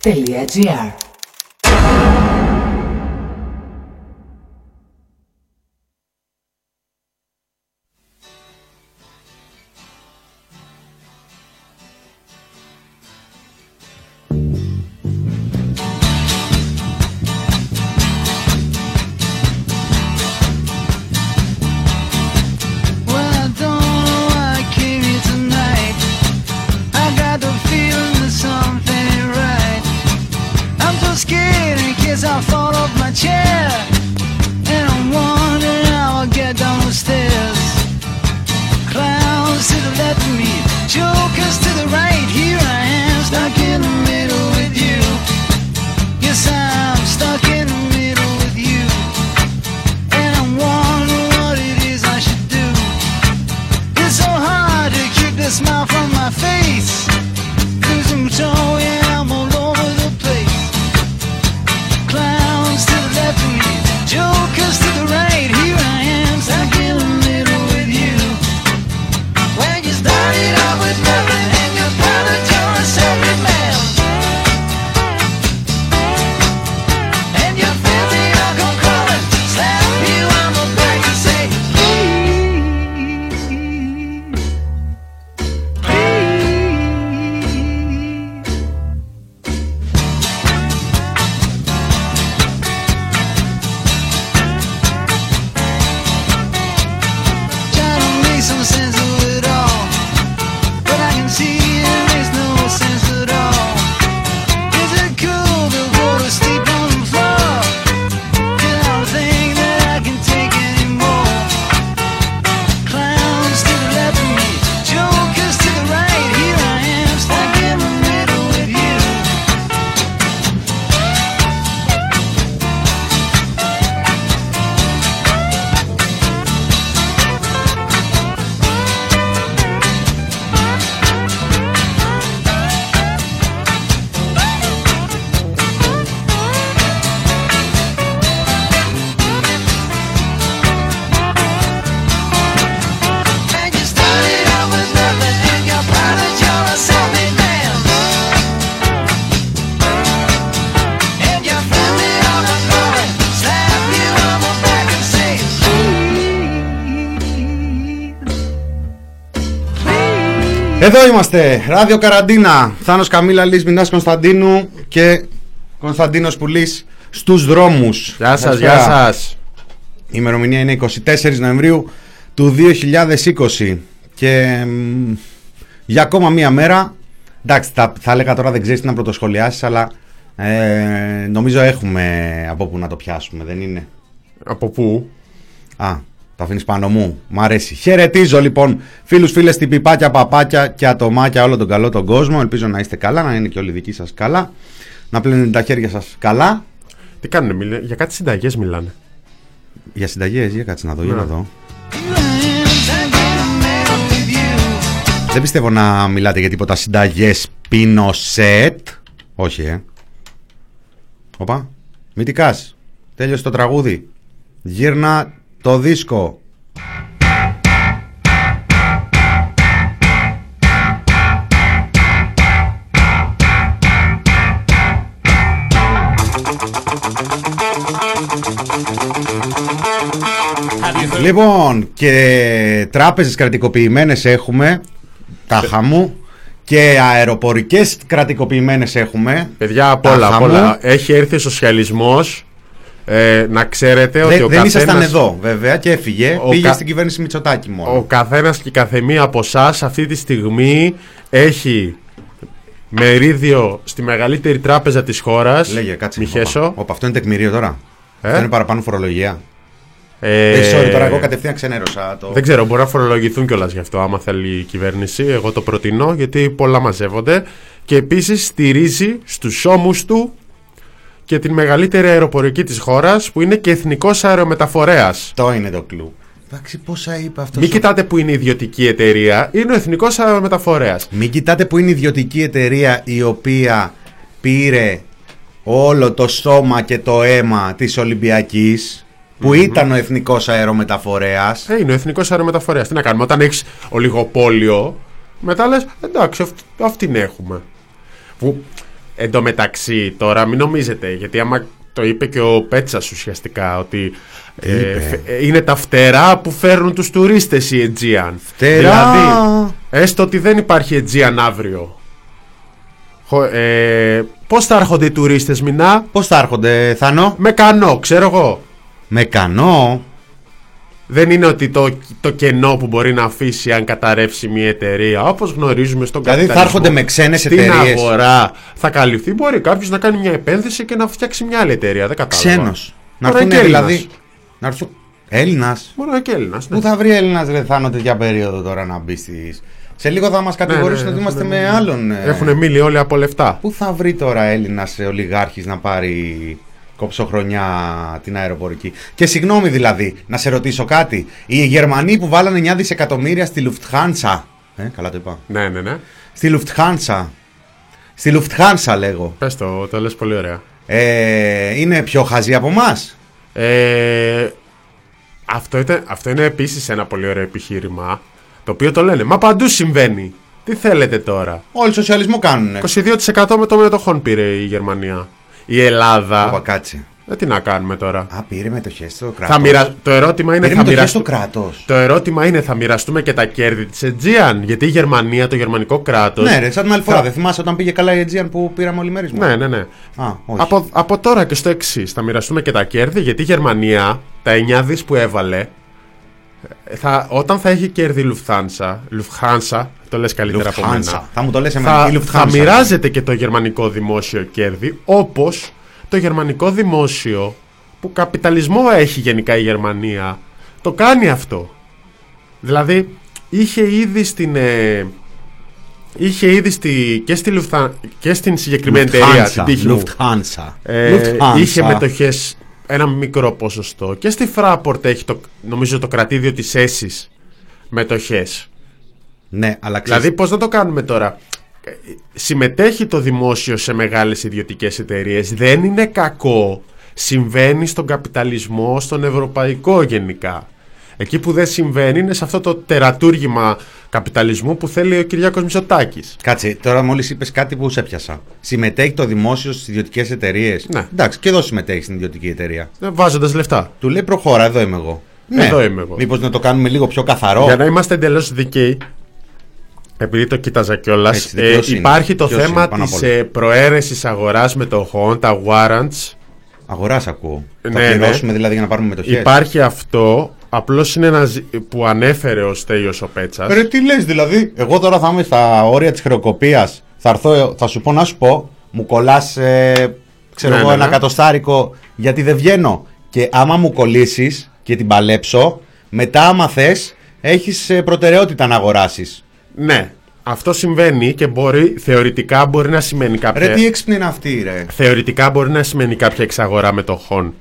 radio.gr. Εδώ είμαστε, Ράδιο Καραντίνα. Θάνος Καμίλα, Λύς Μινάς Κωνσταντίνου και Κωνσταντίνος Πουλής στους δρόμους. Γεια σας, γεια σας. Η ημερομηνία είναι 24 Νοεμβρίου του 2020 και για ακόμα μία μέρα, εντάξει, θα έλεγα τώρα δεν ξέρεις τι να πρωτοσχολιάσεις, αλλά νομίζω έχουμε από πού να το πιάσουμε, δεν είναι? Από πού? Το αφήνεις πάνω μου, μ' αρέσει. Χαιρετίζω λοιπόν φίλους, φίλες, τυπιπάκια, παπάκια και ατομάκια, όλο τον καλό τον κόσμο. Ελπίζω να είστε καλά, να είναι και όλοι οι δικοί σας καλά, να πλένετε τα χέρια σας καλά. Τι κάνουνε, για κάτι συνταγές μιλάνε? Για συνταγές, για κάτσε να δω, για να δω. Δεν πιστεύω να μιλάτε για τίποτα συνταγές Πινοσέτ. Όχι, Οπα, μυτικάς, τέλειωσε το τραγούδι. Γύρνα το δίσκο. Λοιπόν, και τράπεζες κρατικοποιημένες έχουμε, τάχα μου, και αεροπορικές κρατικοποιημένες έχουμε. Παιδιά, απ' όλα. Έχει έρθει ο σοσιαλισμός. Να ξέρετε ότι δεν ήσασταν εδώ βέβαια και έφυγε, πήγε στην κυβέρνηση Μητσοτάκη μόνο. Ο καθένας και η καθεμία από εσάς αυτή τη στιγμή έχει μερίδιο στη μεγαλύτερη τράπεζα της χώρας. Λέγε, κάτσε. Μιχέσο. Αυτό είναι τεκμηρίο τώρα. Αυτό είναι παραπάνω φορολογία. Sorry, τώρα εγώ κατευθείαν ξενέρωσα το... Δεν ξέρω, μπορεί να φορολογηθούν κιόλας γι' αυτό άμα θέλει η κυβέρνηση. Εγώ το προτείνω γιατί πολλά μαζεύονται. Και επίσης στηρίζει στους ώμους του και την μεγαλύτερη αεροπορική της χώρας, που είναι και εθνικός αερομεταφορέας. Το είναι το κλου. Εντάξει, πόσα είπα αυτό. Μην κοιτάτε που είναι ιδιωτική εταιρεία, είναι ο εθνικός αερομεταφορέας. Μην κοιτάτε που είναι ιδιωτική εταιρεία η οποία πήρε όλο το σώμα και το αίμα της Ολυμπιακής, που ήταν ο εθνικός αερομεταφορέας. Είναι ο εθνικός αερομεταφορέας. Τι να κάνουμε, όταν έχεις ολιγοπόλιο, μετά λες εντάξει, αυτήν έχουμε. εντωμεταξύ τώρα, μην νομίζετε, γιατί άμα το είπε και ο Πέτσας ουσιαστικά, ότι είναι τα φτερά που φέρνουν τους τουρίστες η Aegean. Φτερά! Δηλαδή, έστω ότι δεν υπάρχει Aegean αύριο. Πώς θα έρχονται οι τουρίστες, Μινά? Πώς θα έρχονται, Θάνο? Με κανό, ξέρω εγώ. Με κανό? Δεν είναι ότι το κενό που μπορεί να αφήσει αν καταρρεύσει μια εταιρεία, όπως γνωρίζουμε στον καπιταλισμό. Δηλαδή θα έρχονται με ξένες εταιρείες. Στην αγορά θα καλυφθεί. Μπορεί κάποιος να κάνει μια επένδυση και να φτιάξει μια άλλη εταιρεία. Δεν κατάλαβα. Ξένος. Να έρθουν δηλαδή. Να έρθουν. Έλληνας. Μπορεί και Έλληνας. Ναι. Πού θα βρει Έλληνας, ρε Θάνο, τέτοια περίοδο τώρα να μπει στις. Σε λίγο θα μας κατηγορήσουν ότι είμαστε με άλλον. Έχουν μείνει όλοι από λεφτά. Πού θα βρει τώρα Έλληνας ολιγάρχης να πάρει κοψοχρονιά την αεροπορική? Και συγγνώμη δηλαδή, να σε ρωτήσω κάτι. Οι Γερμανοί που βάλανε 9 δισεκατομμύρια στη Lufthansa. Καλά το είπα. Ναι. Στη Lufthansa. Στη Lufthansa λέγω. Πες το λες πολύ ωραία. Είναι πιο χαζοί από εμάς. Αυτό είναι επίσης ένα πολύ ωραίο επιχείρημα. Το οποίο το λένε. Μα παντού συμβαίνει. Τι θέλετε τώρα? Όλοι σοσιαλισμό κάνουνε. 22% με το μετοχών πήρε η Γερμανία. Η Ελλάδα. Κάτσε. Τι να κάνουμε τώρα? Α, πήρε μετοχές στο κράτος. Το ερώτημα είναι, το ερώτημα είναι, θα μοιραστούμε και τα κέρδη της Aegean? Γιατί η Γερμανία, το γερμανικό κράτος. Ναι, ρε, σαν την άλλη φορά. Δεν θυμάσαι όταν πήγε καλά η Aegean που πήραμε όλοι μέρισμα? Ναι. Α, όχι. Από τώρα και στο εξής, θα μοιραστούμε και τα κέρδη, γιατί η Γερμανία, τα 9 δις που έβαλε, όταν θα έχει κέρδη Lufthansa, το λες καλύτερα από μένα. Θα μου το λες εμένα. Θα μοιράζεται και το γερμανικό δημόσιο κέρδη, όπως το γερμανικό δημόσιο, που καπιταλισμό έχει γενικά η Γερμανία, το κάνει αυτό. Δηλαδή είχε ήδη και στην συγκεκριμένη εταιρεία την τύχη μου, είχε μετοχές ένα μικρό ποσοστό, και στη Fraport έχει νομίζω το κρατήδιο της ΕΣΥΣ μετοχές. Ναι, αλλά δηλαδή πώς να το κάνουμε τώρα? Συμμετέχει το δημόσιο σε μεγάλες ιδιωτικές εταιρείες. Δεν είναι κακό. Συμβαίνει στον καπιταλισμό, στον ευρωπαϊκό γενικά. Εκεί που δεν συμβαίνει είναι σε αυτό το τερατούργημα καπιταλισμού που θέλει ο Κυριάκος Μητσοτάκης. Κάτσε, τώρα μόλις είπες κάτι που σε πιάσα. Συμμετέχει το δημόσιο στις ιδιωτικές εταιρείες. Ναι. Εντάξει, και εδώ συμμετέχει στην ιδιωτική εταιρεία. Βάζοντας λεφτά. Του λέει προχώρα, εδώ είμαι εγώ. Εδώ είμαι εγώ. Μήπως να το κάνουμε λίγο πιο καθαρό? Για να είμαστε εντελώς δικαίοι. Επειδή το κοίταζα κιόλας, υπάρχει το θέμα της προαίρεσης αγοράς μετοχών, τα warrants. Αγοράς ακούω. Θα πληρώσουμε δηλαδή για να πάρουμε μετοχές. Υπάρχει αυτό, απλώς είναι ένα που ανέφερε ο Στέλιος ο Πέτσας. Ρε, τι λες δηλαδή? Εγώ τώρα θα είμαι στα όρια της χρεοκοπίας. Θα σου πω να σου πω, μου κολλάς ένα εκατοστάρικο γιατί δεν βγαίνω. Και άμα μου κολλήσεις και την παλέψω, μετά άμα θες έχεις προτεραιότητα να αγοράσεις. Ναι, αυτό συμβαίνει και θεωρητικά μπορεί να σημαίνει κάποια. Ρε, τι έξυπνη είναι αυτή, ρε. Θεωρητικά μπορεί να σημαίνει κάποια εξαγορά μετοχών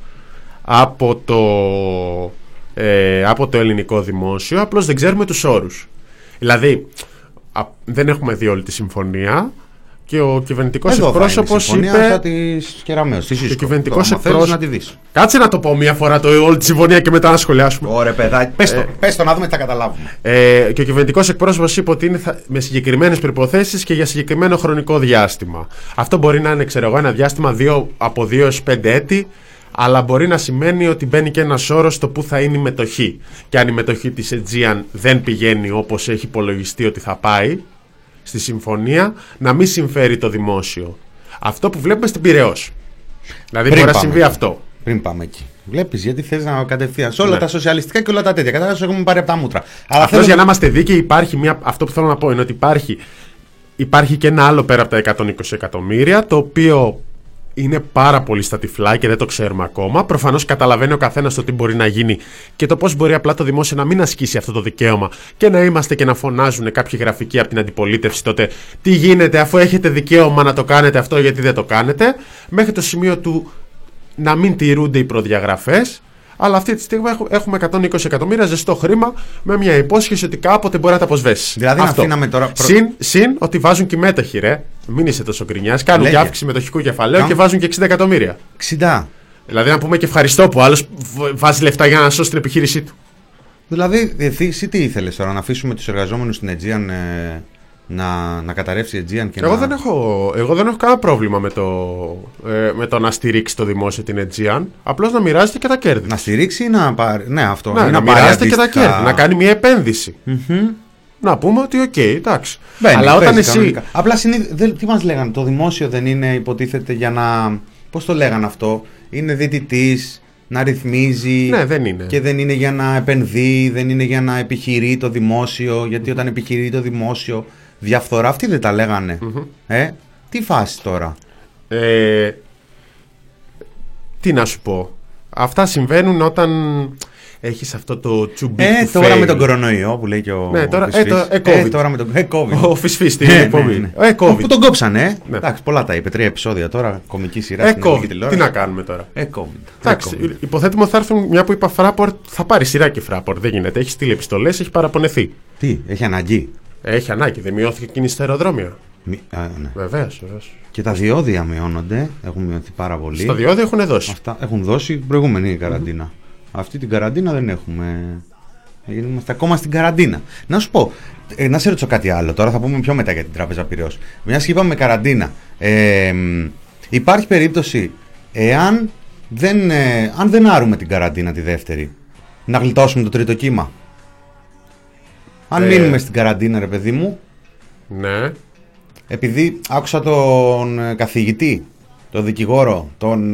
από το ελληνικό δημόσιο, απλώς δεν ξέρουμε τους όρους. Δηλαδή, δεν έχουμε δει όλη τη συμφωνία και ο κυβερνητικός εκπρόσωπος είπε. Θα της Κεραμέως, τη Σύσκο. Ο κυβερνητικός εκπρόσωπος. Να τη δεις. Κάτσε να το πω μία φορά όλη τη συμφωνία και μετά να σχολιάσουμε. Ωραία, παιδάκι. Πες το να δούμε, θα καταλάβουμε. Και ο κυβερνητικός εκπρόσωπος είπε ότι είναι με συγκεκριμένες προϋποθέσεις και για συγκεκριμένο χρονικό διάστημα. Αυτό μπορεί να είναι, ένα διάστημα από 2 έως 5 έτη. Αλλά μπορεί να σημαίνει ότι μπαίνει και ένας όρος στο που θα είναι η μετοχή. Και αν η μετοχή της Aegean δεν πηγαίνει όπως έχει υπολογιστεί ότι θα πάει στη συμφωνία, να μην συμφέρει το δημόσιο. Αυτό που βλέπουμε στην Πειραιώς. Δηλαδή μπορεί να συμβεί αυτό. Πριν πάμε εκεί. Βλέπεις, γιατί θες να κατευθείαν σε όλα τα σοσιαλιστικά και όλα τα τέτοια. Κατάλαβες, έχουμε πάρει από τα μούτρα. Απλώς για να είμαστε δίκαιοι, υπάρχει αυτό που θέλω να πω είναι ότι υπάρχει και ένα άλλο πέρα από τα 120 εκατομμύρια, το οποίο είναι πάρα πολύ στα τυφλά και δεν το ξέρουμε ακόμα. Προφανώς καταλαβαίνει ο καθένας το τι μπορεί να γίνει και το πώς μπορεί απλά το δημόσιο να μην ασκήσει αυτό το δικαίωμα και να είμαστε και να φωνάζουν κάποιοι γραφικοί από την αντιπολίτευση τότε τι γίνεται, αφού έχετε δικαίωμα να το κάνετε αυτό, γιατί δεν το κάνετε, μέχρι το σημείο του να μην τηρούνται οι προδιαγραφές. Αλλά αυτή τη στιγμή έχουμε 120 εκατομμύρια ζεστό χρήμα με μια υπόσχεση ότι κάποτε μπορεί να τα αποσβέσει. Δηλαδή, αυτό. Να τώρα. Συν ότι βάζουν και μέτοχοι, ρε. Μην είσαι τόσο γκρινιάς. Κάνουν και αύξηση μετοχικού κεφαλαίου και βάζουν και 60 εκατομμύρια. 60. Δηλαδή, να πούμε και ευχαριστώ που άλλος βάζει λεφτά για να σώσει την επιχείρησή του. Δηλαδή, εσύ τι ήθελες τώρα, να αφήσουμε τους εργαζόμενους στην Aegean να καταρρεύσει η Aegean και εγώ δεν έχω κανένα πρόβλημα με το να στηρίξει το δημόσιο την Aegean. Απλώς να μοιράζεται και τα κέρδη. Να στηρίξει ή να πάρει. Ναι, αυτό. Ναι, να μοιράζεται και τα κέρδη. Να κάνει μια επένδυση. Να πούμε ότι οκ, εντάξει. Αλλά όταν εσύ. Κανονικά. Απλά τι μας λέγανε, το δημόσιο δεν είναι, υποτίθεται, για να. Πώς το λέγανε αυτό, είναι διαιτητής, να ρυθμίζει. Ναι, δεν είναι. Και δεν είναι για να επενδύει, δεν είναι για να επιχειρεί το δημόσιο. Γιατί όταν επιχειρεί το δημόσιο, διαφθορά. Αυτοί δεν τα λέγανε. Τι φάση τώρα. Τι να σου πω. Αυτά συμβαίνουν όταν έχεις αυτό το too big to τώρα fail. με τον κορονοϊό που λέει και ο. Ναι, τώρα με τον COVID. Ο Φυσφής στην εκπομπή. Που τον κόψανε. Εντάξει, πολλά τα είπε. 3 επεισόδια τώρα. Κομική σειρά στην ελληνική τηλεόραση. Τι να κάνουμε τώρα. COVID. Εντάξει, υποθέτουμε ότι θα έρθουν, μια που είπα Φράπορτ, θα πάρει σειρά και Φράπορτ. Δεν γίνεται. Έχει στείλει επιστολές, έχει παραπονεθεί. Τι, έχει ανάγκη. Έχει ανάγκη. Δεν μειώθηκε κίνηση στα αεροδρόμια. Ναι. Βεβαίως. Και τα διόδια μειώνονται. Έχουν μειωθεί πάρα πολύ. Στα διόδια έχουν δώσει. Αυτά έχουν δώσει την προηγούμενη καραντίνα. Αυτή την καραντίνα δεν έχουμε. Είμαστε ακόμα στην καραντίνα. Να σου πω, να σε ρωτήσω κάτι άλλο. Τώρα θα πούμε πιο μετά για την Τράπεζα Πειραιώς. Μιας και είπαμε καραντίνα. Υπάρχει περίπτωση, αν δεν άρουμε την καραντίνα τη δεύτερη, να γλιτώσουμε το τρίτο κύμα. Αν μείνουμε στην καραντίνα, ρε παιδί μου. Ναι. Επειδή άκουσα τον καθηγητή, τον δικηγόρο, τον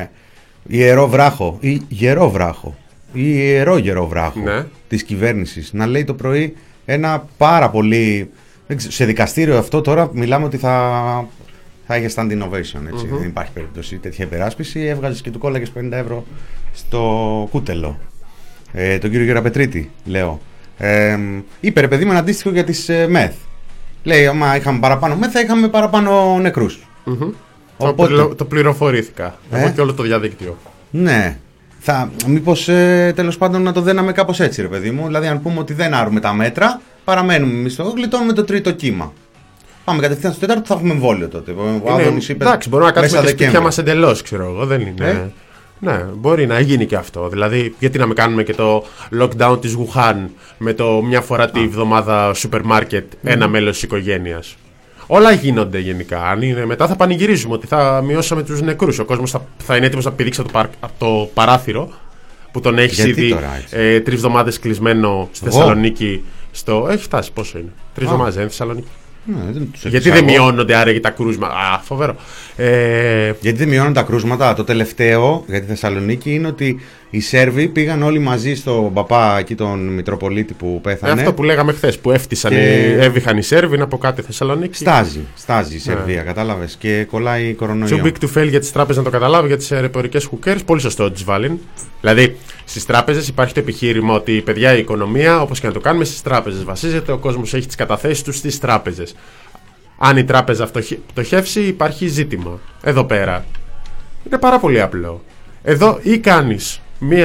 ιερό βράχο ή γερό βράχο ή ιερό βράχο της κυβέρνησης να λέει το πρωί ένα πάρα πολύ. Σε δικαστήριο αυτό τώρα μιλάμε ότι θα είχε stand innovation. Έτσι. Δεν υπάρχει περίπτωση τέτοια υπεράσπιση. Έβγαζες και του κόλλαγες 50 ευρώ στο κούτελο. Τον κύριο Γεραπετρίτη, λέω. Είπε, ρε παιδί μου, ένα αντίστοιχο για τις ΜΕΘ. Λέει, άμα είχαμε παραπάνω ΜΕΘ, θα είχαμε παραπάνω νεκρούς. Οπότε... Το πληροφορήθηκα. Εγώ και όλο το διαδίκτυο. Ναι. Μήπως τέλος πάντων να το δέναμε κάπως έτσι, ρε παιδί μου. Δηλαδή, αν πούμε ότι δεν άρουμε τα μέτρα, παραμένουμε εμείς στο γλιτώνουμε το τρίτο κύμα. Πάμε κατευθείαν στο τέταρτο, θα έχουμε εμβόλιο τότε. Εντάξει, μπορούμε να κάτσουμε και σπίτια μας εντελώς, ξέρω εγώ. Δεν είναι. Ναι, μπορεί να γίνει και αυτό. Δηλαδή, γιατί να μην κάνουμε και το lockdown της Wuhan με το μια φορά τη βδομάδα σούπερ μάρκετ ένα μέλος της οικογένειας. Όλα γίνονται γενικά. Αν είναι μετά, θα πανηγυρίζουμε ότι θα μειώσαμε τους νεκρούς. Ο κόσμος θα είναι έτοιμος να πηδήξει από το παράθυρο που τον έχει ήδη 3 εβδομάδες κλεισμένο στη Θεσσαλονίκη. Έχει φτάσει, πόσο είναι. 3 εβδομάδες είναι Θεσσαλονίκη. Γιατί δεν μειώνονται άραγε τα κρούσματα. Φοβερό. Γιατί δεν μειώνονται τα κρούσματα. Το τελευταίο για τη Θεσσαλονίκη είναι ότι οι Σέρβοι πήγαν όλοι μαζί στον παπά εκεί τον Μητροπολίτη που πέθανε. Αυτό που λέγαμε χθες, που έβηχαν οι Σέρβοι από κάτω Θεσσαλονίκη. Στάζει η Σερβία, κατάλαβες. Και κολλάει κορονοϊό. Too big to fail για τις τράπεζες, να το καταλάβω, για τις αεροπορικές χουκέρες. Πολύ σωστό της Βάλιν. Δηλαδή στις τράπεζες υπάρχει το επιχείρημα ότι παιδιά, η οικονομία, όπως και να το κάνουμε, στις τράπεζες βασίζεται. Ο κόσμος έχει τις καταθέσεις του στις τράπεζες. Αν η τράπεζα πτωχεύσει, υπάρχει ζήτημα. Εδώ πέρα είναι πάρα πολύ απλό. Εδώ ή κάνεις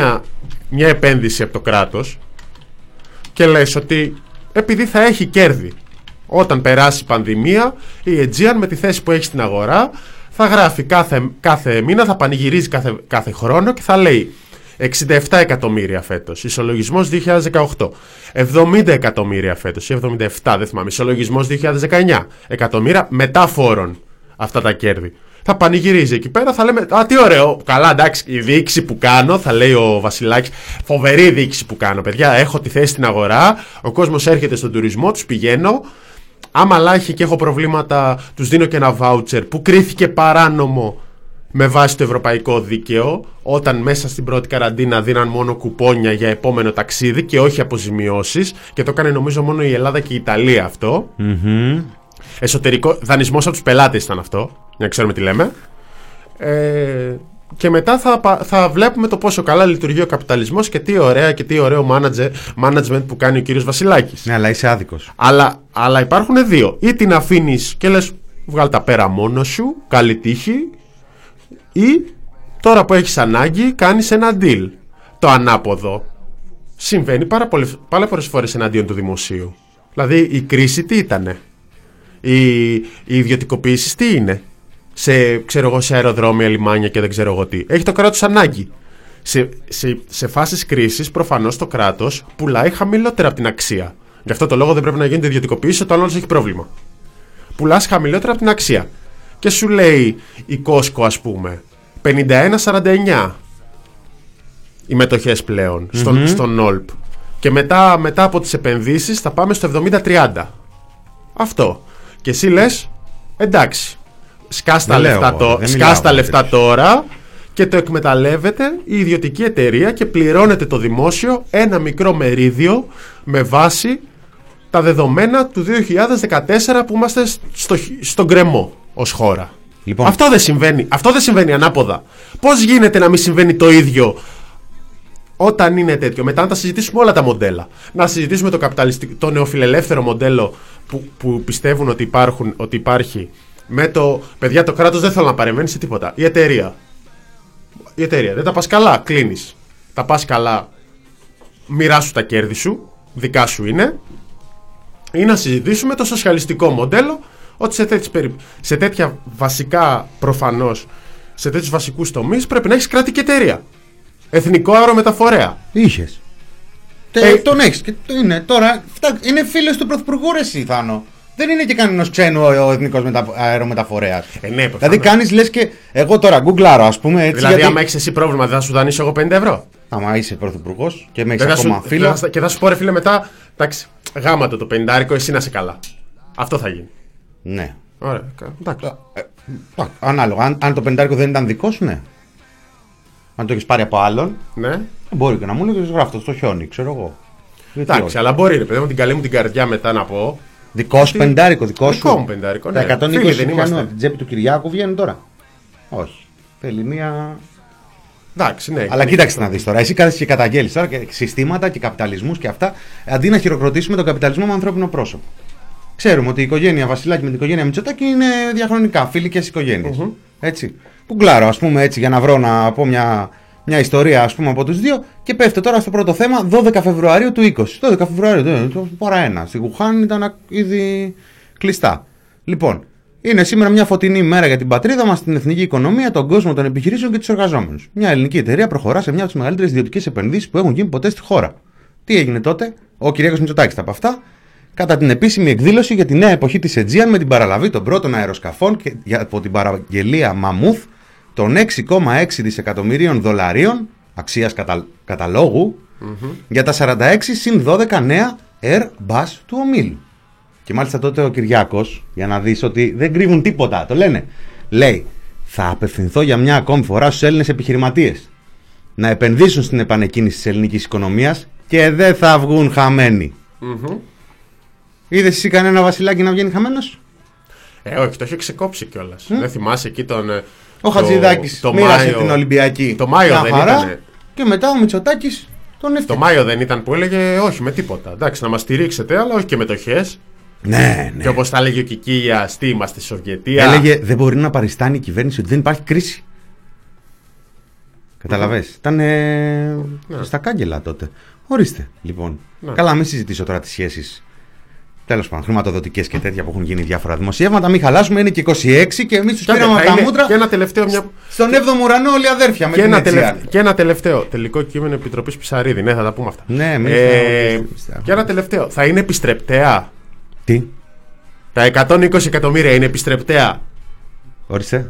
μια επένδυση από το κράτος και λες ότι επειδή θα έχει κέρδη όταν περάσει η πανδημία, η Aegean με τη θέση που έχει στην αγορά θα γράφει κάθε μήνα, θα πανηγυρίζει κάθε χρόνο και θα λέει 67 εκατομμύρια φέτος, ισολογισμός 2018, 70 εκατομμύρια φέτος ή 77, δεν θυμάμαι, ισολογισμός 2019, εκατομμύρια μετά φόρων αυτά τα κέρδη. Θα πανηγυρίζει εκεί πέρα, θα λέμε, τι ωραίο, καλά εντάξει, η διοίκηση που κάνω, θα λέει ο Βασιλάκης, φοβερή διοίκηση που κάνω, παιδιά, έχω τη θέση στην αγορά, ο κόσμος έρχεται στον τουρισμό, τους πηγαίνω, άμα λάχει και έχω προβλήματα, τους δίνω και ένα βάουτσερ που κρίθηκε παράνομο με βάση το ευρωπαϊκό δίκαιο, όταν μέσα στην πρώτη καραντίνα δίναν μόνο κουπόνια για επόμενο ταξίδι και όχι αποζημιώσεις, και το έκανε νομίζω μόνο η Ελλάδα και η Ιταλία αυτό. Εσωτερικό δανεισμός από τους πελάτες ήταν αυτό, για να ξέρουμε τι λέμε. Και μετά θα βλέπουμε το πόσο καλά λειτουργεί ο καπιταλισμός και τι ωραία και τι ωραίο management που κάνει ο κύριος Βασιλάκης. Ναι, αλλά είσαι άδικος. Αλλά υπάρχουν δύο. Ή την αφήνεις και λες βγάλ τα πέρα μόνος σου, καλή τύχη, ή τώρα που έχεις ανάγκη κάνεις ένα deal. Το ανάποδο συμβαίνει πάρα πολλές φορές εναντίον του δημοσίου. Δηλαδή η κρίση τι ήτανε, οι ιδιωτικοποίησεις τι είναι, σε αεροδρόμια, λιμάνια και δεν ξέρω εγώ τι. Έχει το κράτος ανάγκη. Σε φάσεις κρίσης προφανώς το κράτος πουλάει χαμηλότερα από την αξία Γι' αυτό το λόγο δεν πρέπει να γίνεται ιδιωτικοποίηση όταν όλος έχει πρόβλημα. Πουλάς χαμηλότερα από την αξία. Και σου λέει η Costco, ας πούμε, 51-49 οι μετοχές πλέον στον Όλπ. Και μετά από τις επενδύσεις θα πάμε στο 70-30. Αυτό. Και εσύ λες, εντάξει, σκάς τα λεφτά τώρα και το εκμεταλλεύεται η ιδιωτική εταιρεία και πληρώνεται το δημόσιο ένα μικρό μερίδιο με βάση τα δεδομένα του 2014 που είμαστε στον γκρεμό ως χώρα. Λοιπόν. Αυτό δεν συμβαίνει ανάποδα. Πώς γίνεται να μην συμβαίνει το ίδιο όταν είναι τέτοιο? Μετά να τα συζητήσουμε όλα τα μοντέλα. Να συζητήσουμε το νεοφιλελεύθερο μοντέλο που πιστεύουν ότι υπάρχει με το παιδιά, το κράτος δεν θέλει να παρεμβαίνει σε τίποτα. Η εταιρεία. Δεν τα πας καλά, κλείνεις. Τα πας καλά, μοιράσου τα κέρδη σου, δικά σου είναι. Ή να συζητήσουμε το σοσιαλιστικό μοντέλο, ότι σε τέτοια βασικά, προφανώς, σε τέτοιους βασικούς τομείς πρέπει να έχεις κρατική εταιρεία. Εθνικό αερομεταφορέα. Είχες. Τον έχεις και τώρα είναι φίλος του Πρωθυπουργού, ρε εσύ, Θάνο. Δεν είναι και κανένας ξένου ο εθνικός αερομεταφορέας. Ναι, δηλαδή κάνεις, λες και εγώ τώρα γκουγκλάρω, ας πούμε. Έτσι, δηλαδή, άμα έχεις εσύ πρόβλημα, δεν θα σου δανείσω εγώ 50 ευρώ. Άμα είσαι πρωθυπουργός και με έχεις ακόμα φίλο. Και θα σου πω, ρε φίλε, μετά, εντάξει, γάματο το 50, εσύ να είσαι καλά. Αυτό θα γίνει. Ναι. Ωραία, εντάξει. Ανάλογα. Αν το 50 δεν ήταν δικό σου, ναι. Αν το έχεις πάρει από άλλον, ναι. Μπορεί και να μου λέει γράφει στο χιόνι, ξέρω εγώ. Εντάξει, αλλά μπορεί, ρε παιδί μου, την καλή μου την καρδιά μετά να πω. Δικό σου πεντάρικο, δικό σου. Δικό μου πεντάρικο, ναι. Τα 120 δεν είμαστε. Από την τσέπη του Κυριάκου βγαίνουν τώρα. Όχι. Θέλει μία. Εντάξει, ναι. Αλλά κοίταξε να δεις τώρα. Εσύ κάθεσαι και καταγγέλεις τώρα και συστήματα και καπιταλισμούς και αυτά. Αντί να χειροκροτήσουμε τον καπιταλισμό με ανθρώπινο πρόσωπο. Ξέρουμε ότι η οικογένεια Βασιλάκη με την οικογένεια Μητσοτάκη είναι διαχρονικά φιλικές οικογένειες. Έτσι. Κουγκλάρω, ας πούμε, έτσι για να βρω να πω μια ιστορία, ας πούμε, από τους δύο και πέφτω τώρα στο πρώτο θέμα 12 Φεβρουαρίου του 20. 12 Φεβρουαρίου, παρά ένα. Στη Γουχάν ήταν ήδη κλειστά. Λοιπόν, είναι σήμερα μια φωτεινή μέρα για την πατρίδα μας, την εθνική οικονομία, τον κόσμο των επιχειρήσεων και τους εργαζόμενους. Μια ελληνική εταιρεία προχωρά σε μια από τις μεγαλύτερες ιδιωτικές επενδύσεις που έχουν γίνει ποτέ στη χώρα. Τι έγινε τότε? Ο Κυριάκος Μητσοτάκης τα από αυτά. Κατά την επίσημη εκδήλωση για τη νέα εποχή της Aegean με την παραλαβή των πρώτων αεροσκαφών και από την παραγγελία Μαμούθ των 6,6 δισεκατομμυρίων δολαρίων αξίας καταλόγου για τα 46 συν 12 νέα Airbus του ομίλου. Και μάλιστα τότε ο Κυριάκος, για να δεις ότι δεν κρύβουν τίποτα, το λένε, λέει, θα απευθυνθώ για μια ακόμη φορά στους Έλληνες επιχειρηματίες να επενδύσουν στην επανεκκίνηση της ελληνικής οικονομίας και δεν θα βγουν χαμένοι. Είδες εσύ κανένα Βασιλάκι να βγαίνει χαμένος? Όχι, το έχει ξεκόψει κιόλας. Δεν θυμάσαι εκεί τον. Ο Χατζηδάκης μοίρασε την Ολυμπιακή. Το Μάιο δεν ήταν. Και μετά ο Μητσοτάκης τον έφτιαξε. Το Μάιο δεν ήταν που έλεγε όχι με τίποτα. Εντάξει, να μας στηρίξετε, αλλά όχι και μετοχές. Ναι. Και όπως τα έλεγε ο Κικίλιας, τι είμαστε στη Σοβιετία. Έλεγε δεν μπορεί να παριστάνει η κυβέρνηση ότι δεν υπάρχει κρίση. Καταλαβες. Ήταν στα κάγκελα τότε. Ορίστε, λοιπόν. Καλά, μην συζητήσω τώρα τις σχέσεις. Τέλος πάντων, χρηματοδοτικές και τέτοια που έχουν γίνει διάφορα δημοσιεύματα. Μην χαλάσουμε, είναι και 26 και εμείς τους πήραμε από τα μούτρα. Και ένα τελευταίο. Στον 7ο ουρανό, όλοι αδέρφια. Και ένα τελευταίο. Τελικό κείμενο Επιτροπής Ψαρίδη. Ναι, θα τα πούμε αυτά. Ναι, και ένα τελευταίο. Θα είναι επιστρεπτέα. Τι? Τα 120 εκατομμύρια είναι επιστρεπτέα. Ορίστε.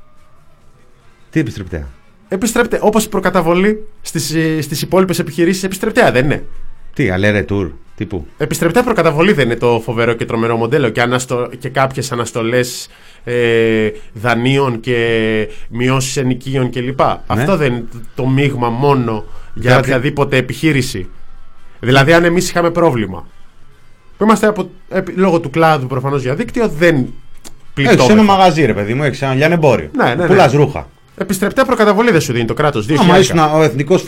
Τι επιστρεπτέα? Επιστρεπτέα. Όπως η προκαταβολή στις υπόλοιπες επιχειρήσεις, επιστρεπτέα δεν είναι? Τι, αλέρε τουρ, τύπου. Επιστρεπτέα προκαταβολή δεν είναι το φοβερό και τρομερό μοντέλο και κάποιες αναστολές δανείων και μειώσεις ενοικίων κλπ. Ναι. Αυτό δεν είναι το μείγμα μόνο για οποιαδήποτε επιχείρηση. Δηλαδή, αν εμείς είχαμε πρόβλημα, που είμαστε λόγω του κλάδου προφανώς για δίκτυο, δεν πληττόμεθα. Έχεις ένα μαγαζί, ρε παιδί μου, έχεις ένα λιανεμπόριο. Ναι. Πουλάς ρούχα. Επιστρεπτέα προκαταβολή δεν σου δίνει το κράτος. Άμα ήσουν ο εθνικός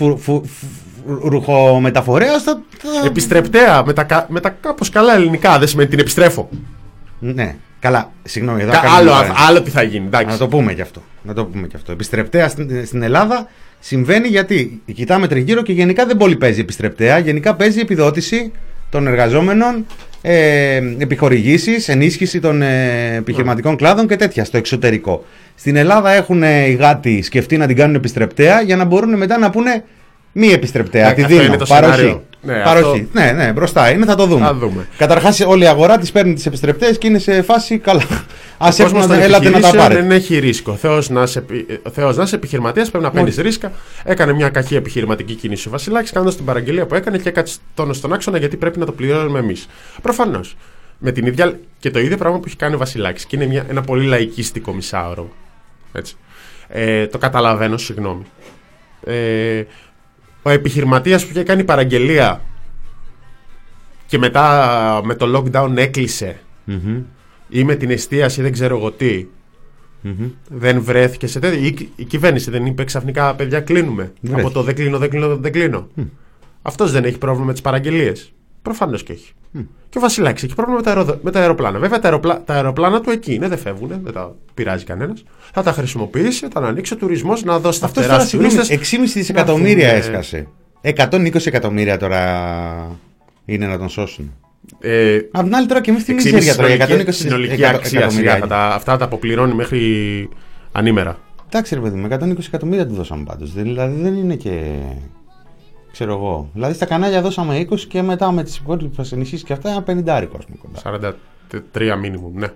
ρουχομεταφορέας θα... Επιστρεπτέα με τα κάπως καλά ελληνικά δεν σημαίνει την επιστρέφω. Ναι, καλά, συγγνώμη εδώ άλλο τι θα γίνει, εντάξει. Να το πούμε και αυτό. Επιστρεπτέα στην Ελλάδα συμβαίνει γιατί κοιτάμε τριγύρω και γενικά δεν πολύ παίζει επιστρεπτέα. Γενικά παίζει επιδότηση των εργαζόμενων, επιχορηγήσεις, ενίσχυση των επιχειρηματικών κλάδων και τέτοια στο εξωτερικό. Στην Ελλάδα έχουν οι γάτοι σκεφτεί να την κάνουν επιστρεπτέα για να μπορούν μετά να πούνε μη επιστρεπτέα, τη δίνω, παροχή. Ναι, παροχή. Αυτό... Ναι, μπροστά είναι, θα το δούμε. Καταρχάς, όλη η αγορά της παίρνει τις επιστρεπτές και είναι σε φάση καλά. Ας έλατε να τα πάρετε. Δεν έχει ρίσκο. Θεός να είσαι επιχειρηματίας, πρέπει να παίρνεις ρίσκα. Έκανε μια κακή επιχειρηματική κίνηση ο Βασιλάκης, κάνοντας την παραγγελία που έκανε και έκατσε τόνο στον άξονα, γιατί πρέπει να το πληρώνουμε εμείς. Προφανώς. Με την ίδια και το ίδιο πράγμα που έχει κάνει ο Βασιλάκης. Και είναι ένα πολύ λαϊκίστικο μισάωρο. Έτσι. Το καταλαβαίνω, συγγνώμη. Ο επιχειρηματίας που είχε κάνει παραγγελία και μετά με το lockdown έκλεισε ή με την εστίαση δεν ξέρω εγώ τι, δεν βρέθηκε σε τέτοιο. Η κυβέρνηση δεν είπε ξαφνικά παιδιά κλείνουμε από το δεν κλείνω. Αυτός δεν έχει πρόβλημα με τις παραγγελίες? Προφανώς και έχει. Και ο Βασιλάκης έχει πρόβλημα με τα αεροπλάνα. Βέβαια τα αεροπλάνα του εκεί είναι, δεν φεύγουν, δεν τα πειράζει κανένας. Θα τα χρησιμοποιήσει, θα ανοίξει ο τουρισμός, να δώσει τα φτερά στους τουρίστες. 6,5 δισεκατομμύρια έσκασε. 120 εκατομμύρια τώρα είναι να τον σώσουν. Απ' την άλλη τώρα και εμείς την μιζέρια τώρα. 120 συνολική αξία αυτά τα αποπληρώνει μέχρι ανήμερα. Εντάξει ρε παιδί, με 120 εκατομμύρια του δώσαμε πάντως. Δηλαδή δεν είναι και... Ξέρω εγώ. Δηλαδή στα κανάλια δώσαμε 20 και μετά με τις υπόλοιπες ενισχύσεις και αυτά ένα 50 κοντά. 43 μίνιμουμ, ναι.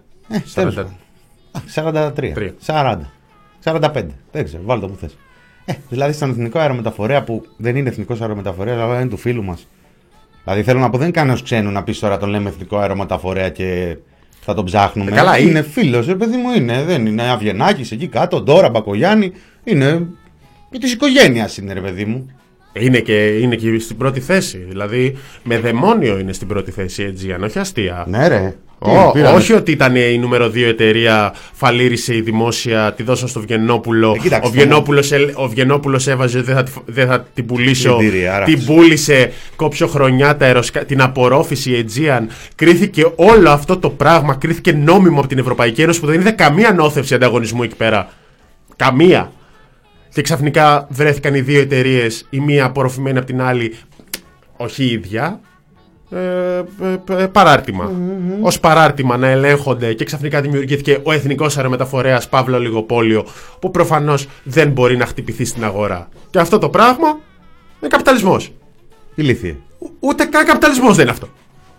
43. 45. Δεν ξέρω, βάλτε το που θες. Δηλαδή στον εθνικό αερομεταφορέα που δεν είναι εθνικός αερομεταφορέας, αλλά είναι του φίλου μας. Δηλαδή θέλω να πω, δεν κάνει ως ξένου να πεις τώρα τον λέμε εθνικό αερομεταφορέα και θα τον ψάχνουμε. Καλά, είναι φίλος, παιδί μου είναι. Δεν είναι Αβγενάκης εκεί κάτω, Ντόρα, Μπακογιάννη. Είναι και της οικογένειας είναι, ρε παιδί μου. Είναι και στην πρώτη θέση. Δηλαδή με δαιμόνιο είναι στην πρώτη θέση η Aegean, όχι αστεία. Ναι, ρε. Όχι ότι ήταν η νούμερο 2 εταιρεία, φαλήρισε η δημόσια, τη δώσαν στο Βγενόπουλο. Ο Βγενόπουλος έβαζε δεν θα την πουλήσω. Την πούλησε, κόψε χρονιά την απορρόφηση η Aegean. Κρίθηκε όλο αυτό το πράγμα, κρίθηκε νόμιμο από την Ευρωπαϊκή Ένωση που δεν είδε καμία νόθευση ανταγωνισμού εκεί πέρα. Καμία. Και ξαφνικά βρέθηκαν οι δύο εταιρείες, η μία απορροφημένη από την άλλη, όχι η ίδια, παράρτημα. Ως παράρτημα να ελέγχονται και ξαφνικά δημιουργήθηκε ο εθνικός αερομεταφορέας Παύλο Ολιγοπόλιο, που προφανώς δεν μπορεί να χτυπηθεί στην αγορά. Και αυτό το πράγμα είναι καπιταλισμός. Ηλίθιε. Ούτε καν καπιταλισμός δεν είναι αυτό.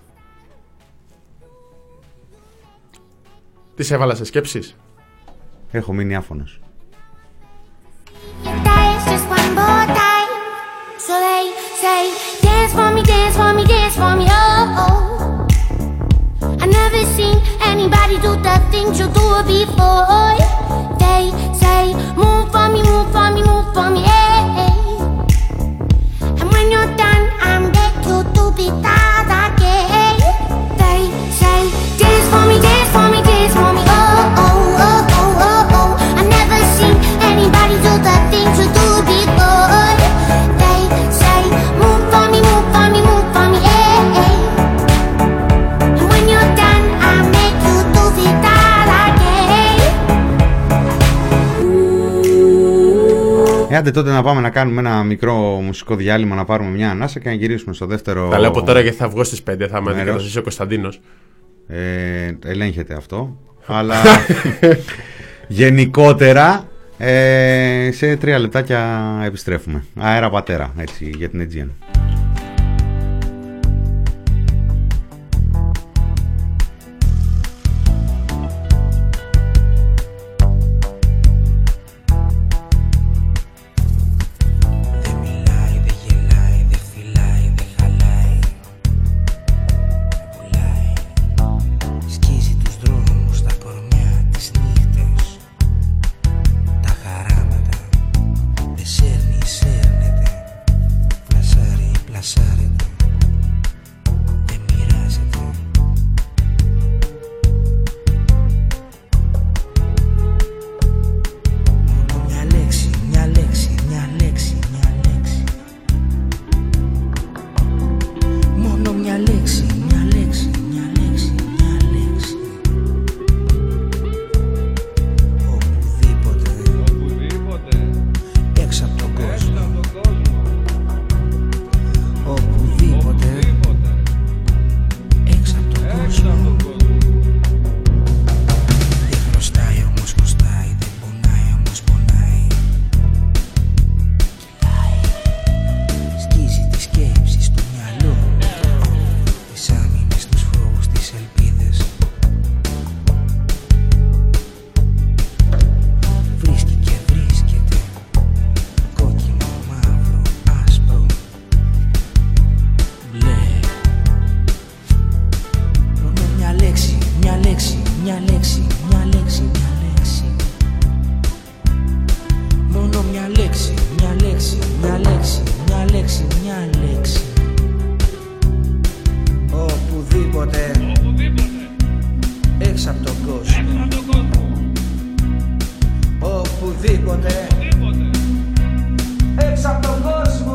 Τις έβαλα σε σκέψεις. Έχω μείνει άφωνος. Just one more time. So they say, dance for me, dance for me, dance for me, oh, oh. I've never seen anybody do the things you do before. They say, move for me, move for me, move for me, hey, hey. And when you're done, I'm back to do that again. They say, dance for me, dance for me, dance for me, oh, oh, oh, oh, oh, oh. I've never seen anybody do the things you do. Άντε τότε να πάμε να κάνουμε ένα μικρό μουσικό διάλειμμα, να πάρουμε μια ανάσα και να γυρίσουμε στο δεύτερο. Τα λέω από τώρα γιατί θα βγω στις 5, θα με αντικαταστήσει ο Κωνσταντίνος. Ελέγχεται αυτό. Αλλά γενικότερα σε 3 λεπτάκια επιστρέφουμε. Αέρα πατέρα, έτσι, για την Aegean. Σέρνεται, φλασάρει Οπουδήποτε έξω από τον κόσμο.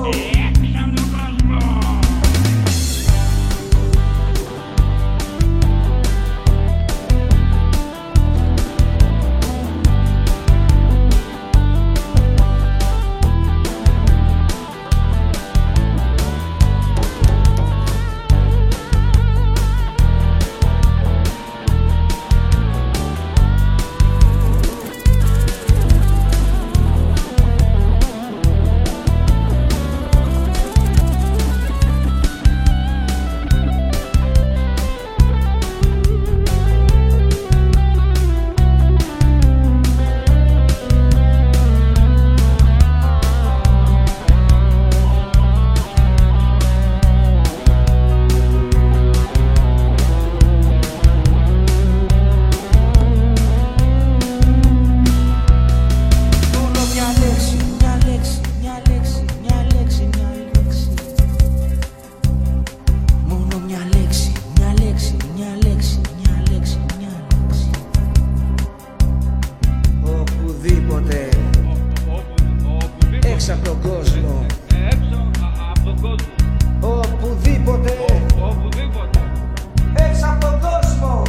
Έξω από τον κόσμο. Οπουδήποτε. Έξω από τον κόσμο.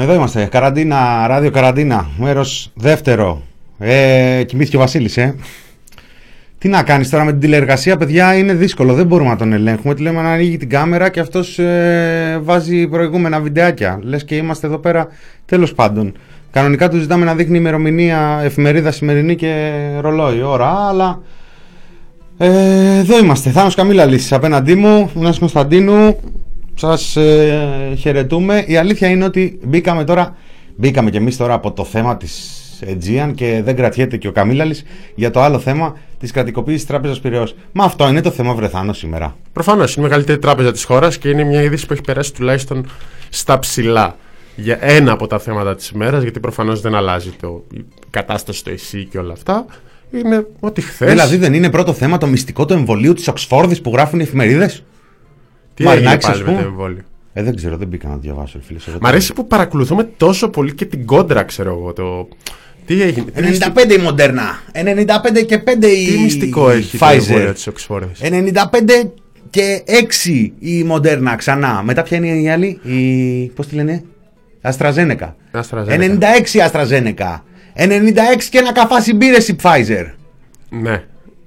Εδώ είμαστε. Καραντίνα, ράδιο καραντίνα. Μέρος δεύτερο. Κοιμήθηκε ο Βασίλης, Τι να κάνεις τώρα με την τηλεεργασία, παιδιά, είναι δύσκολο. Δεν μπορούμε να τον ελέγχουμε. Του λέμε να ανοίγει την κάμερα και αυτός βάζει προηγούμενα βιντεάκια. Λες και είμαστε εδώ πέρα. Τέλος πάντων. Κανονικά του ζητάμε να δείχνει ημερομηνία, εφημερίδα σημερινή και ρολόι ώρα, αλλά εδώ είμαστε. Θάνος Καμίλαλης απέναντί μου, Νέας Κωνσταντίνου. Σας χαιρετούμε. Η αλήθεια είναι ότι μπήκαμε κι εμείς τώρα από το θέμα της Aegean και δεν κρατιέται και ο Καμίλαλης για το άλλο θέμα της κρατικοποίησης Τράπεζας Πειραιώς. Μα αυτό είναι το θέμα, Βρεθάνο, σήμερα. Προφανώς είναι η μεγαλύτερη τράπεζα της χώρας και είναι μια είδηση που έχει περάσει τουλάχιστον στα ψηλά για ένα από τα θέματα της ημέρας, γιατί προφανώς δεν αλλάζει η κατάσταση στο ΕΣΥ και όλα αυτά. Είναι ότι χθες. Δηλαδή δεν είναι πρώτο θέμα το μυστικό του εμβολίου της Οξφόρδης που γράφουν οι εφημερίδες? Τι έγινε πάλι με το εμβόλιο? Δεν ξέρω, δεν μπήκα να διαβάσω, φίλε. Μ' αρέσει που παρακολουθούμε τόσο πολύ και την κόντρα, ξέρω εγώ. Τι έγινε? 95 η Μοντέρνα, 95 και 5 η Τι μυστικό έχει το εμβόλιο της Οξφόρδης? 95 και 6 η Μοντέρνα ξανά. Μετά ποια είναι η άλλη? Πώς τη λένε? Αστραζένεκα. 96 η Αστραζένεκα. 96 και ένα καφάσι μπύρες η Pfizer. Ναι.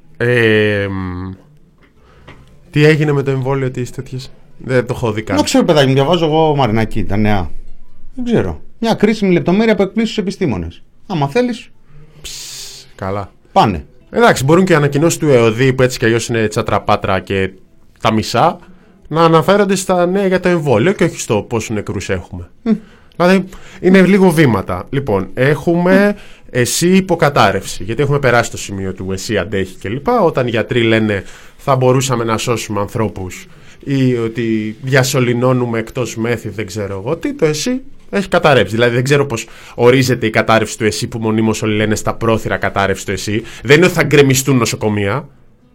Τι έγινε με το εμβόλιο της τέτοιες? Δεν το έχω δει καν. Δεν ξέρω, παιδάκι μου, διαβάζω εγώ Μαρινακή, τα νέα. Δεν ξέρω. Μια κρίσιμη λεπτομέρεια που εκπλήσει στους επιστήμονες. Άμα θέλεις. Καλά. Πάνε. Εντάξει, μπορούν και οι ανακοινώσεις του ΕΟΔΗ που έτσι κι αλλιώς είναι τσατραπάτρα και τα μισά να αναφέρονται στα νέα για το εμβόλιο και όχι στο πόσους νεκρούς έχουμε. Δηλαδή είναι λίγο βήματα. Λοιπόν, έχουμε ΕΣΥ υποκατάρρευση. Γιατί έχουμε περάσει το σημείο του ΕΣΥ αντέχει κλπ. Όταν οι γιατροί λένε θα μπορούσαμε να σώσουμε ανθρώπους ή ότι διασωληνώνουμε εκτός μέθη, δεν ξέρω εγώ τι, το ΕΣΥ έχει καταρρεύσει. Δηλαδή δεν ξέρω πώς ορίζεται η κατάρρευση του ΕΣΥ που μονίμως όλοι λένε στα πρόθυρα κατάρρευση του ΕΣΥ. Δεν είναι ότι θα γκρεμιστούν νοσοκομεία.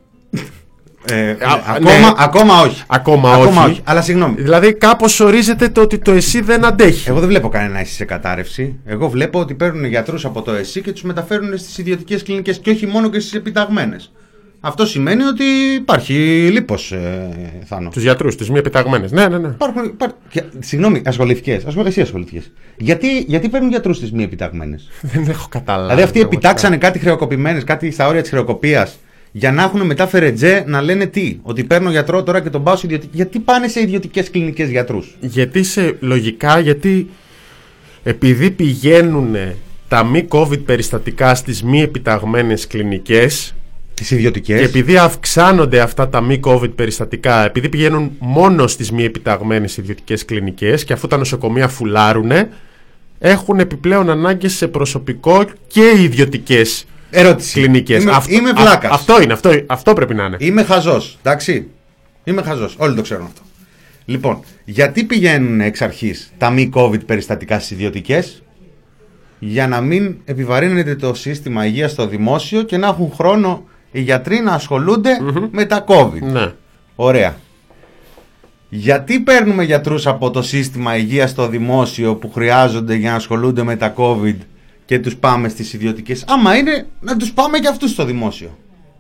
Ακόμα όχι. Ακόμα όχι. Αλλά συγγνώμη. Δηλαδή κάπως ορίζεται το ότι το ΕΣΥ δεν αντέχει. Εγώ δεν βλέπω κανένα ΕΣΥ σε κατάρρευση. Εγώ βλέπω ότι παίρνουν γιατρούς από το ΕΣΥ και τους μεταφέρουν στις ιδιωτικές κλινικές και όχι μόνο και στις επιταγμένες. Αυτό σημαίνει ότι υπάρχει λίπος, Θάνο. Τους γιατρούς, τις μη επιταγμένες. Ναι. Συγγνώμη, ασχοληθήκες. Εσύ ασχοληθήκες. Γιατί παίρνουν γιατρούς στις μη επιταγμένες? Δεν έχω καταλάβει. Δηλαδή αυτοί επιτάξανε κάτι χρεοκοπημένες, κάτι στα όρια της χρεοκοπίας, για να έχουν μετά φερετζέ να λένε τι? Ότι παίρνω γιατρό τώρα και τον πάω σε ιδιωτική. Γιατί πάνε σε ιδιωτικές κλινικές γιατρούς? Γιατί επειδή πηγαίνουν τα μη COVID περιστατικά στις μη επιταγμένες κλινικές. Τις ιδιωτικές. Και επειδή αυξάνονται αυτά τα μη COVID περιστατικά, επειδή πηγαίνουν μόνο στις μη επιταγμένες ιδιωτικές κλινικές και αφού τα νοσοκομεία φουλάρουνε, έχουν επιπλέον ανάγκες σε προσωπικό και ιδιωτικές κλινικές. Είμαι βλάκας. Αυτό πρέπει να είναι. Είμαι χαζός, εντάξει. Είμαι χαζός. Όλοι το ξέρουν αυτό. Λοιπόν, γιατί πηγαίνουν εξ αρχής τα μη COVID περιστατικά στις ιδιωτικές? Για να μην επιβαρύνεται το σύστημα υγείας στο δημόσιο και να έχουν χρόνο οι γιατροί να ασχολούνται με τα COVID. Ναι. Ωραία. Γιατί παίρνουμε γιατρούς από το σύστημα υγείας στο δημόσιο που χρειάζονται για να ασχολούνται με τα COVID και τους πάμε στις ιδιωτικές? Άμα είναι να τους πάμε και αυτούς στο δημόσιο.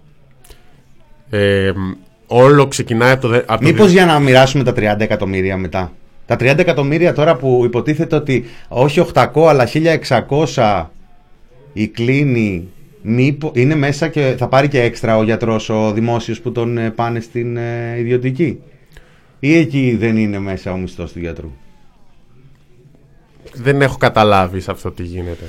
Όλο ξεκινάει από το... Μήπως για να μοιράσουμε τα 30 εκατομμύρια μετά? Τα 30 εκατομμύρια τώρα που υποτίθεται ότι όχι 800 αλλά 1600 η κλίνη είναι μέσα και θα πάρει και έξτρα ο γιατρός ο δημόσιος που τον πάνε στην ιδιωτική? Ή εκεί δεν είναι μέσα ο μισθός του γιατρού? Δεν έχω καταλάβει σε αυτό τι γίνεται.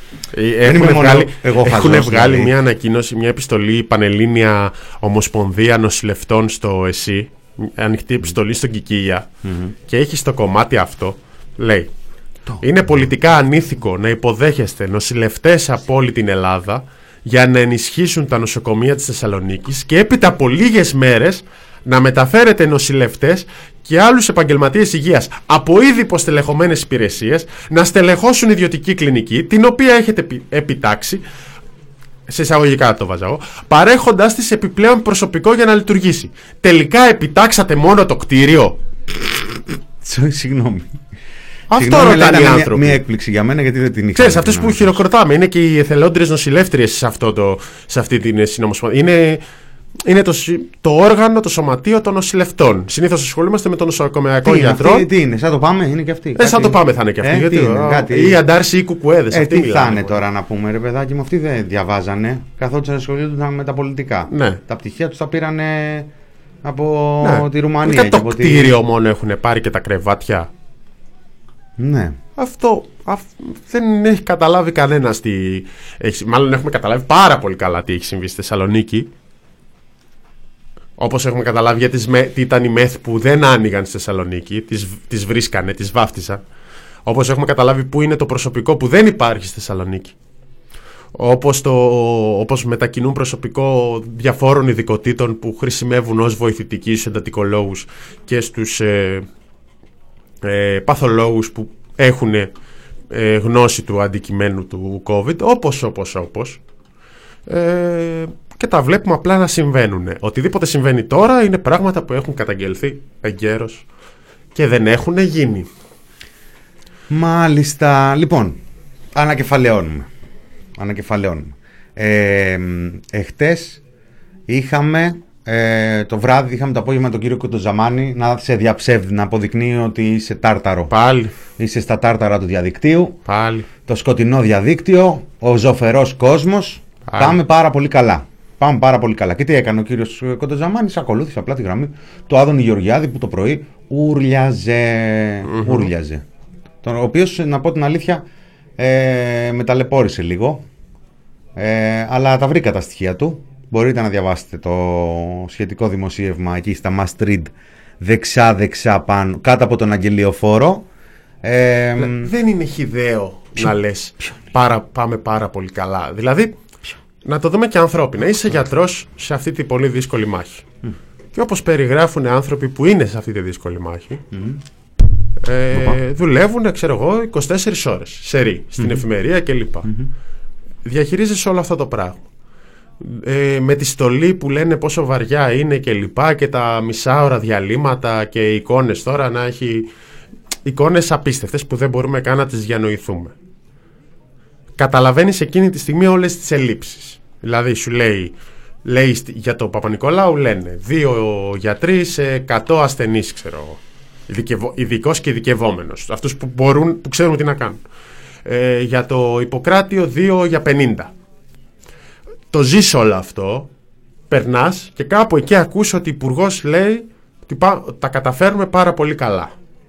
Έχουν βγάλει μια ανακοίνωση, μια επιστολή, η Πανελλήνια Ομοσπονδία Νοσηλευτών στο ΕΣΥ, ανοιχτή επιστολή στον Κικίλια, και έχει στο κομμάτι αυτό, λέει: είναι πολιτικά ανήθικο να υποδέχεστε νοσηλευτές από όλη την Ελλάδα για να ενισχύσουν τα νοσοκομεία της Θεσσαλονίκης και έπειτα από λίγες μέρες να μεταφέρετε νοσηλευτές και άλλους επαγγελματίες υγείας από ήδη υποστελεχωμένες υπηρεσίες να στελεχώσουν ιδιωτική κλινική, την οποία έχετε επιτάξει, σε εισαγωγικά το βάζα εγώ, παρέχοντας της επιπλέον προσωπικό για να λειτουργήσει. Τελικά επιτάξατε μόνο το κτίριο? Συγγνώμη. Αυτό ρωτάνε οι άνθρωποι. Μια έκπληξη για μένα, γιατί δεν την είχα. Ξέρεις, αυτές που χειροκροτάμε είναι και οι εθελόντριες νοσηλεύτριες σε αυτή την συνομοσπονδία. Είναι είναι το όργανο, το σωματείο των νοσηλευτών. Συνήθως ασχολούμαστε με τον νοσοκομειακό γιατρό. Τι είναι, σαν το πάμε, είναι και αυτή. Σαν το πάμε θα είναι και αυτή. Γιατί, ή αντάρση ή κουκουέδες. Τι θα είναι τώρα να πούμε, ρε παιδάκι μου, αυτοί δεν διαβάζανε. Καθόντουσαν ασχολούνταν με τα πολιτικά. Ναι. Τα πτυχία τους τα πήρανε από τη Ρουμανία. Και το κτίριο μόνο έχουν πάρει και τα κρεβάτια. Ναι. Αυτό δεν έχει καταλάβει κανένας τι έχει. Μάλλον έχουμε καταλάβει πάρα πολύ καλά τι έχει συμβεί στη Θεσσαλονίκη. Όπως έχουμε καταλάβει γιατί τι ήταν οι μεθ που δεν άνοιγαν στη Θεσσαλονίκη, τις βρίσκανε, τις βάφτισαν. Όπως έχουμε καταλάβει που είναι το προσωπικό που δεν υπάρχει στη Θεσσαλονίκη. Όπως μετακινούν προσωπικό διαφόρων ειδικοτήτων που χρησιμεύουν ως βοηθητικοί στους εντατικολόγους και στους παθολόγους που έχουν γνώση του αντικειμένου του COVID, όπως. Και τα βλέπουμε απλά να συμβαίνουν. Οτιδήποτε συμβαίνει τώρα είναι πράγματα που έχουν καταγγελθεί εγκαίρως και δεν έχουν γίνει. Μάλιστα. Λοιπόν, ανακεφαλαιώνουμε. Εχτες είχαμε το βράδυ, είχαμε το απόγευμα τον κύριο Κοντοζαμάνη να σε διαψεύδει, να αποδεικνύει ότι είσαι τάρταρο. Πάλι. Είσαι στα τάρταρα του διαδικτύου. Πάλι. Το σκοτεινό διαδίκτυο, ο ζωφερός κόσμος. Πάμε πάρα πολύ καλά. Και τι έκανε ο κύριος Κοντοζαμάνης? Ακολούθησε απλά τη γραμμή του Άδωνη Γεωργιάδη που το πρωί ούρλιαζε. Ο οποίος, να πω την αλήθεια, με ταλαιπώρησε λίγο. Αλλά τα βρήκα τα στοιχεία του. Μπορείτε να διαβάσετε το σχετικό δημοσίευμα εκεί στα Must Read δεξιά πάνω, κάτω από τον αγγελιοφόρο. Δεν είναι χυδαίο να λες πάμε πάρα πολύ καλά. Δηλαδή, να το δούμε και ανθρώπινα. Είσαι γιατρός σε αυτή τη πολύ δύσκολη μάχη. Και όπως περιγράφουν άνθρωποι που είναι σε αυτή τη δύσκολη μάχη, δουλεύουν, 24 ώρες σερί, στην εφημερία κλπ. Διαχειρίζεσαι όλο αυτό το πράγμα. Με τη στολή που λένε πόσο βαριά είναι και τα μισάωρα διαλύματα και εικόνες τώρα, να έχει εικόνες απίστευτες που δεν μπορούμε καν να τις διανοηθούμε. Καταλαβαίνεις εκείνη τη στιγμή όλες τις ελλείψεις. Δηλαδή σου λέει για τον Παπα-Νικολάου λένε 2 γιατροί σε 100 ασθενείς, ειδικός και ειδικευόμενος, αυτούς που ξέρουν τι να κάνουν. Για το Ιπποκράτιο 2 για 50. Το ζεις όλο αυτό, περνάς και κάπου εκεί ακούς ότι ο υπουργός λέει ότι τα καταφέρουμε πάρα πολύ καλά.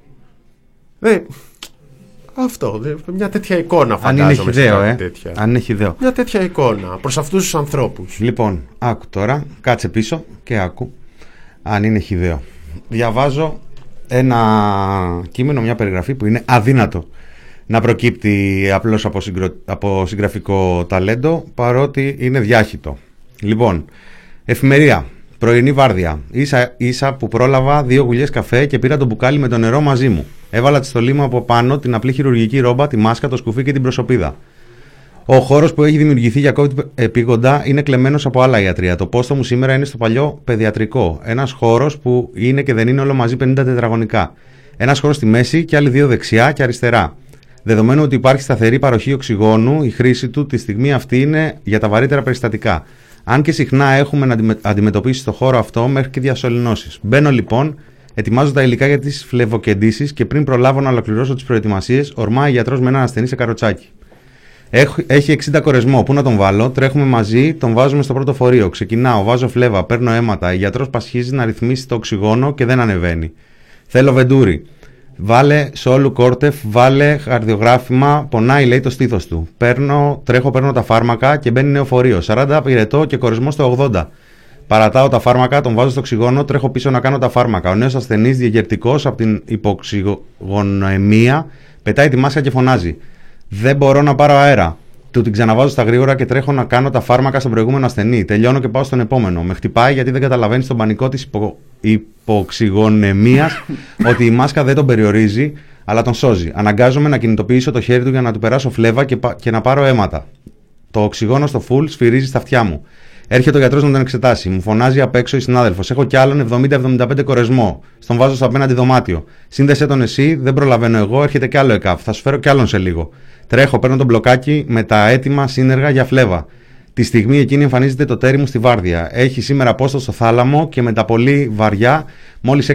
Αυτό, μια τέτοια εικόνα φαντάζομαι. Αν είναι χυδαίο. Μια τέτοια εικόνα προς αυτούς τους ανθρώπους. Λοιπόν, άκου τώρα, κάτσε πίσω και άκου αν είναι χυδαίο. Διαβάζω ένα κείμενο, μια περιγραφή που είναι αδύνατο να προκύπτει απλώς από συγγραφικό ταλέντο, παρότι είναι διάχυτο. Λοιπόν, εφημερία, πρωινή βάρδια. Ίσα που πρόλαβα 2 γουλιές καφέ και πήρα το μπουκάλι με το νερό μαζί μου. Έβαλα τη στολή μου από πάνω, την απλή χειρουργική ρόμπα, τη μάσκα, το σκουφί και την προσωπίδα. Ο χώρος που έχει δημιουργηθεί για COVID επίγοντα είναι κλεμμένος από άλλα ιατρεία. Το πόστο μου σήμερα είναι στο παλιό παιδιατρικό. Ένας χώρος που είναι και δεν είναι όλο μαζί 50 τετραγωνικά. Ένας χώρος στη μέση και άλλοι 2 δεξιά και αριστερά. Δεδομένου ότι υπάρχει σταθερή παροχή οξυγόνου, η χρήση του τη στιγμή αυτή είναι για τα βαρύτερα περιστατικά. Αν και συχνά έχουμε να αντιμετωπίσει στο χώρο αυτό μέχρι και διασωληνώσεις. Μπαίνω λοιπόν, ετοιμάζω τα υλικά για τις φλεβοκεντήσεις και πριν προλάβω να ολοκληρώσω τις προετοιμασίες, ορμάει γιατρός με έναν ασθενή σε καροτσάκι. Έχει 60 κορεσμό. Πού να τον βάλω? Τρέχουμε μαζί, τον βάζουμε στο πρώτο φορείο. Ξεκινάω, βάζω φλέβα, παίρνω αίματα. Ο γιατρός πασχίζει να ρυθμίσει το οξυγόνο και δεν ανεβαίνει. Θέλω βεντούρι. Βάλε σόλου κόρτεφ, βάλε καρδιογράφημα, πονάει λέει το στήθος του. Τρέχω, παίρνω τα φάρμακα και μπαίνει νέο φορείο. 40 πυρετό και κορεσμό στο 80. Παρατάω τα φάρμακα, τον βάζω στο οξυγόνο, τρέχω πίσω να κάνω τα φάρμακα. Ο νέος ασθενής διαγερτικός από την υποοξυγοναιμία πετάει τη μάσκα και φωνάζει. Δεν μπορώ να πάρω αέρα. Του την ξαναβάζω στα γρήγορα και τρέχω να κάνω τα φάρμακα στον προηγούμενο ασθενή. Τελειώνω και πάω στον επόμενο. Με χτυπάει γιατί δεν καταλαβαίνει τον πανικό της υποοξυγοναιμίας ότι η μάσκα δεν τον περιορίζει, αλλά τον σώζει. Αναγκάζομαι να κινητοποιήσω το χέρι του για να του περάσω φλέβα και να πάρω αίματα. Το οξυγόνο στο φουλ σφυρίζει στα αυτιά μου. Έρχεται ο γιατρός να τον εξετάσει. Μου φωνάζει απ' έξω η συνάδελφος. Έχω κι άλλον 70-75 κορεσμό. Στον βάζω στο απέναντι δωμάτιο. Σύνδεσέ τον εσύ, δεν προλαβαίνω εγώ, έρχεται κι άλλο ΕΚΑΒ. Θα σου φέρω κι άλλον σε λίγο. Τρέχω, παίρνω τον μπλοκάκι με τα έτοιμα σύνεργα για φλέβα. Τη στιγμή εκείνη εμφανίζεται το τέρι μου στη βάρδια. Έχει σήμερα πόστο στο θάλαμο και με τα πολύ βαριά, μόλις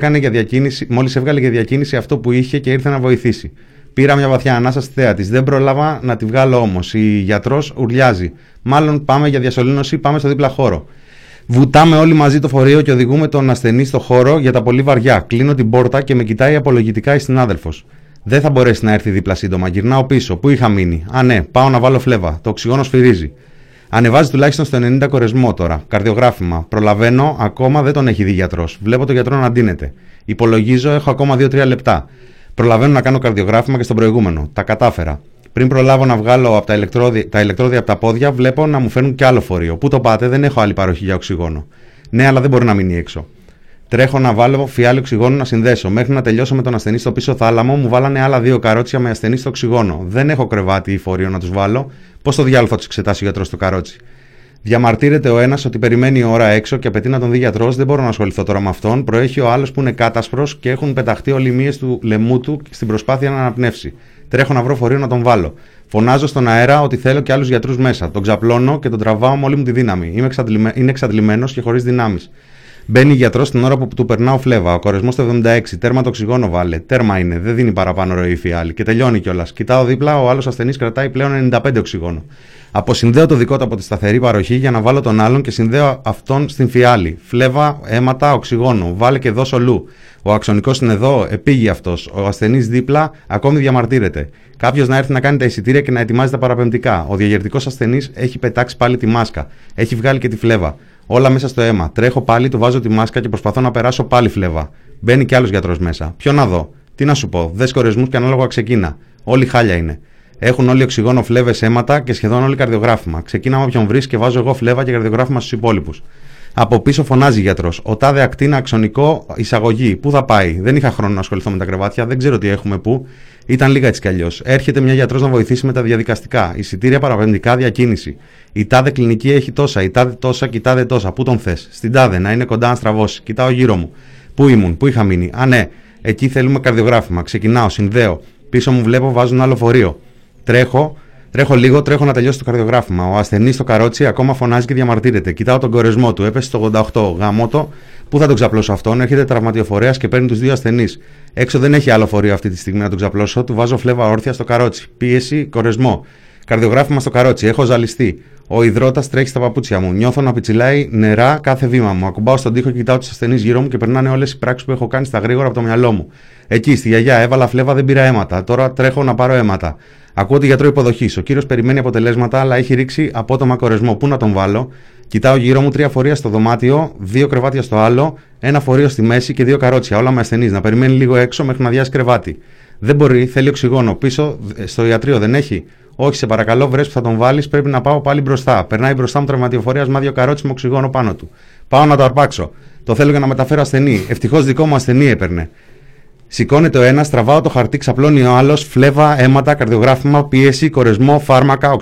έβγαλε για διακίνηση αυτό που είχε και ήρθε να βοηθήσει. Πήρα μια βαθιά ανάσα στη θέα της. Δεν πρόλαβα να τη βγάλω όμως. Η γιατρός ουρλιάζει. Μάλλον πάμε για διασωλήνωση, πάμε στο δίπλα χώρο. Βουτάμε όλοι μαζί το φορείο και οδηγούμε τον ασθενή στο χώρο για τα πολύ βαριά. Κλείνω την πόρτα και με κοιτάει απολογητικά η συνάδελφος. Δεν θα μπορέσει να έρθει δίπλα σύντομα. Γυρνάω πίσω. Πού είχα μείνει? Α, ναι, πάω να βάλω φλέβα. Το οξυγόνο σφυρίζει. Ανεβάζει τουλάχιστον στο 90 κορεσμό τώρα. Καρδιογράφημα. Προλαβαίνω, ακόμα δεν τον έχει δει γιατρός. Βλέπω τον γιατρό να ντύνεται. Υπολογίζω, έχω ακόμα 2-3 λεπτά. Προλαβαίνω να κάνω καρδιογράφημα και στον προηγούμενο. Τα κατάφερα. Πριν προλάβω να βγάλω από τα ηλεκτρόδια από τα πόδια, βλέπω να μου φέρνουν κι άλλο φορείο. Πού το πάτε, δεν έχω άλλη παροχή για οξυγόνο. Ναι, αλλά δεν μπορεί να μείνει έξω. Τρέχω να βάλω φιάλη οξυγόνου να συνδέσω. Μέχρι να τελειώσω με τον ασθενή στο πίσω θάλαμο, μου βάλανε άλλα 2 καρότσια με ασθενή στο οξυγόνο. Δεν έχω κρεβάτι ή φορείο να του βάλω. Πώς το διάλογο θα του εξετάσει ο γιατρός στο καρότσι? Διαμαρτύρεται ο ένας ότι περιμένει η ώρα έξω και απαιτεί να τον δει γιατρός. Δεν μπορώ να ασχοληθώ τώρα με αυτόν. Προέχει ο άλλος που είναι κάτασπρος και έχουν πεταχτεί όλοι οι μύες του λαιμού του στην προσπάθεια να αναπνεύσει. Τρέχω να βρω φορείο να τον βάλω. Φωνάζω στον αέρα ότι θέλω και άλλους γιατρούς μέσα. Τον ξαπλώνω και τον τραβάω με όλη μου τη δύναμη. Είναι εξαντλημένος και χωρίς δυνάμεις. Μπαίνει γιατρός την ώρα που του περνάω φλέβα. Ο κορεσμός στο 76. Τέρμα το οξυγόνο βάλε. Τέρμα είναι. Δεν δίνει παραπάνω ροή φιάλη. Και τελειώνει κιόλας. Κοιτάω δίπλα, ο άλλος ασθενής κρατάει πλέον 95 οξυγόνο. Αποσυνδέω το δικό του από τη σταθερή παροχή για να βάλω τον άλλον και συνδέω αυτόν στην φιάλη. Φλέβα, αίματα, οξυγόνο. Βάλε και δώσ' ολού. Ο αξονικός είναι εδώ, επήγει αυτός. Ο ασθενής δίπλα ακόμη διαμαρτύρεται. Κάποιος να έρθει να κάνει τα εισιτήρια και να ετοιμάζει τα παραπεμπτικά. Ο διαγερτικός ασθενής έχει πετάξει πάλι τη μάσκα. Έχει βγάλει και τη φλέβα. Όλα μέσα στο αίμα. Τρέχω πάλι, του βάζω τη μάσκα και προσπαθώ να περάσω πάλι φλέβα. Μπαίνει κι άλλος γιατρός μέσα. Ποιο να δω? Τι να σου πω? Δες κορεσμούς και ανάλογα ξεκίνα. Όλοι χάλια είναι. Έχουν όλοι οξυγόνο, φλέβες, αίματα και σχεδόν όλοι καρδιογράφημα. Ξεκίναμε όποιον βρει και βάζω εγώ φλέβα και καρδιογράφημα στους υπόλοιπους. Από πίσω φωνάζει γιατρός. Ο τάδε ακτίνα αξονικό εισαγωγή. Πού θα πάει? Δεν είχα χρόνο να ασχοληθώ με τα κρεβάτια, δεν ξέρω τι έχουμε πού. Ήταν λίγα έτσι κι αλλιώς. Έρχεται μια γιατρός να βοηθήσει με τα διαδικαστικά. Εισιτήρια, παραπεμπτικά, διακίνηση. Η τάδε κλινική έχει τόσα, η τάδε τόσα και η τάδε τόσα. Πού τον θες? Στην τάδε, να είναι κοντά να στραβώσει. Κοιτάω γύρω μου. Πού ήμουν, πού είχα μείνει? Α, ναι, εκεί θέλουμε καρδιογράφημα. Ξεκινάω, συνδέω. Πίσω μου βλέπω, βάζουν άλλο φορείο. Τρέχω λίγο, τρέχω να τελειώσει το καρδιογράφημα. Ο ασθενής στο καρότσι ακόμα φωνάζει και διαμαρτύρεται. Κοιτάω τον κορεσμό του, έπεσε στο 88. Γαμώτο, πού θα τον ξαπλώσω αυτόν? Έρχεται τραυματιοφορέας και παίρνει τους 2 ασθενείς. Έξω δεν έχει άλλο φορείο αυτή τη στιγμή να τον ξαπλώσω. Του βάζω φλέβα όρθια στο καρότσι. Πίεση, κορεσμό. Καρδιογράφημα στο καρότσι. Έχω ζαλιστεί. Ο υδρότας τρέχει στα παπούτσια μου. Νιώθω να πιτσιλάει νερά κάθε βήμα μου. Ακουμπάω στον τοίχο και κοιτάω τους ασθενείς γύρω μου και περνάνε όλες οι πράξεις που έχω κάνει στα γρήγορα από το μυαλό μου. Εκεί, στη γιαγιά, έβαλα φλέβα, δεν πήρα αίματα. Τώρα τρέχω να πάρω αίματα. Ακούω τη γιατρό υποδοχής. Ο κύριος περιμένει αποτελέσματα, αλλά έχει ρίξει απότομα κορεσμό. Πού να τον βάλω? Κοιτάω γύρω μου 3 φορεία στο δωμάτιο, 2 κρεβάτια στο άλλο, 1 φορείο στη μέση και 2 καρότσια. Όλα με ασθενείς. Να περιμένει λίγο έξω μέχρι να διάσει κρεβάτι. Δεν μπορεί, θέλει οξυγόνο. Πίσω στο ιατρείο δεν έχει. Όχι, σε παρακαλώ, βρες που θα τον βάλεις. Πρέπει να πάω πάλι μπροστά. Περνάει μπροστά μου τραυματιοφορέας με 2 καρότσι με οξυγόνο πάνω του. Πάω να το αρπάξω. Το θέλω για να μεταφέρω ασθενή. Ευτυχώς δικό μου ασθενή έπαιρνε. Σηκώνεται ο ένας, τραβάω το χαρτί, ξαπλώνει ο άλλος, φλέβα, αίματα, καρδιογράφημα, πίεση, κορεσμό, φάρμακα,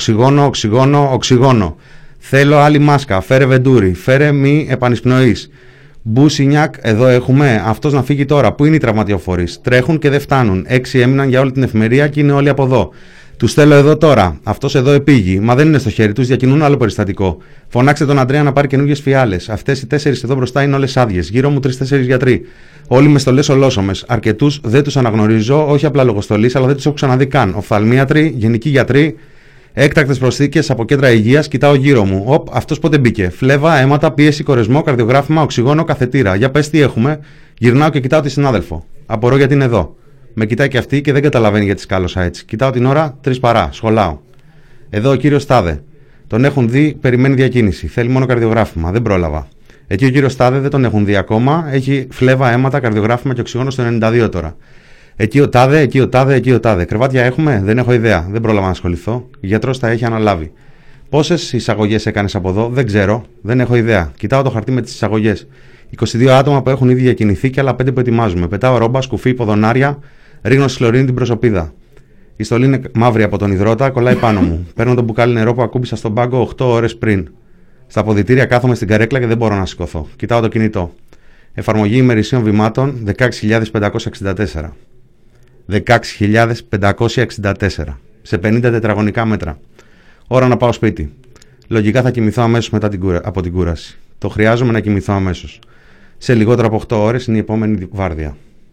οξυγόνο. Θέλω άλλη μάσκα, φέρε βεντούρι, φέρε μη επανεισπνοής. Μπούσινιακ, εδώ έχουμε. Αυτός να φύγει τώρα. Πού είναι οι τραυματιοφορείς? Τρέχουν και δεν φτάνουν. 6 έμειναν για όλη την εφημερία και είναι όλοι από εδώ. Τους θέλω εδώ τώρα. Αυτός εδώ επήγει. Μα δεν είναι στο χέρι τους, διακινούν άλλο περιστατικό. Φωνάξτε τον Αντρέα να πάρει καινούργιες φιάλες. Αυτές οι 4 εδώ μπροστά είναι όλες άδειες. Γύρω μου 3-4 γιατροί. Όλοι με στολές ολόσωμες. Αρκετούς δεν τους αναγνωρίζω, όχι απλά λόγω στολής, αλλά δεν τους έχω ξαναδεί καν. Οφθαλμίατροι, γενικοί γιατροί, έκτακτες προσθήκες από κέντρα υγείας. Κοιτάω γύρω μου. Αυτός πότε μπήκε? Φλέβα, αίματα, πίεση, κορεσμό, καρδιογράφημα, οξυγόνο, καθετήρα. Για πες τι έχουμε. Γυρνάω και κοιτάω τη συνάδελφο. Απορώ γιατί είναι εδώ. Με κοιτάει και αυτή και δεν καταλαβαίνει γιατί σκάλωσα έτσι. Κοιτάω την ώρα, 3 παρά. Σχολάω. Εδώ ο κύριος Τάδε. Τον έχουν δει, περιμένει διακίνηση. Θέλει μόνο καρδιογράφημα. Δεν πρόλαβα. Εκεί ο κύριος Τάδε δεν τον έχουν δει ακόμα. Έχει φλέβα, αίματα, καρδιογράφημα και οξυγόνο στο 92 τώρα. Εκεί ο Τάδε, εκεί ο Τάδε, εκεί ο Τάδε. Κρεβάτια έχουμε? Δεν έχω ιδέα. Δεν πρόλαβα να ασχοληθώ. Ο γιατρός τα έχει αναλάβει. Πόσες εισαγωγές έκανες από εδώ? Δεν ξέρω. Δεν έχω ιδέα. Κοιτάω το χαρτί με τις εισαγωγές. 22 άτομα που έχουν ήδη διακινηθεί και άλλα 5 που ετοιμάζουμε. Πετάω ρόμπα, σκουφί, ποδονάρια. Ρίχνω στη χλωρίνη την προσωπίδα. Η στολή είναι μαύρη από τον υδρότα, κολλάει πάνω μου. Παίρνω το μπουκάλι νερό που ακούμπησα στον πάγκο 8 ώρες πριν. Στα αποδυτήρια κάθομαι στην καρέκλα και δεν μπορώ να σηκωθώ. Κοιτάω το κινητό. Εφαρμογή ημερησίων βημάτων 16.564. 16.564. Σε 50 τετραγωνικά μέτρα. Ώρα να πάω σπίτι. Λογικά θα κοιμηθώ αμέσως μετά από την κούραση. Το χρειάζομαι να κοιμηθώ αμέσως. Σε λιγότερο από 8 ώρες είναι η επόμενη βάρδια.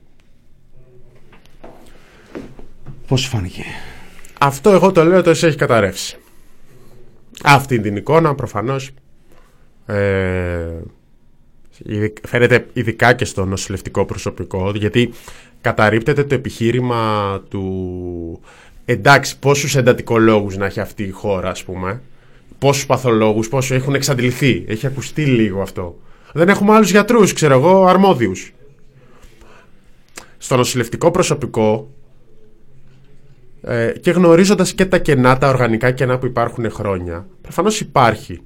Πώς σου φάνηκε? Αυτό εγώ το λέω, το εσύ έχει καταρρεύσει. Αυτή την εικόνα προφανώς φαίνεται ειδικά και στο νοσηλευτικό προσωπικό, γιατί καταρρίπτεται το επιχείρημα του εντάξει, πόσους εντατικολόγους να έχει αυτή η χώρα, ας πούμε, πόσους παθολόγους, πόσο έχουν εξαντληθεί, έχει ακουστεί λίγο αυτό. Δεν έχουμε άλλους γιατρούς, ξέρω εγώ, αρμόδιους. Στο νοσηλευτικό προσωπικό, και γνωρίζοντας και τα κενά, τα οργανικά κενά που υπάρχουν χρόνια, προφανώς υπάρχει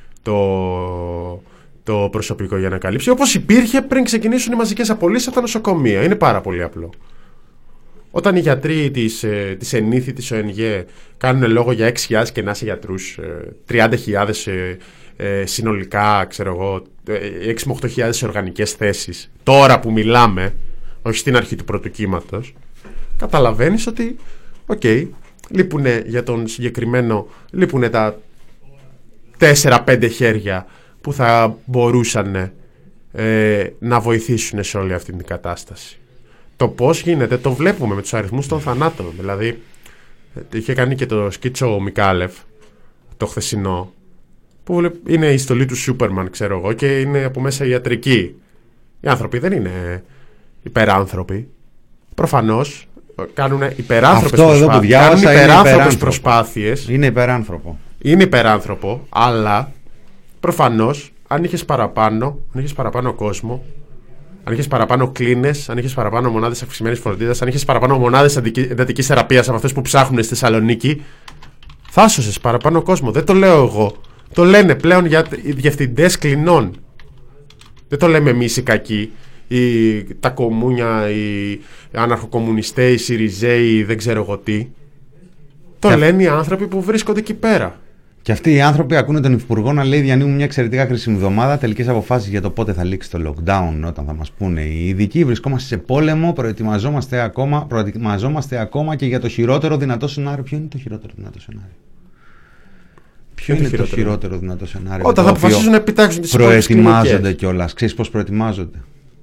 το προσωπικό για να καλύψει, όπως υπήρχε πριν ξεκινήσουν οι μαζικές απολύσεις από τα νοσοκομεία. Είναι πάρα πολύ απλό. Όταν οι γιατροί της ΕΝΗΘΗ, της ΟΕΝΓΕ κάνουν λόγο για 6.000 κενά σε γιατρούς, 30.000 συνολικά, ξέρω εγώ, 6 με 8.000 οργανικές θέσεις, τώρα που μιλάμε, όχι στην αρχή του πρώτου κύματος, καταλαβαίνεις ότι λείπουνε για τον συγκεκριμένο, λείπουνε τα 4-5 χέρια που θα μπορούσαν να βοηθήσουν σε όλη αυτή την κατάσταση. Το πώς γίνεται το βλέπουμε με τους αριθμούς των θανάτων. Δηλαδή, είχε κάνει και το σκίτσο ο Μικάλεφ, το χθεσινό, που είναι η στολή του Σούπερμαν, ξέρω εγώ, και είναι από μέσα ιατρική. Οι άνθρωποι δεν είναι υπεράνθρωποι. Προφανώς κάνουν υπεράνθρωπες προσπάθειες. Είναι υπεράνθρωπο. Είναι υπεράνθρωπο, αλλά προφανώς αν είχες παραπάνω κόσμο, αν είχες παραπάνω κλίνες, αν είχες παραπάνω μονάδες αυξημένης φροντίδας, αν είχες παραπάνω μονάδες εντατικής θεραπείας από αυτές που ψάχνουν στη Θεσσαλονίκη, θα άσωσες παραπάνω κόσμο. Δεν το λέω εγώ. Το λένε πλέον οι διευθυντές κλινών. Δεν το λέμε εμείς οι κακοί, τα κομμούνια, οι αναρχοκομμουνιστές, οι Σιριζέοι, δεν ξέρω εγώ τι. Το λένε οι άνθρωποι που βρίσκονται εκεί πέρα. Και αυτοί οι άνθρωποι ακούνε τον Υπουργό να λέει: διανύουμε μια εξαιρετικά χρήσιμη εβδομάδα. Τελικές αποφάσεις για το πότε θα λήξει το lockdown, όταν θα μας πούνε οι ειδικοί. Βρισκόμαστε σε πόλεμο, προετοιμαζόμαστε ακόμα και για το χειρότερο δυνατό σενάριο. Ποιο είναι το χειρότερο δυνατό σενάριο? Ποιο είναι το χειρότερο δυνατό σενάριο? Όταν θα αποφασίσουν να επιτάξουν τις υπόλοιπες κλινικές. Προετοιμάζονται κιόλας. Ξέρεις πώς προετοιμάζονται?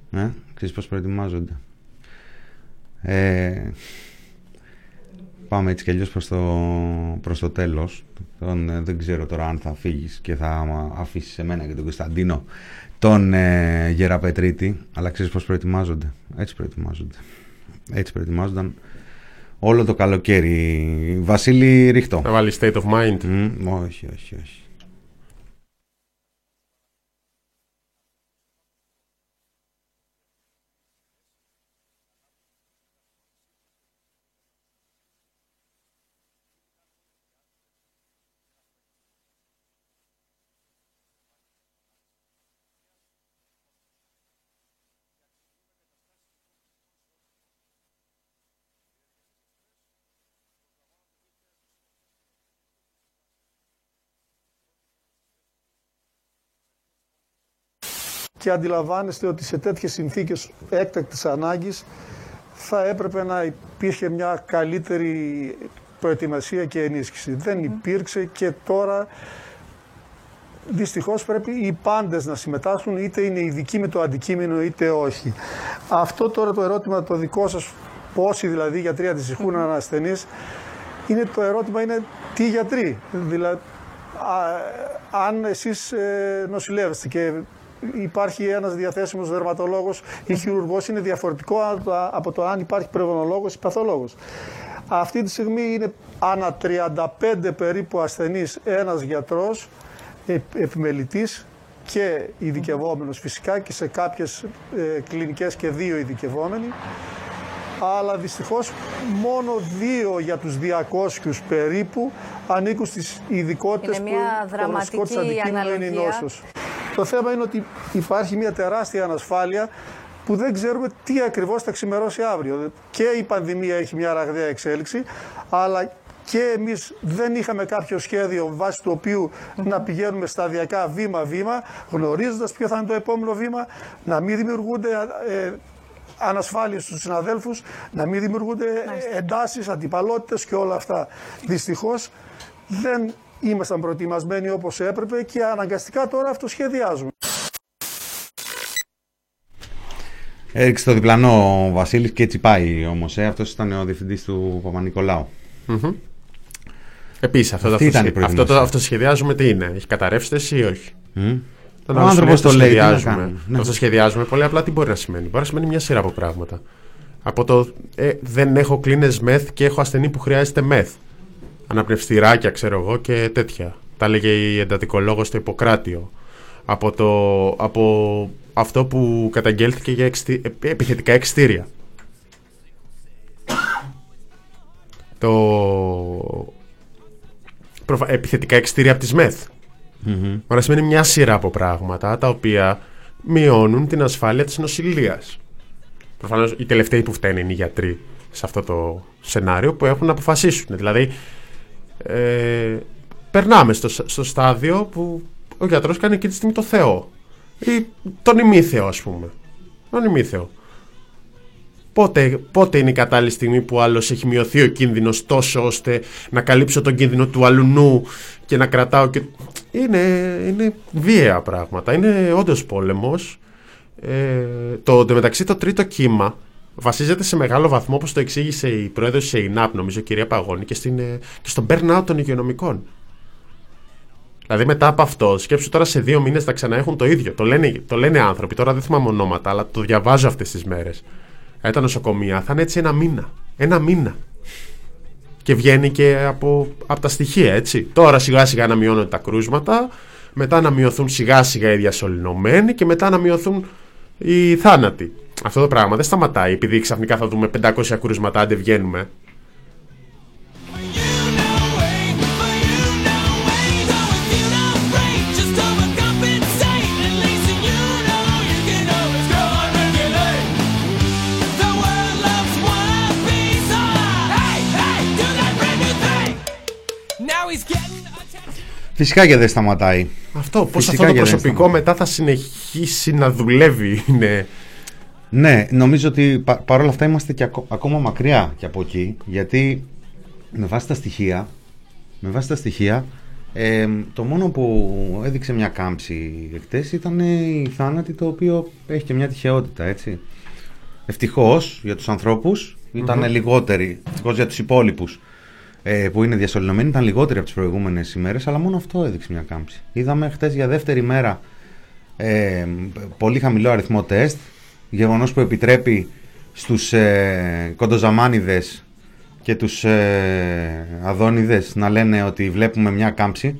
Πάμε έτσι κι αλλιώς προς το τέλος. Δεν ξέρω τώρα αν θα φύγεις και θα αφήσεις εμένα και τον Κωνσταντίνο τον Γεραπετρίτη, αλλά ξέρεις πώς προετοιμάζονται? Έτσι προετοιμάζονταν όλο το καλοκαίρι. Βασίλη, ρίχτω. Θα βάλει state of mind. Όχι. Και αντιλαμβάνεστε ότι σε τέτοιες συνθήκες έκτακτης ανάγκης θα έπρεπε να υπήρχε μια καλύτερη προετοιμασία και ενίσχυση. Δεν υπήρξε και τώρα δυστυχώς πρέπει οι πάντες να συμμετάσχουν, είτε είναι ειδικοί με το αντικείμενο είτε όχι. Αυτό τώρα το ερώτημα το δικό σας, πόσοι δηλαδή γιατροί αντιστοιχούν έναν ασθενείς, το ερώτημα είναι τι γιατροί. Δηλαδή, αν εσείς νοσηλεύεστε και υπάρχει ένας διαθέσιμος δερματολόγος ή χειρουργός, είναι διαφορετικό από το αν υπάρχει πνευμονολόγος ή παθολόγος. Αυτή τη στιγμή είναι ανά 35 περίπου ασθενείς ένας γιατρός, επιμελητής και ειδικευόμενος φυσικά, και σε κάποιες κλινικές και 2 ειδικευόμενοι. Αλλά δυστυχώς μόνο 2 για τους 200 περίπου ανήκουν στις ειδικότητες που το βασικό της αντικείμενο είναι η νόσος. Το θέμα είναι ότι υπάρχει μια τεράστια ανασφάλεια που δεν ξέρουμε τι ακριβώς θα ξημερώσει αύριο. Και η πανδημία έχει μια ραγδαία εξέλιξη, αλλά και εμείς δεν είχαμε κάποιο σχέδιο βάσει του οποίου να πηγαίνουμε σταδιακά βήμα-βήμα, γνωρίζοντας ποιο θα είναι το επόμενο βήμα, να μην δημιουργούνται ανασφάλειες στους συναδέλφους, να μην δημιουργούνται εντάσεις, αντιπαλότητες και όλα αυτά. Δυστυχώς δεν ήμασταν προετοιμασμένοι όπως έπρεπε και αναγκαστικά τώρα αυτοσχεδιάζουμε. Έριξε το διπλανό ο Βασίλης και έτσι πάει όμως. Αυτός ήταν ο διευθυντής του Παπα-Νικολάου. Mm-hmm. Επίσης, αυτό το αυτοσχεδιάζουμε τι είναι, έχει καταρρεύσει εσύ ή όχι? Ο άνθρωπος το λέει. Το αυτοσχεδιάζουμε πολύ απλά τι μπορεί να σημαίνει? Μπορεί να σημαίνει μια σειρά από πράγματα. Από το δεν έχω κλίνες μεθ και έχω ασθενή που χρειάζεται μεθ. Αναπνευστηράκια, ξέρω εγώ, και τέτοια. Τα έλεγε η εντατικολόγος στο Ιπποκράτιο. Από αυτό που καταγγέλθηκε για επιθετικά εξτήρια. Επιθετικά εξτήρια από τις ΜΕΘ. Μπορεί να σημαίνει μια σειρά από πράγματα τα οποία μειώνουν την ασφάλεια της νοσηλείας. Προφανώς οι τελευταίοι που φταίνουν είναι οι γιατροί σε αυτό το σενάριο που έχουν να αποφασίσουν. Δηλαδή περνάμε στο στάδιο που ο γιατρός κάνει εκείνη τη στιγμή το Θεό ή τον ημίθεο, ας πούμε. Τον ημίθεο. Πότε είναι η κατάλληλη στιγμή που άλλος έχει μειωθεί ο κίνδυνος τόσο ώστε να καλύψω τον κίνδυνο του αλουνού και να κρατάω και... Είναι βίαια πράγματα. Είναι όντως πόλεμος. Μεταξύ το τρίτο κύμα βασίζεται σε μεγάλο βαθμό, όπως το εξήγησε η πρόεδρος της ΕΙΝΑΠ, νομίζω, κυρία Παγώνη, και στον burnout των υγειονομικών. Δηλαδή μετά από αυτό, σκέψου τώρα σε 2 μήνες θα ξαναέχουν το ίδιο. Το λένε άνθρωποι, τώρα δεν θυμάμαι ονόματα, αλλά το διαβάζω αυτές τις μέρες. Τα νοσοκομεία θα είναι έτσι 1 μήνα. 1 μήνα. Και βγαίνει και από τα στοιχεία, έτσι. Τώρα σιγά σιγά να μειώνονται τα κρούσματα, μετά να μειωθούν σιγά σιγά οι διασωληνωμένοι και μετά να μειωθούν οι θάνατοι. Αυτό το πράγμα δεν σταματάει επειδή ξαφνικά θα δούμε 500 κρούσματα, άντε βγαίνουμε. Φυσικά και δεν σταματάει. Αυτό, πώς αυτό το προσωπικό μετά θα συνεχίσει να δουλεύει είναι... Ναι, νομίζω ότι παρόλα αυτά είμαστε και ακόμα μακριά και από εκεί, γιατί με βάση τα στοιχεία το μόνο που έδειξε μια κάμψη εχθές ήταν η θάνατη, το οποίο έχει και μια τυχαιότητα, έτσι. Ευτυχώς για τους ανθρώπους ήταν λιγότεροι, ευτυχώς για τους υπόλοιπους που είναι διασωληνωμένοι ήταν λιγότεροι από τις προηγούμενες ημέρες, αλλά μόνο αυτό έδειξε μια κάμψη. Είδαμε χτες για δεύτερη μέρα πολύ χαμηλό αριθμό τεστ, γεγονός που επιτρέπει στους κοντοζαμάνιδες και τους αδόνιδες να λένε ότι βλέπουμε μια κάμψη.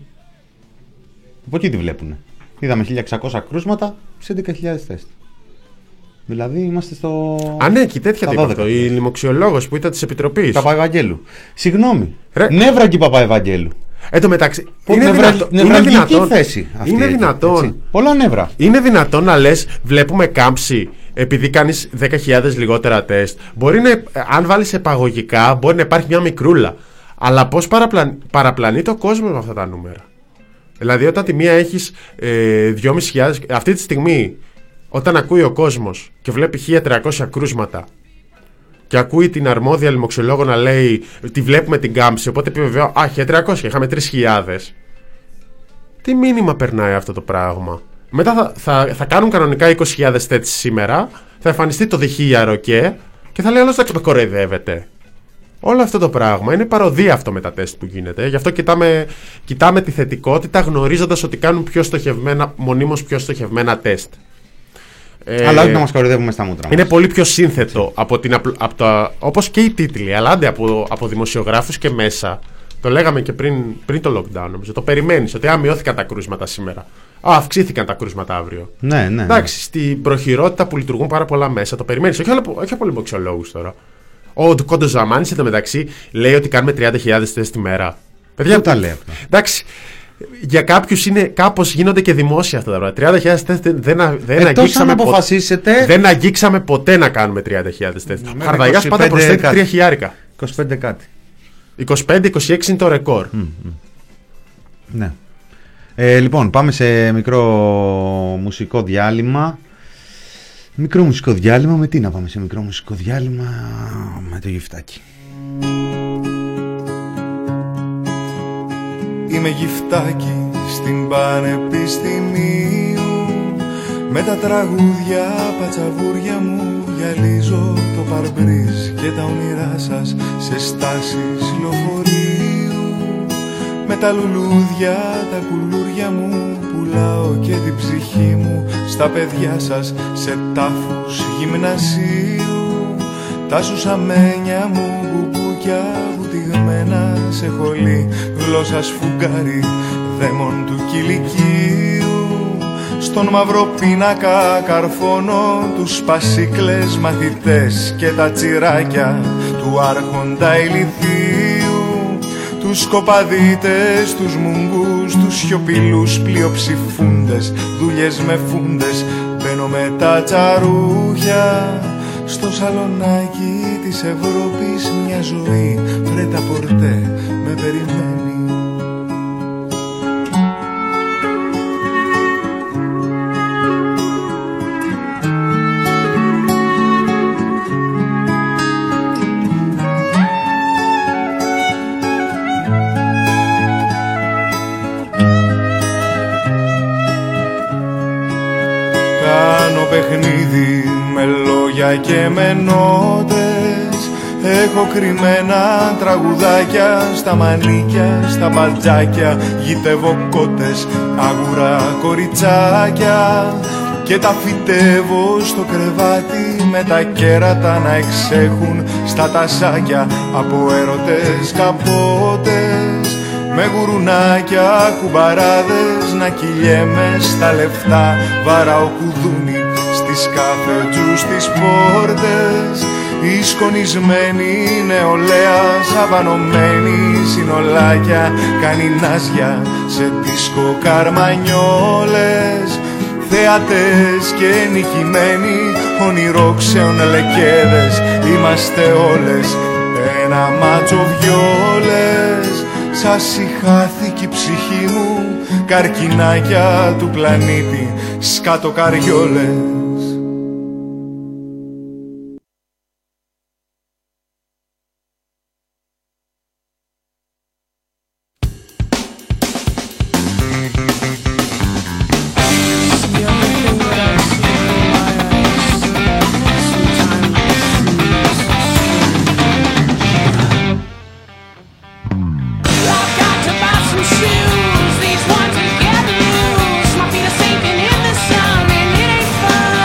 Από εκεί τη βλέπουνε. Είδαμε 1.600 κρούσματα σε 11.000 τεστ. Δηλαδή είμαστε στο... Ναι, και τέτοια τύπα αυτό. Η λοιμοξιολόγος που ήταν της Επιτροπής. Παπαευαγγέλου. Συγγνώμη. Νεύραγκη Παπαευαγγέλου. Εν τω μεταξύ, νευραλγική θέση αυτή. Είναι δυνατόν. Έτσι. Πολλά νεύρα. Είναι δυνατόν να λες βλέπουμε κάμψη επειδή κάνεις 10.000 λιγότερα τεστ? Μπορεί να, αν βάλεις επαγωγικά, μπορεί να υπάρχει μια μικρούλα. Αλλά πώς παραπλανεί το κόσμο με αυτά τα νούμερα? Δηλαδή, όταν τη μία έχεις 2.500, αυτή τη στιγμή, όταν ακούει ο κόσμος και βλέπει 1.300 κρούσματα και ακούει την αρμόδια λοιμοξιολόγο να λέει ότι βλέπουμε την κάμψη, οπότε επιβεβαιώ, 1.300, είχαμε 3.000. Τι μήνυμα περνάει αυτό το πράγμα? Μετά θα κάνουν κανονικά 20.000 τεστ σήμερα, θα εμφανιστεί το διχίλιαρο και θα λέει όλος εντάξει, με κοροϊδεύετε. Όλο αυτό το πράγμα είναι παροδία αυτό με τα τεστ που γίνεται. Γι' αυτό κοιτάμε τη θετικότητα γνωρίζοντας ότι κάνουν μονίμως πιο στοχευμένα τεστ. Αλλά όχι να μας κοροϊδεύουμε στα μούτρα μας. Είναι πολύ πιο σύνθετο όπως και οι τίτλοι, αλλά άντε από δημοσιογράφους και μέσα. Το λέγαμε και πριν το lockdown, νομίζω. Το περιμένεις ότι μειώθηκαν τα κρούσματα σήμερα. Αυξήθηκαν τα κρούσματα αύριο. Ναι. Εντάξει, στην προχειρότητα που λειτουργούν πάρα πολλά μέσα, το περιμένεις. Όχι από λοιμοξιολόγους τώρα. Ο Κοντοζαμάνης εντωμεταξύ λέει ότι κάνουμε 30.000 τεστ τη μέρα. Παιδιά, τα λέει αυτά. Εντάξει. Για κάποιους κάπως γίνονται και δημόσια αυτά τα πράγματα. 30.000 τεστ δεν αγγίξαμε ποτέ να κάνουμε 30.000 τεστ. Ο Χαρδαγιάς πάντα προσθέτει 3.000. 25 κάτι. 25-26 είναι το ρεκόρ. Ναι. Λοιπόν, πάμε σε μικρό μουσικό διάλειμμα. Μικρό μουσικό διάλειμμα, με τι να πάμε σε μικρό μουσικό διάλειμμα? Με το Γυφτάκι. Είμαι γυφτάκι στην Πανεπιστημίου. Με τα τραγούδια πατσαβούρια μου γυαλίζω το παρμπρίζ και τα όνειρά σας σε στάσεις λεωφορείου. Με τα λουλούδια, τα κουλούρια μου πουλάω και την ψυχή μου στα παιδιά σας σε τάφους γυμνασίου. Τα σουσαμένια μου μπουμπούκια βουτυγμένα σε χολή, γλώσσα σφουγγάρι δαίμον του κηλικίου. Στον μαύρο πίνακα καρφώνω τους σπασίκλες μαθητές και τα τσιράκια του άρχοντα ηλιθίου. Τους σκοπαδίτες, τους μουγκούς, τους σιωπηλούς πλειοψηφούντες, δουλειές με φούντες, μπαίνω με τα τσαρούχια. Στο σαλονάκι της Ευρώπης μια ζωή πρέτα πορτέ με περιμένει. Κάνω παιχνίδι με λόγια και με νότες. Έχω κρυμμένα τραγουδάκια στα μανίκια, στα μπατζάκια. Γητεύω κότες, αγουρά κοριτσάκια. Και τα φυτεύω στο κρεβάτι με τα κέρατα να εξέχουν στα τασάκια από έρωτες καπότες. Με γουρουνάκια, κουμπαράδες, να κυλιέμαι στα λεφτά. Βαράω κουδούνι στις καφετζούς τις πόρτες. Η σκονισμένη νεολαία, σαβανωμένη συνολάκια, κάνει νάζια σε δίσκο καρμανιόλες. Θεατές και νικημένοι, ονειρόξεων λεκέδες, είμαστε όλες ένα μάτσο βιόλες. Σας ηχάθηκε η ψυχή μου, καρκινάκια του πλανήτη, σκάτω καριόλες. Shoes, these ones are getting loose. My feet are sinking in the sun, and it ain't fun.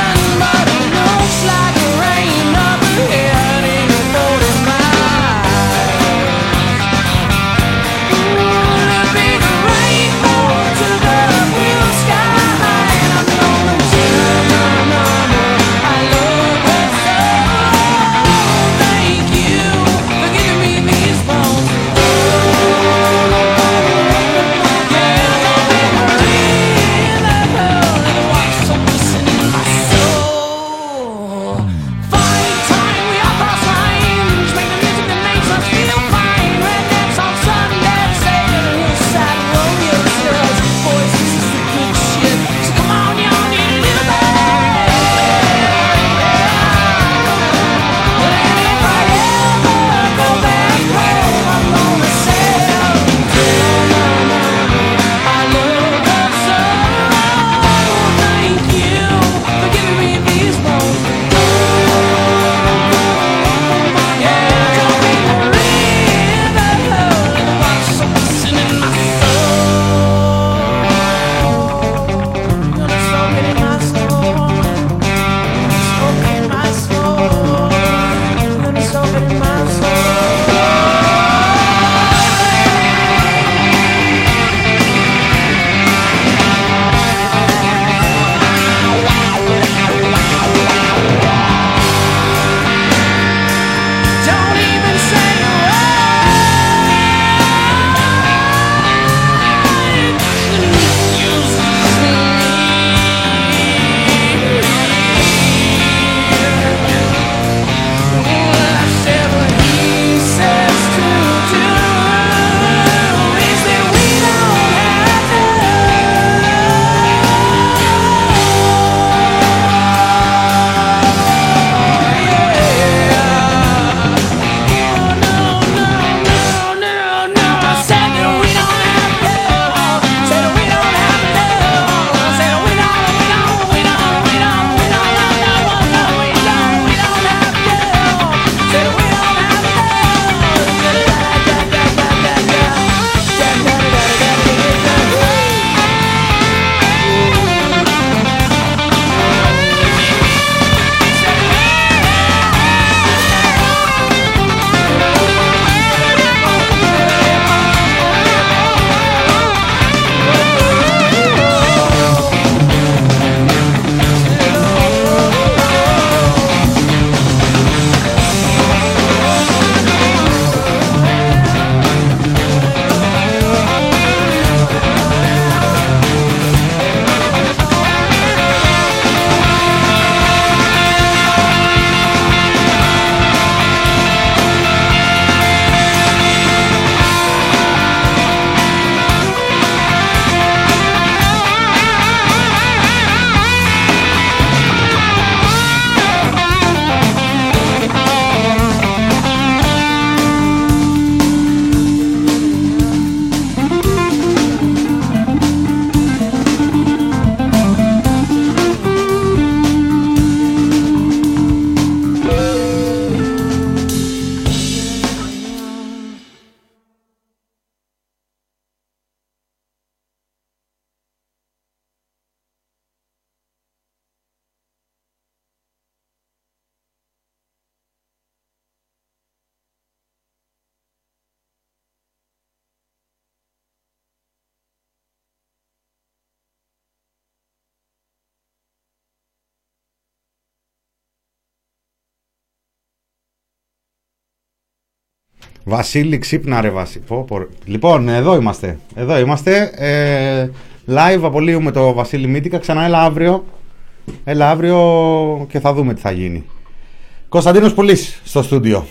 Βασίλη, ξύπνα ρε Βασίλη. Λοιπόν, εδώ είμαστε. Live απολύουμε το Βασίλη Μύτικα. Ξανά έλα αύριο και θα δούμε τι θα γίνει. Κωνσταντίνος Πουλής στο στούντιο.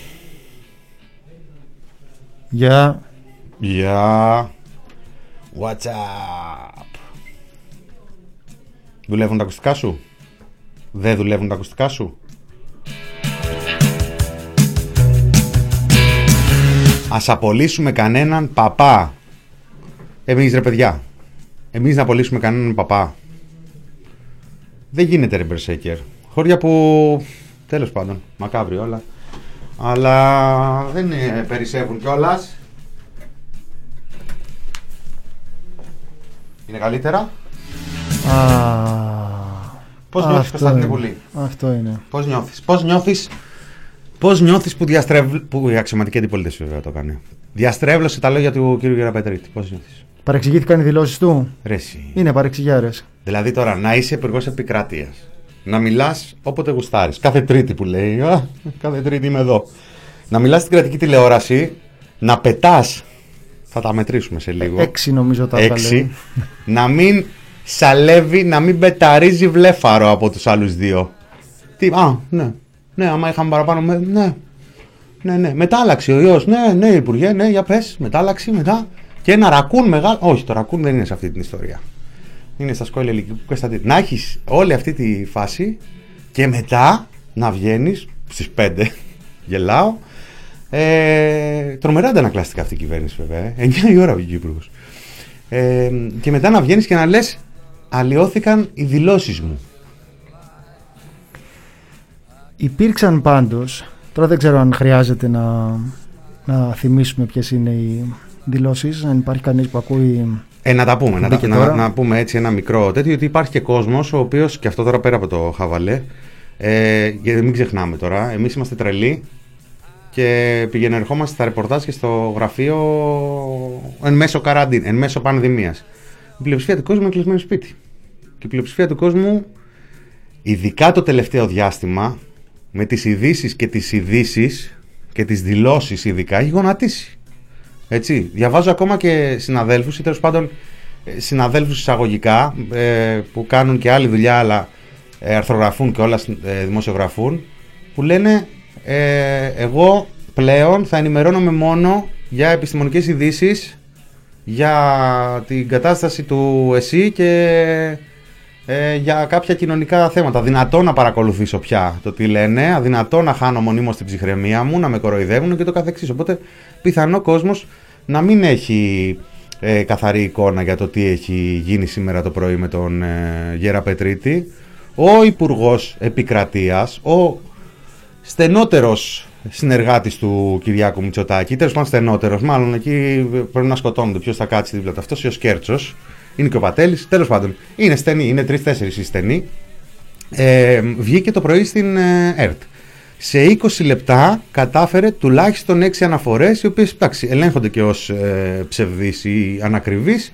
Γεια. What's up? Δουλεύουν τα ακουστικά σου? Δεν δουλεύουν τα ακουστικά σου? Ας απολύσουμε κανέναν παπά. Εμείς ρε παιδιά, εμείς να απολύσουμε κανέναν παπά? Δεν γίνεται ρε Μπερσέκερ. Χώρια που τέλος πάντων μακάβρι όλα, αλλά δεν περισσεύουν κιόλας. Είναι καλύτερα. Πώς νιώθεις Κωνσταντίνε Πουλή? Αυτό είναι. Πώς νιώθεις που η αξιωματική αντιπολίτευση βέβαια το κάνει? Διαστρέβλωσε τα λόγια του κύριου Γεραπετρίτη. Πώς νιώθεις? Παρεξηγήθηκαν οι δηλώσεις του. Ρε εσύ. Είναι παρεξηγιάρες. Δηλαδή τώρα να είσαι υπουργός επικρατείας, να μιλάς όποτε γουστάρεις, κάθε Τρίτη που λέει, κάθε Τρίτη είμαι εδώ, να μιλάς στην κρατική τηλεόραση, να πετάς, θα τα μετρήσουμε σε λίγο, 6 νομίζω τα έβαλε, να μην σαλεύει, να μην πεταρίζει βλέφαρο από τους άλλους δύο. Τι, ναι, άμα είχαμε παραπάνω, ναι, μετάλλαξη ο ιός, ναι, υπουργέ, ναι, για πες, μετάλλαξη, μετά, και ένα ρακούν μεγάλο, όχι, το ρακούν δεν είναι σε αυτή την ιστορία. Είναι στα σκόλια ηλικίου Κωνσταντίνου. Να έχεις όλη αυτή τη φάση και μετά να βγαίνεις στις 5. Γελάω. Τρομερά αντανακλαστικά αυτή η κυβέρνηση βέβαια. 9 η ώρα βγήκε ο υπουργός. Και μετά να βγαίνεις και να λες αλλοιώθηκαν οι δηλώσεις μου. Υπήρξαν πάντως, τώρα δεν ξέρω αν χρειάζεται να θυμίσουμε ποιες είναι οι δηλώσεις, αν υπάρχει κανείς που ακούει. Να τα πούμε, να πούμε έτσι ένα μικρό τέτοιο, ότι υπάρχει και κόσμος ο οποίος, και αυτό τώρα πέρα από το χαβαλέ, γιατί μην ξεχνάμε τώρα, εμείς είμαστε τρελοί και ερχόμαστε στα ρεπορτάζ και στο γραφείο εν μέσω πανδημίας. Η πλειοψηφία του κόσμου είναι κλεισμένη σπίτι. Και η πλειοψηφία του κόσμου, ειδικά το τελευταίο διάστημα, με τις ειδήσεις και τις δηλώσεις ειδικά, έχει γονατίσει. Έτσι, διαβάζω ακόμα και συναδέλφους ή τέλος πάντων συναδέλφους εισαγωγικά που κάνουν και άλλη δουλειά αλλά αρθρογραφούν και όλα δημοσιογραφούν, που λένε εγώ πλέον θα ενημερώνομαι μόνο για επιστημονικές ειδήσεις, για την κατάσταση του ΕΣΥ και για κάποια κοινωνικά θέματα. Αδυνατό να παρακολουθήσω πια το τι λένε, αδυνατό να χάνω μονίμως την ψυχραιμία μου, να με κοροϊδεύουν και το καθεξής. Οπότε πιθανό κόσμος να μην έχει καθαρή εικόνα για το τι έχει γίνει σήμερα το πρωί με τον Γεραπετρίτη. Ο Υπουργός Επικρατείας, ο στενότερος συνεργάτης του Κυριάκου Μητσοτάκη, τέλος πάντων στενότερος, μάλλον εκεί πρέπει να σκοτώνονται ποιος θα κάτσει δίπλα του, αυτός ή ο Σκέρτσος, είναι και ο Πατέλης, τέλος πάντων είναι στενοί, είναι 3-4 οι στενοί. Βγήκε το πρωί στην ΕΡΤ. Σε 20 λεπτά κατάφερε τουλάχιστον 6 αναφορές, οι οποίες ελέγχονται και ως ψευδείς ή ανακριβείς,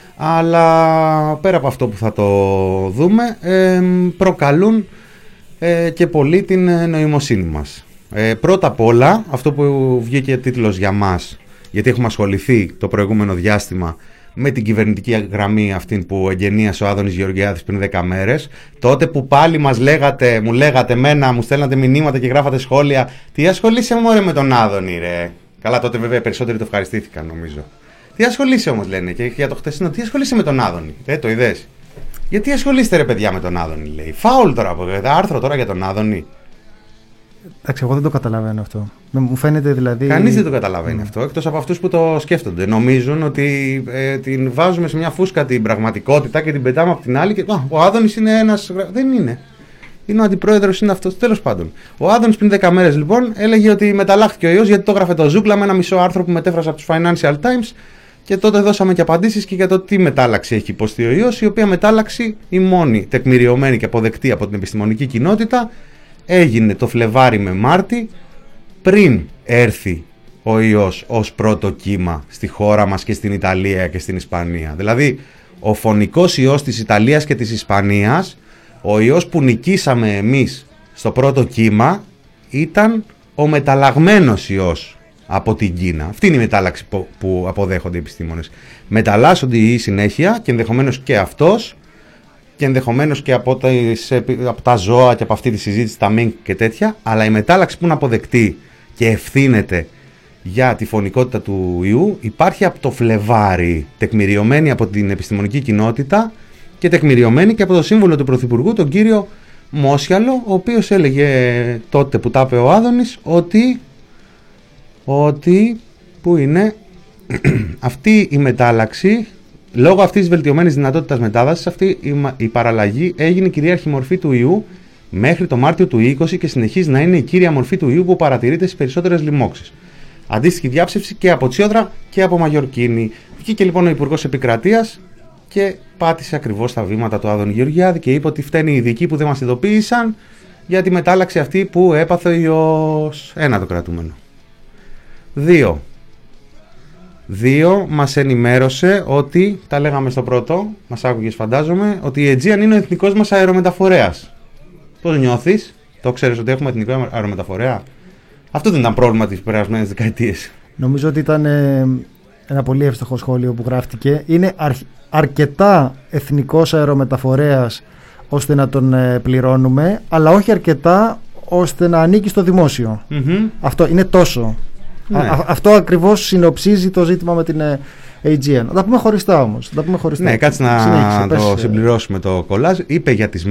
αλλά πέρα από αυτό που θα το δούμε, προκαλούν και πολύ την νοημοσύνη μας. Πρώτα απ' όλα, αυτό που βγήκε τίτλος για μας, γιατί έχουμε ασχοληθεί το προηγούμενο διάστημα με την κυβερνητική γραμμή αυτήν που εγγενίασε ο Άδωνης Γεωργιάδης πριν 10 μέρες, τότε που πάλι μου λέγατε μου στέλνατε μηνύματα και γράφατε σχόλια, τι ασχολείσαι μωρέ με τον Άδωνη ρε. Καλά, τότε βέβαια περισσότεροι το ευχαριστήθηκαν νομίζω. Τι ασχολείσαι όμως λένε, και για το χτεσινό, τι ασχολείσαι με τον Άδωνη, το είδες? Γιατί ασχολείστε ρε παιδιά με τον Άδωνη, λέει. Φάουλ τώρα, άρθρο τώρα για τον Άδωνη. Εντάξει, εγώ δεν το καταλαβαίνω αυτό. Μου φαίνεται δηλαδή. Κανείς δεν το καταλαβαίνει αυτό, εκτός από αυτούς που το σκέφτονται. Νομίζουν ότι την βάζουμε σε μια φούσκα την πραγματικότητα και την πετάμε από την άλλη. Και ο Άδωνης είναι ένας. Δεν είναι. Είναι ο αντιπρόεδρος, είναι αυτός. Τέλος πάντων. Ο Άδωνης πριν 10 μέρες λοιπόν έλεγε ότι μεταλλάχθηκε ο ιός γιατί το έγραφε το Ζούγκλα με ένα μισό άρθρο που μετέφρασα από τους Financial Times. Και τότε δώσαμε και απαντήσεις και για το τι μετάλλαξη έχει υποστεί ο ιός, η οποία μετάλλαξη, η μόνη τεκμηριωμένη και αποδεκτή από την επιστημονική κοινότητα, έγινε το Φλεβάρι με Μάρτι, πριν έρθει ο ιός ως πρώτο κύμα στη χώρα μας και στην Ιταλία και στην Ισπανία. Δηλαδή, ο φωνικός ιός της Ιταλίας και της Ισπανίας, ο ιός που νικήσαμε εμείς στο πρώτο κύμα, ήταν ο μεταλλαγμένος ιός από την Κίνα. Αυτή είναι η μετάλλαξη που αποδέχονται οι επιστήμονες. Μεταλλάσσονται η συνέχεια και ενδεχομένως και αυτός και ενδεχομένως και από τα ζώα και από αυτή τη συζήτηση, τα μink και τέτοια, αλλά η μετάλλαξη που είναι αποδεκτή και ευθύνεται για τη φωνικότητα του ιού υπάρχει από το Φλεβάρι, τεκμηριωμένη από την επιστημονική κοινότητα και τεκμηριωμένη και από το σύμβολο του Πρωθυπουργού, τον κύριο Μόσιαλο, ο οποίος έλεγε τότε που τα είπε ο Άδωνης ότι που είναι αυτή η μετάλλαξη, λόγω αυτής της βελτιωμένης δυνατότητας μετάδασης, αυτή η παραλλαγή έγινε κυρίαρχη μορφή του ιού μέχρι το Μάρτιο του 20 και συνεχίζει να είναι η κύρια μορφή του ιού που παρατηρείται στις περισσότερες λοιμώξεις. Αντίστοιχη διάψευση και από Τσιόδρα και από Μαγιορκίνη. Βγήκε λοιπόν ο Υπουργός Επικρατείας και πάτησε ακριβώς τα βήματα του Άδωνη Γεωργιάδη και είπε ότι φταίνει οι ειδικοί που δεν μας ειδοποίησαν για τη μετάλλαξη αυτή που έπαθε ο ιός. Ένα το κρατούμενο. 2. Μας ενημέρωσε ότι, τα λέγαμε στο πρώτο, μας άκουγες φαντάζομαι, ότι η Aegean είναι ο εθνικός μας αερομεταφορέας. Πώς νιώθεις? Το ξέρεις ότι έχουμε εθνικό αερομεταφορέα? Αυτό δεν ήταν πρόβλημα τις περασμένες δεκαετίες? Νομίζω ότι ήταν ένα πολύ εύστοχο σχόλιο που γράφτηκε. Είναι αρκετά εθνικός αερομεταφορέας ώστε να τον πληρώνουμε, αλλά όχι αρκετά ώστε να ανήκει στο δημόσιο. Αυτό είναι τόσο. Ναι. Αυτό ακριβώς συνοψίζει το ζήτημα με την Aegean. Θα τα πούμε χωριστά όμως. Ναι, κάτσε να το συμπληρώσουμε το κολλάζ. Είπε για τις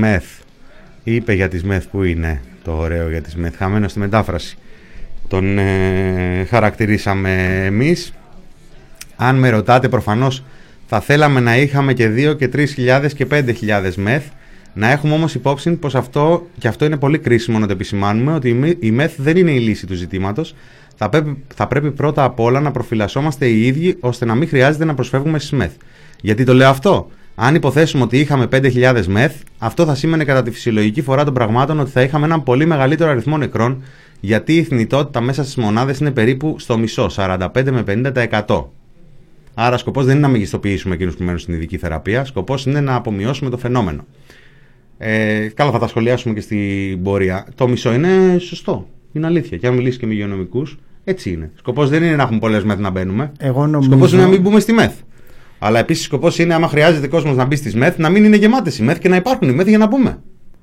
ΜΕΘ που είναι το ωραίο για τις ΜΕΘ, χαμένο στη μετάφραση. Τον χαρακτηρίσαμε εμείς. Αν με ρωτάτε, προφανώς θα θέλαμε να είχαμε και 2 και 3.000 και 5.000 ΜΕΘ. Να έχουμε όμως υπόψη πως αυτό, και αυτό είναι πολύ κρίσιμο να το επισημάνουμε, ότι η ΜΕΘ δεν είναι η λύση του ζητήματος. Θα πρέπει πρώτα απ' όλα να προφυλασσόμαστε οι ίδιοι ώστε να μην χρειάζεται να προσφεύγουμε στις ΜΕΘ. Γιατί το λέω αυτό? Αν υποθέσουμε ότι είχαμε 5.000 ΜΕΘ, αυτό θα σήμαινε κατά τη φυσιολογική φορά των πραγμάτων ότι θα είχαμε έναν πολύ μεγαλύτερο αριθμό νεκρών, γιατί η θνητότητα μέσα στις μονάδες είναι περίπου στο μισό, 45 με 50%. Άρα σκοπός δεν είναι να μεγιστοποιήσουμε εκείνους που μένουν στην ειδική θεραπεία, σκοπός είναι να απομειώσουμε το φαινόμενο. Καλά, θα τα σχολιάσουμε και στην πορεία. Το μισό είναι σωστό. Είναι αλήθεια. Και αν μιλήσει και με υγειονομικούς, έτσι είναι. Σκοπός δεν είναι να έχουμε πολλές ΜΕΘ να μπαίνουμε. Σκοπός είναι να μην μπούμε στη ΜΕΘ. Αλλά επίσης σκοπός είναι, άμα χρειάζεται κόσμος να μπει στις ΜΕΘ, να μην είναι γεμάτες οι ΜΕΘ και να υπάρχουν οι ΜΕΘ για να μπούμε.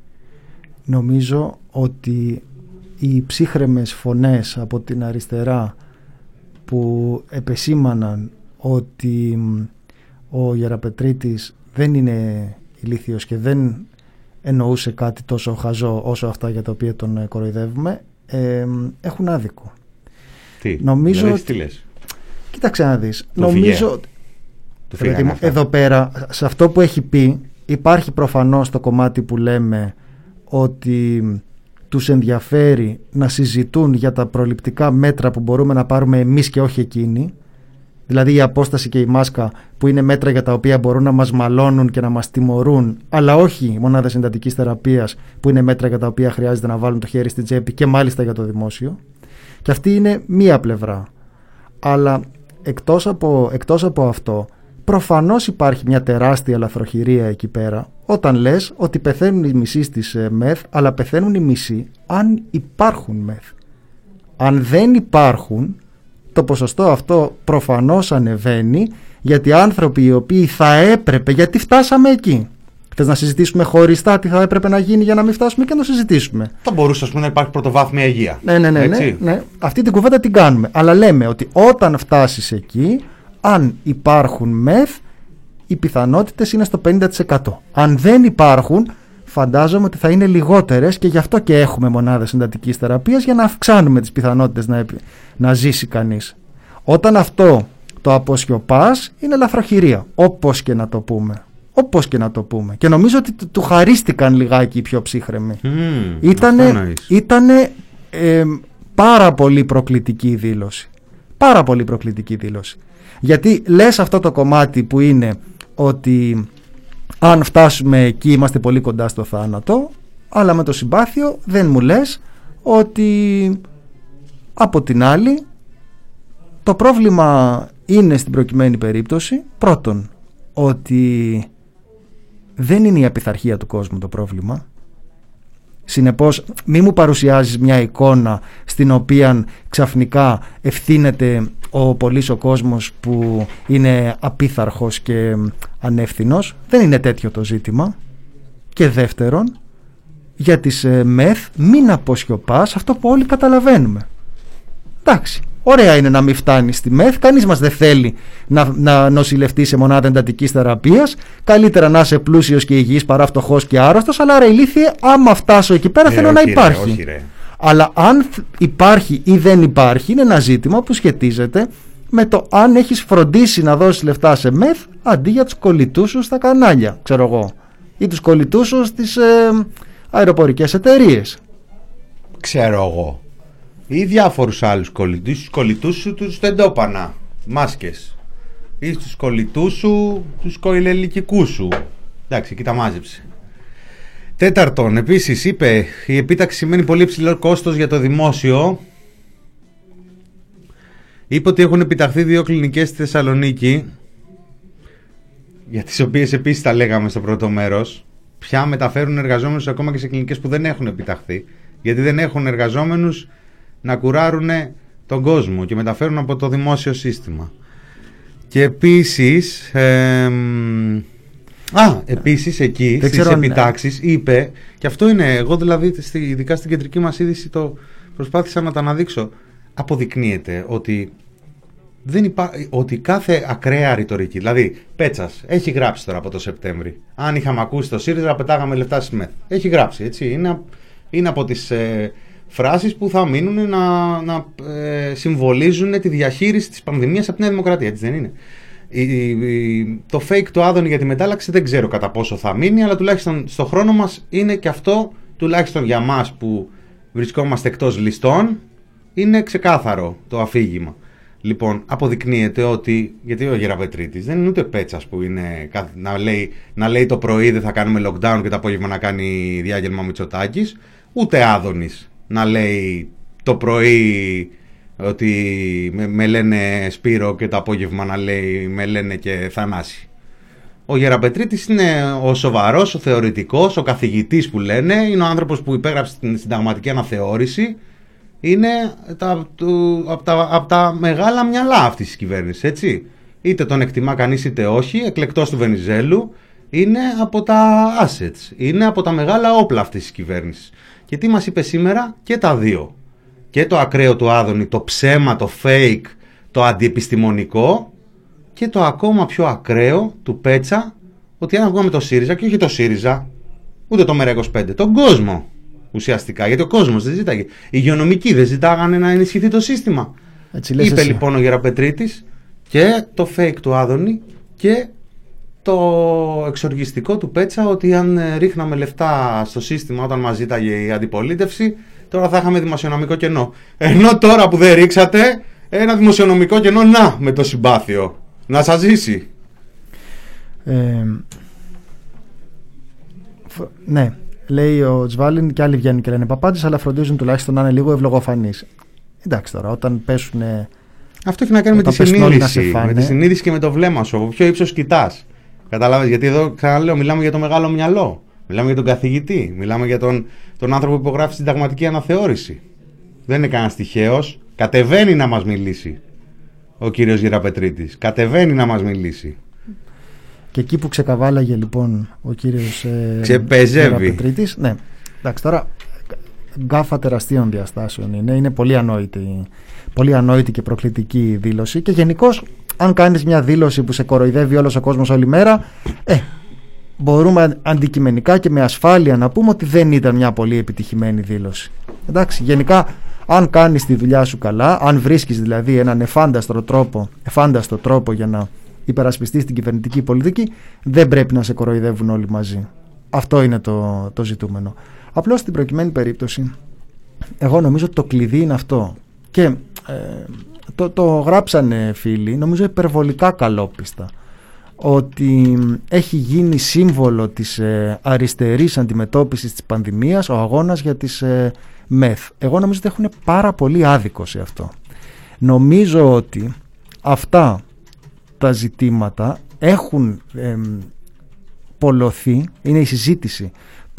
Νομίζω ότι οι ψύχρεμες φωνές από την αριστερά που επεσήμαναν ότι ο Γεραπετρίτης δεν είναι ηλίθιος και δεν εννοούσε κάτι τόσο χαζό όσο αυτά για τα οποία τον κοροϊδεύουμε, έχουν άδικο. Νομίζω τι λες? Κοίταξε να δεις. Νομίζω εδώ πέρα, σε αυτό που έχει πει, υπάρχει προφανώς το κομμάτι που λέμε ότι τους ενδιαφέρει να συζητούν για τα προληπτικά μέτρα που μπορούμε να πάρουμε εμείς και όχι εκείνοι. Δηλαδή η απόσταση και η μάσκα που είναι μέτρα για τα οποία μπορούν να μας μαλώνουν και να μας τιμωρούν, αλλά όχι μονάδες εντατικής θεραπείας που είναι μέτρα για τα οποία χρειάζεται να βάλουν το χέρι στην τσέπη και μάλιστα για το δημόσιο. Και αυτή είναι μία πλευρά. Αλλά εκτός από αυτό, προφανώς υπάρχει μια τεράστια λαθροχειρία εκεί πέρα όταν λες ότι πεθαίνουν οι μισοί στις ΜΕΘ, αλλά πεθαίνουν οι μισοί αν υπάρχουν ΜΕΘ. Αν δεν υπάρχουν, το ποσοστό αυτό προφανώς ανεβαίνει, γιατί άνθρωποι οι οποίοι θα έπρεπε, γιατί φτάσαμε εκεί. Θες να συζητήσουμε χωριστά τι θα έπρεπε να γίνει για να μην φτάσουμε και να το συζητήσουμε? Θα μπορούσε, ας πούμε, να υπάρχει πρωτοβάθμια υγεία. Ναι. Αυτή την κουβέντα την κάνουμε. Αλλά λέμε ότι όταν φτάσεις εκεί, αν υπάρχουν ΜΕΘ, οι πιθανότητες είναι στο 50%. Αν δεν υπάρχουν, φαντάζομαι ότι θα είναι λιγότερες και γι' αυτό και έχουμε μονάδες εντατικής θεραπείας, για να αυξάνουμε τις πιθανότητες να ζήσει κανείς. Όταν αυτό το αποσιωπάς, είναι λαθροχειρία, όπως και να το πούμε. Και νομίζω ότι του χαρίστηκαν λιγάκι οι πιο ψύχρεμοι. Ήτανε πάρα πολύ προκλητική δήλωση. Γιατί λες αυτό το κομμάτι που είναι ότι αν φτάσουμε εκεί είμαστε πολύ κοντά στο θάνατο, αλλά με το συμπάθειο δεν μου λες ότι από την άλλη το πρόβλημα είναι στην προκειμένη περίπτωση πρώτον ότι δεν είναι η απειθαρχία του κόσμου το πρόβλημα. Συνεπώς μη μου παρουσιάζεις μια εικόνα στην οποία ξαφνικά ευθύνεται ο πολύς ο κόσμος που είναι απίθαρχος και ανεύθυνος. Δεν είναι τέτοιο το ζήτημα. Και δεύτερον, για τις ΜΕΘ μην αποσιωπάς αυτό που όλοι καταλαβαίνουμε. Εντάξει, ωραία είναι να μην φτάνει στη ΜΕΘ, κανείς μας δεν θέλει να νοσηλευτεί σε μονάδα εντατικής θεραπείας. Καλύτερα να είσαι πλούσιος και υγιής παρά φτωχός και άρρωστος, αλλά ρε ηλίθιε, άμα φτάσω εκεί πέρα θέλω να υπάρχει. Όχι, ρε. Αλλά αν υπάρχει ή δεν υπάρχει είναι ένα ζήτημα που σχετίζεται με το αν έχεις φροντίσει να δώσεις λεφτά σε ΜΕΘ αντί για τους κολλητούς σου στα κανάλια, ξέρω εγώ, ή τους κολλητούς σου στις αεροπορικές εταιρείες. Ξέρω εγώ. Ή διάφορους άλλους κολλητούς. Στους κολλητούς σου τους τεντόπανα, μάσκες. Ή στους κολλητούς σου τους κοηλελικικούς σου. Εντάξει, εκεί τα μάζεψε. Τέταρτον, επίσης είπε, η επίταξη σημαίνει πολύ υψηλό κόστος για το δημόσιο. Είπε ότι έχουν επιταχθεί 2 κλινικές στη Θεσσαλονίκη, για τις οποίες επίσης τα λέγαμε στο πρώτο μέρος. Πια μεταφέρουν εργαζόμενους ακόμα και σε κλινικές που δεν έχουν επιταχθεί, γιατί δεν έχουν εργαζόμενους να κουράρουν τον κόσμο και μεταφέρουν από το δημόσιο σύστημα. Και επίσης επίσης εκεί στις επιτάξεις είπε, και αυτό είναι, εγώ δηλαδή ειδικά στην κεντρική μας είδηση το προσπάθησα να τα αναδείξω, αποδεικνύεται ότι ότι κάθε ακραία ρητορική, δηλαδή Πέτσας έχει γράψει τώρα από το Σεπτέμβρη, αν είχαμε ακούσει το ΣΥΡΙΖΑ πετάγαμε λεφτά στη ΜΕΘ, έχει γράψει, έτσι, είναι από τις φράσεις που θα μείνουν να συμβολίζουν τη διαχείριση της πανδημίας από την Νέα Δημοκρατία, έτσι δεν είναι? Το fake του Άδωνη για τη μετάλλαξη δεν ξέρω κατά πόσο θα μείνει, αλλά τουλάχιστον στο χρόνο μας είναι και αυτό, τουλάχιστον για μας που βρισκόμαστε εκτός ληστών, είναι ξεκάθαρο το αφήγημα. Λοιπόν, αποδεικνύεται ότι, γιατί ο Γεραπετρίτης δεν είναι ούτε Πέτσας που είναι να λέει το πρωί δεν θα κάνουμε lockdown και το απόγευμα να κάνει διάγγελμα Μητσοτάκης, ούτε Άδωνης να λέει το πρωί ότι με λένε Σπύρο και το απόγευμα να λέει με λένε και Θανάση. Ο Γεραπετρίτης είναι ο σοβαρός, ο θεωρητικός, ο καθηγητής που λένε, είναι ο άνθρωπος που υπέγραψε την συνταγματική αναθεώρηση, είναι από τα μεγάλα μυαλά αυτής της κυβέρνησης, έτσι. Είτε τον εκτιμά κανείς είτε όχι, εκλεκτός του Βενιζέλου, είναι από τα assets, είναι από τα μεγάλα όπλα αυτής της κυβέρνησης. Και τι μας είπε σήμερα? Και τα δύο. Και το ακραίο του Άδωνη, το ψέμα, το fake, το αντιεπιστημονικό, και το ακόμα πιο ακραίο του Πέτσα, ότι αν βγούμε το ΣΥΡΙΖΑ, και όχι το ΣΥΡΙΖΑ, ούτε το ΜΕΡΑ25, τον κόσμο ουσιαστικά, γιατί ο κόσμος δεν ζητάγε. Οι υγειονομικοί δεν ζητάγανε να ενισχυθεί το σύστημα. Είπε λοιπόν ο Γεραπετρίτης και το fake του Άδωνη και το εξοργιστικό του Πέτσα, ότι αν ρίχναμε λεφτά στο σύστημα όταν μας ζήταγε η αντιπολίτευση, τώρα θα είχαμε δημοσιονομικό κενό. Ενώ τώρα που δεν ρίξατε ένα δημοσιονομικό κενό, να, με το συμπάθειο, να σας ζήσει. Ναι, λέει ο Τσβάλιν, και άλλοι βγαίνουν και λένε παπάντες, αλλά φροντίζουν τουλάχιστον να είναι λίγο ευλογοφανείς. Εντάξει τώρα, όταν πέσουν. Αυτό έχει να κάνει με τη συνείδηση. Με τη συνείδηση και με το βλέμμα σου. Από ποιο ύψος κοιτάς. Καταλάβες, γιατί εδώ ξαναλέω, μιλάμε για το μεγάλο μυαλό. Μιλάμε για τον καθηγητή. Μιλάμε για τον άνθρωπο που υπογράφει συνταγματική αναθεώρηση. Δεν είναι κανένας τυχαίος. Κατεβαίνει να μας μιλήσει ο κύριος Γεραπετρίτης. Κατεβαίνει να μας μιλήσει. Και εκεί που ξεκαβάλαγε λοιπόν ο κύριος Γεραπετρίτης. Ναι, εντάξει τώρα. Γκάφα τεραστίων διαστάσεων είναι πολύ ανόητη και προκλητική δήλωση, και γενικώς αν κάνεις μια δήλωση που σε κοροϊδεύει όλος ο κόσμος όλη μέρα, μπορούμε αντικειμενικά και με ασφάλεια να πούμε ότι δεν ήταν μια πολύ επιτυχημένη δήλωση. Εντάξει, γενικά αν κάνεις τη δουλειά σου καλά, αν βρίσκεις δηλαδή έναν εφάνταστο τρόπο για να υπερασπιστείς την κυβερνητική πολιτική, δεν πρέπει να σε κοροϊδεύουν όλοι μαζί. Αυτό είναι το ζητούμενο. Απλώς στην προκειμένη περίπτωση εγώ νομίζω ότι το κλειδί είναι αυτό, και το γράψανε φίλοι, νομίζω υπερβολικά καλόπιστα, ότι έχει γίνει σύμβολο της αριστερής αντιμετώπισης της πανδημίας ο αγώνας για τις ΜΕΘ. Εγώ νομίζω ότι έχουν πάρα πολύ άδικο σε αυτό. Νομίζω ότι αυτά τα ζητήματα έχουν πολλωθεί, είναι η συζήτηση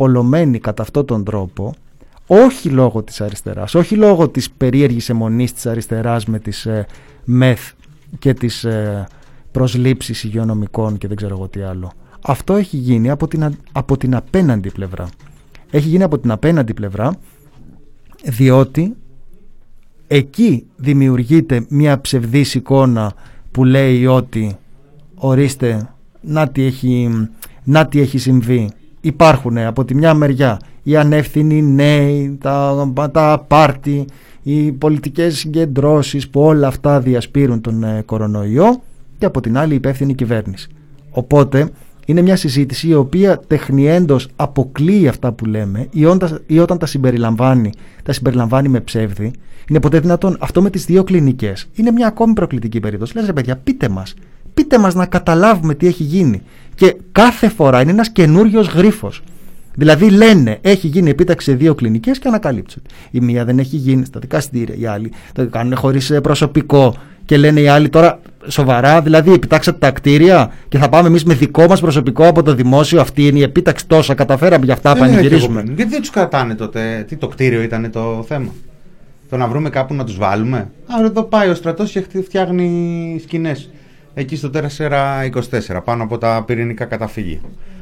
πολλωμένη κατά αυτόν τον τρόπο, όχι λόγω της αριστεράς, όχι λόγω της περίεργης αιμονής της αριστεράς με τις ΜΕΘ και τις προσλήψεις υγειονομικών και δεν ξέρω εγώ τι άλλο. Αυτό έχει γίνει από την απέναντι πλευρά. Έχει γίνει από την απέναντι πλευρά διότι εκεί δημιουργείται μια ψευδής εικόνα που λέει ότι ορίστε να τι έχει συμβεί. Υπάρχουν από τη μια μεριά οι ανεύθυνοι νέοι, τα πάρτι, οι πολιτικές συγκεντρώσεις που όλα αυτά διασπείρουν τον κορονοϊό και από την άλλη η υπεύθυνη κυβέρνηση. Οπότε είναι μια συζήτηση η οποία τεχνιέντος αποκλείει αυτά που λέμε ή όταν τα συμπεριλαμβάνει με ψεύδι. Είναι ποτέ δυνατόν? Αυτό με τις 2 κλινικές είναι μια ακόμη προκλητική περίπτωση. Λες ρε παιδιά, πείτε μας να καταλάβουμε τι έχει γίνει. Και κάθε φορά είναι ένας καινούριος γρίφος. Δηλαδή λένε έχει γίνει επίταξη σε 2 κλινικές και ανακαλύψουν. Η μία δεν έχει γίνει στα δικαστήρια, οι άλλοι το κάνουν χωρίς προσωπικό και λένε οι άλλοι τώρα σοβαρά, δηλαδή επιτάξατε τα κτίρια και θα πάμε εμείς με δικό μας προσωπικό από το δημόσιο, αυτή είναι η επίταξη, τόσα καταφέραμε για αυτά πανηγυρίζουμε. Γιατί δεν τους κρατάνε τότε? Τι, το κτίριο ήταν το θέμα? Το να βρούμε κάπου να τους βάλουμε? Εδώ πάει ο στρατός και φτιάχνει σκηνές εκεί στο 424 πάνω από τα πυρηνικά καταφύγια.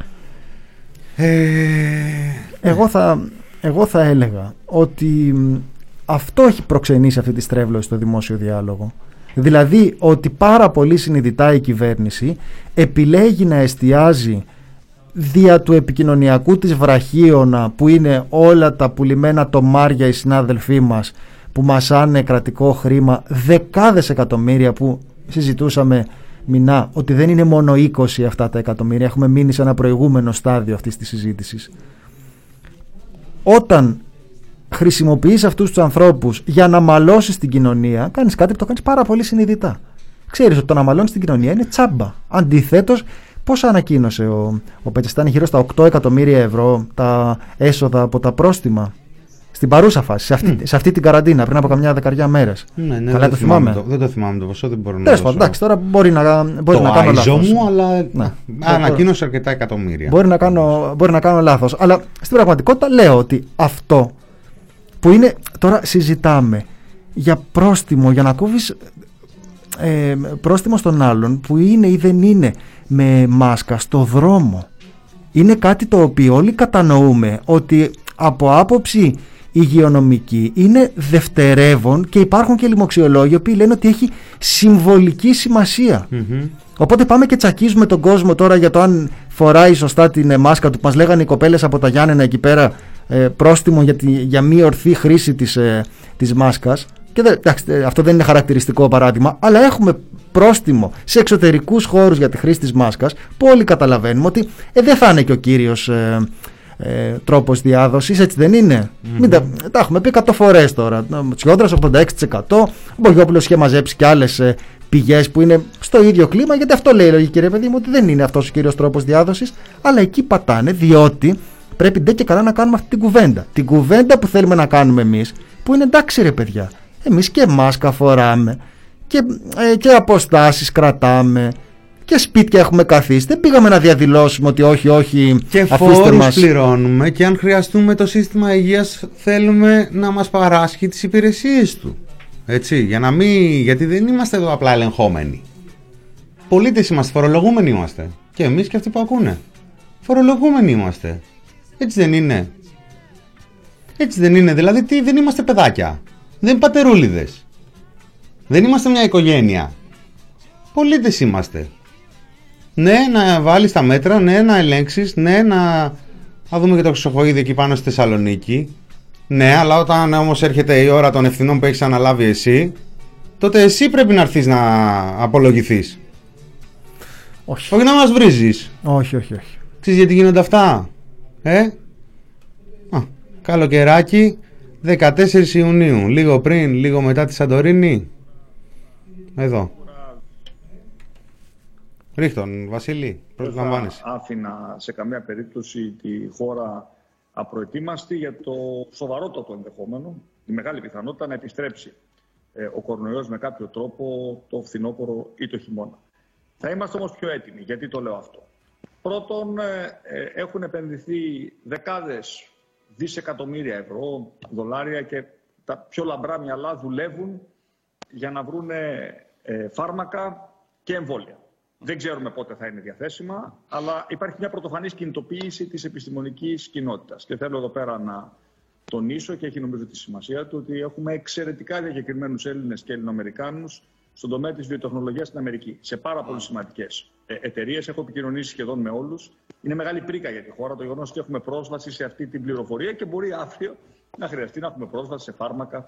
Εγώ θα έλεγα ότι αυτό έχει προξενήσει αυτή τη στρέβλωση στο δημόσιο διάλογο. Δηλαδή ότι πάρα πολύ συνειδητά η κυβέρνηση επιλέγει να εστιάζει δια του επικοινωνιακού της βραχίωνα που είναι όλα τα πουλημένα τομάρια οι συνάδελφοί μας που μασάνε κρατικό χρήμα δεκάδες εκατομμύρια που συζητούσαμε μηνά ότι δεν είναι μόνο 20 αυτά τα εκατομμύρια, έχουμε μείνει σε ένα προηγούμενο στάδιο αυτής της συζήτησης. Όταν χρησιμοποιείς αυτούς τους ανθρώπους για να μαλώσεις την κοινωνία, κάνεις κάτι που το κάνεις πάρα πολύ συνειδητά. Ξέρεις ότι το να μαλώνεις την κοινωνία είναι τσάμπα. Αντιθέτως, πώς ανακοίνωσε ο Πέτσας? Ήταν γύρω στα 8 εκατομμύρια ευρώ τα έσοδα από τα πρόστιμα στην παρούσα φάση, σε αυτή την καραντίνα, πριν από καμιά δεκαριά μέρες. Ναι, καλά το θυμάμαι. Δεν το θυμάμαι το ποσό, δεν μπορώ να το πω. Εντάξει, τώρα μπορεί να κάνω λάθος. Μου, αλλά ανακοίνωσε αρκετά εκατομμύρια. Μπορεί να κάνω λάθος. Αλλά στην πραγματικότητα λέω ότι αυτό που είναι, τώρα συζητάμε για πρόστιμο, για να κόβεις πρόστιμο στον άλλον που είναι ή δεν είναι με μάσκα στο δρόμο. Είναι κάτι το οποίο όλοι κατανοούμε ότι από άποψη υγειονομική είναι δευτερεύον και υπάρχουν και λοιμοξιολόγοι οι οποίοι λένε ότι έχει συμβολική σημασία. Οπότε πάμε και τσακίζουμε τον κόσμο τώρα για το αν φοράει σωστά την μάσκα του. Μας λέγανε οι κοπέλες από τα Γιάννενα εκεί πέρα πρόστιμο για μη ορθή χρήση της μάσκας. Και αυτό δεν είναι χαρακτηριστικό παράδειγμα, αλλά έχουμε πρόστιμο σε εξωτερικούς χώρους για τη χρήση της μάσκας που όλοι καταλαβαίνουμε ότι δεν θα είναι και ο κύριος τρόπος διάδοσης, έτσι δεν είναι? Τα έχουμε πει 100 φορές τώρα. Τσιόδρας 86%, ο Μπογιόπουλος είχε μαζέψει και άλλες πηγές που είναι στο ίδιο κλίμα, γιατί αυτό λέει η λογική, ρε παιδί μου, ότι δεν είναι αυτός ο κύριος τρόπος διάδοσης, αλλά εκεί πατάνε, διότι πρέπει ντε και καλά να κάνουμε αυτή την κουβέντα. Την κουβέντα που θέλουμε να κάνουμε εμείς, που είναι εντάξει ρε παιδιά, εμείς και μάσκα φοράμε και αποστάσεις κρατάμε και σπίτια έχουμε καθίσει. Δεν πήγαμε να διαδηλώσουμε ότι όχι, και φόρους πληρώνουμε και αν χρειαστούμε το σύστημα υγείας θέλουμε να μας παράσχει τις υπηρεσίες του. Έτσι, γιατί δεν είμαστε εδώ απλά ελεγχόμενοι. Πολίτες είμαστε, φορολογούμενοι είμαστε. Και εμείς και αυτοί που ακούνε. Φορολογούμενοι είμαστε. Έτσι δεν είναι? Έτσι δεν είναι? Δηλαδή δεν είμαστε παιδάκια. Δεν είναι πατερούλιδες. Δεν είμαστε μια οικογένεια. Πολίτες είμαστε. Ναι, να βάλεις τα μέτρα, ναι, να ελέγξεις, ναι, να δούμε και το ξοχοίδι εκεί πάνω στη Θεσσαλονίκη. Ναι, αλλά όταν όμως έρχεται η ώρα των ευθυνών που έχεις αναλάβει εσύ, τότε εσύ πρέπει να έρθεις να απολογηθείς. Όχι. Όχι να μας βρίζεις. Όχι. Ξέρεις γιατί γίνονται αυτά? Καλοκαιράκι, 14 Ιουνίου, λίγο πριν, λίγο μετά τη Σαντορίνη. Εδώ. Ρίχτον, Βασίλη, προσλαμβάνεσαι. Άφηνα σε καμία περίπτωση τη χώρα απροετοίμαστη για το σοβαρότατο ενδεχόμενο, η μεγάλη πιθανότητα να επιστρέψει ο κορονοϊός με κάποιο τρόπο το φθινόπωρο ή το χειμώνα. Θα είμαστε όμως πιο έτοιμοι. Γιατί το λέω αυτό? Πρώτον, έχουν επενδυθεί δεκάδες δισεκατομμύρια ευρώ, δολάρια και τα πιο λαμπρά μυαλά δουλεύουν για να βρουν φάρμακα και εμβόλια. Δεν ξέρουμε πότε θα είναι διαθέσιμα, αλλά υπάρχει μια πρωτοφανής κινητοποίηση της επιστημονικής κοινότητας. Και θέλω εδώ πέρα να τονίσω, και έχει νομίζω τη σημασία του, ότι έχουμε εξαιρετικά διακεκριμένους Έλληνες και Ελληνοαμερικάνους στον τομέα της βιοτεχνολογίας στην Αμερική. Σε πάρα πολύ σημαντικές εταιρείες. Έχω επικοινωνήσει σχεδόν με όλους. Είναι μεγάλη πρίκα για τη χώρα το γεγονός ότι έχουμε πρόσβαση σε αυτή την πληροφορία και μπορεί αύριο να χρειαστεί να έχουμε πρόσβαση σε φάρμακα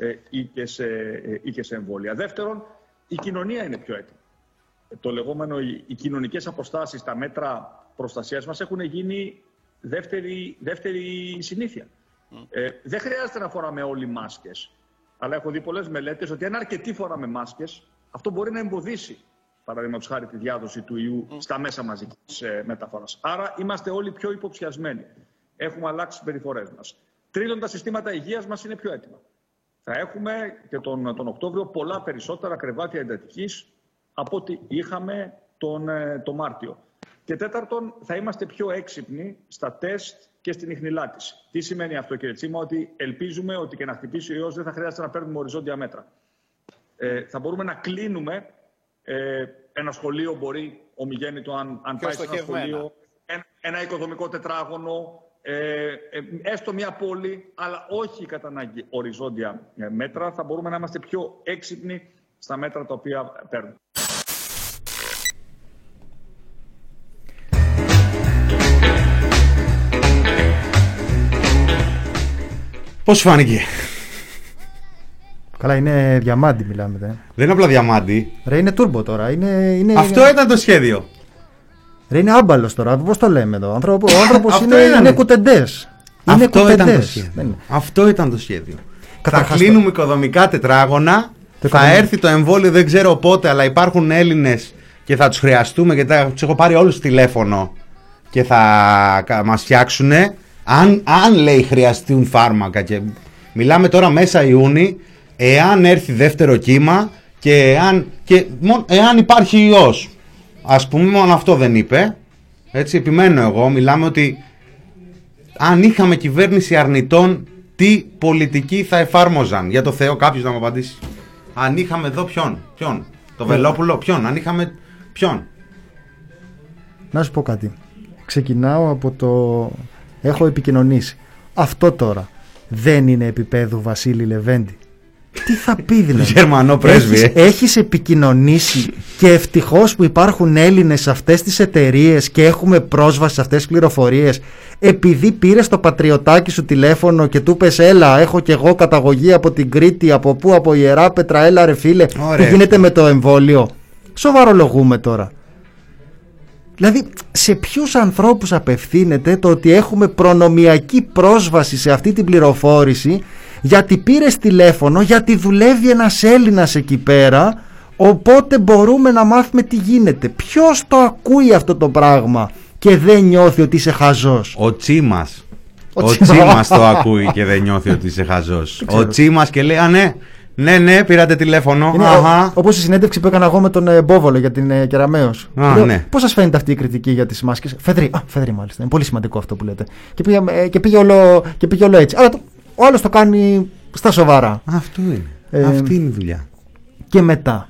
ή και σε εμβόλια. Δεύτερον, η κοινωνία είναι πιο έτοιμη. Το λεγόμενο, οι κοινωνικές αποστάσεις, τα μέτρα προστασίας μας έχουν γίνει δεύτερη συνήθεια. Δεν χρειάζεται να φοράμε όλοι μάσκες, αλλά έχω δει πολλές μελέτες ότι αν αρκετοί φοράμε μάσκες, αυτό μπορεί να εμποδίσει, παραδείγματος χάρη, τη διάδοση του ιού στα μέσα μαζικής μεταφοράς. Άρα είμαστε όλοι πιο υποψιασμένοι. Έχουμε αλλάξει τις συμπεριφορές μας. Τρίτον, τα συστήματα υγείας μας είναι πιο έτοιμα. Θα έχουμε και τον Οκτώβριο πολλά περισσότερα κρεβάτια εντατικής από ό,τι είχαμε τον Μάρτιο. Και τέταρτον, θα είμαστε πιο έξυπνοι στα τεστ και στην ιχνηλάτηση. Τι σημαίνει αυτό, κύριε Τσίμα? Ότι ελπίζουμε ότι και να χτυπήσει ο ιός δεν θα χρειάζεται να παίρνουμε οριζόντια μέτρα. Θα μπορούμε να κλείνουμε ένα σχολείο, μπορεί ομιγέννητο, αν πάει σε ένα σχολείο, ένα οικοδομικό τετράγωνο, έστω μια πόλη, αλλά όχι κατά ανάγκη οριζόντια μέτρα. Θα μπορούμε να είμαστε πιο έξυπνοι στα μέτρα τα οποία παίρνουμε. Πώς σου φάνηκε? Καλά, είναι διαμάντι μιλάμε. Δεν είναι απλά διαμάντι. Ρε, είναι τούρμπο τώρα. Αυτό ήταν το σχέδιο. Ρε, είναι άμπαλος τώρα. Πώς το λέμε εδώ? Ο άνθρωπος είναι κουτεντές. Αυτό ήταν το σχέδιο. Θα κλείνουμε οικοδομικά τετράγωνα. Θα έρθει το εμβόλιο, δεν ξέρω πότε, αλλά υπάρχουν Έλληνες και θα τους χρειαστούμε, γιατί τους έχω πάρει όλους τηλέφωνο και θα μας φτιάξουν. Αν λέει χρειαστούν φάρμακα, και μιλάμε τώρα μέσα Ιούνι, εάν έρθει δεύτερο κύμα και εάν υπάρχει ιός, ας πούμε, μόνο αυτό δεν είπε, έτσι, επιμένω εγώ, μιλάμε ότι αν είχαμε κυβέρνηση αρνητών, τι πολιτική θα εφάρμοζαν? Για το Θεό, κάποιος να μου απαντήσει. Αν είχαμε εδώ ποιον? Το Βελόπουλο? Ποιον? Αν είχαμε ποιον? Να σου πω κάτι. Ξεκινάω από το... Έχω επικοινωνήσει. Αυτό τώρα δεν είναι επίπεδου Βασίλη Λεβέντη? Τι θα πει δηλαδή? Γερμανό πρέσβη. Έχεις επικοινωνήσει και ευτυχώς που υπάρχουν Έλληνες σε αυτές τις εταιρείες και έχουμε πρόσβαση σε αυτές τις πληροφορίες, επειδή πήρες το πατριωτάκι σου τηλέφωνο και του πες έλα, έχω κι εγώ καταγωγή από την Κρήτη, από πού, από Ιεράπετρα, έλα ρε φίλε, τι γίνεται με το εμβόλιο? Σοβαρολογούμε τώρα? Δηλαδή, σε ποιους ανθρώπους απευθύνεται το ότι έχουμε προνομιακή πρόσβαση σε αυτή την πληροφόρηση, γιατί πήρες τηλέφωνο, γιατί δουλεύει ένας Έλληνας εκεί πέρα, οπότε μπορούμε να μάθουμε τι γίνεται? Ποιος το ακούει αυτό το πράγμα και δεν νιώθει ότι είσαι χαζός? Ο Τσίμας. Ο Τσίμας το ακούει και δεν νιώθει ότι είσαι χαζός. Ο Τσίμας και λέει, ναι, πήρατε τηλέφωνο. Όπως η συνέντευξη που έκανα εγώ με τον Μπόβολο για την Κεραμέως. Ναι. Πώς σας φαίνεται αυτή η κριτική για τις μάσκες? Φεδρή μάλιστα. Είναι πολύ σημαντικό αυτό που λέτε. Και πήγε όλο έτσι. Αλλά ο άλλος το κάνει στα σοβαρά. Αυτό είναι. Αυτή είναι η δουλειά. Και μετά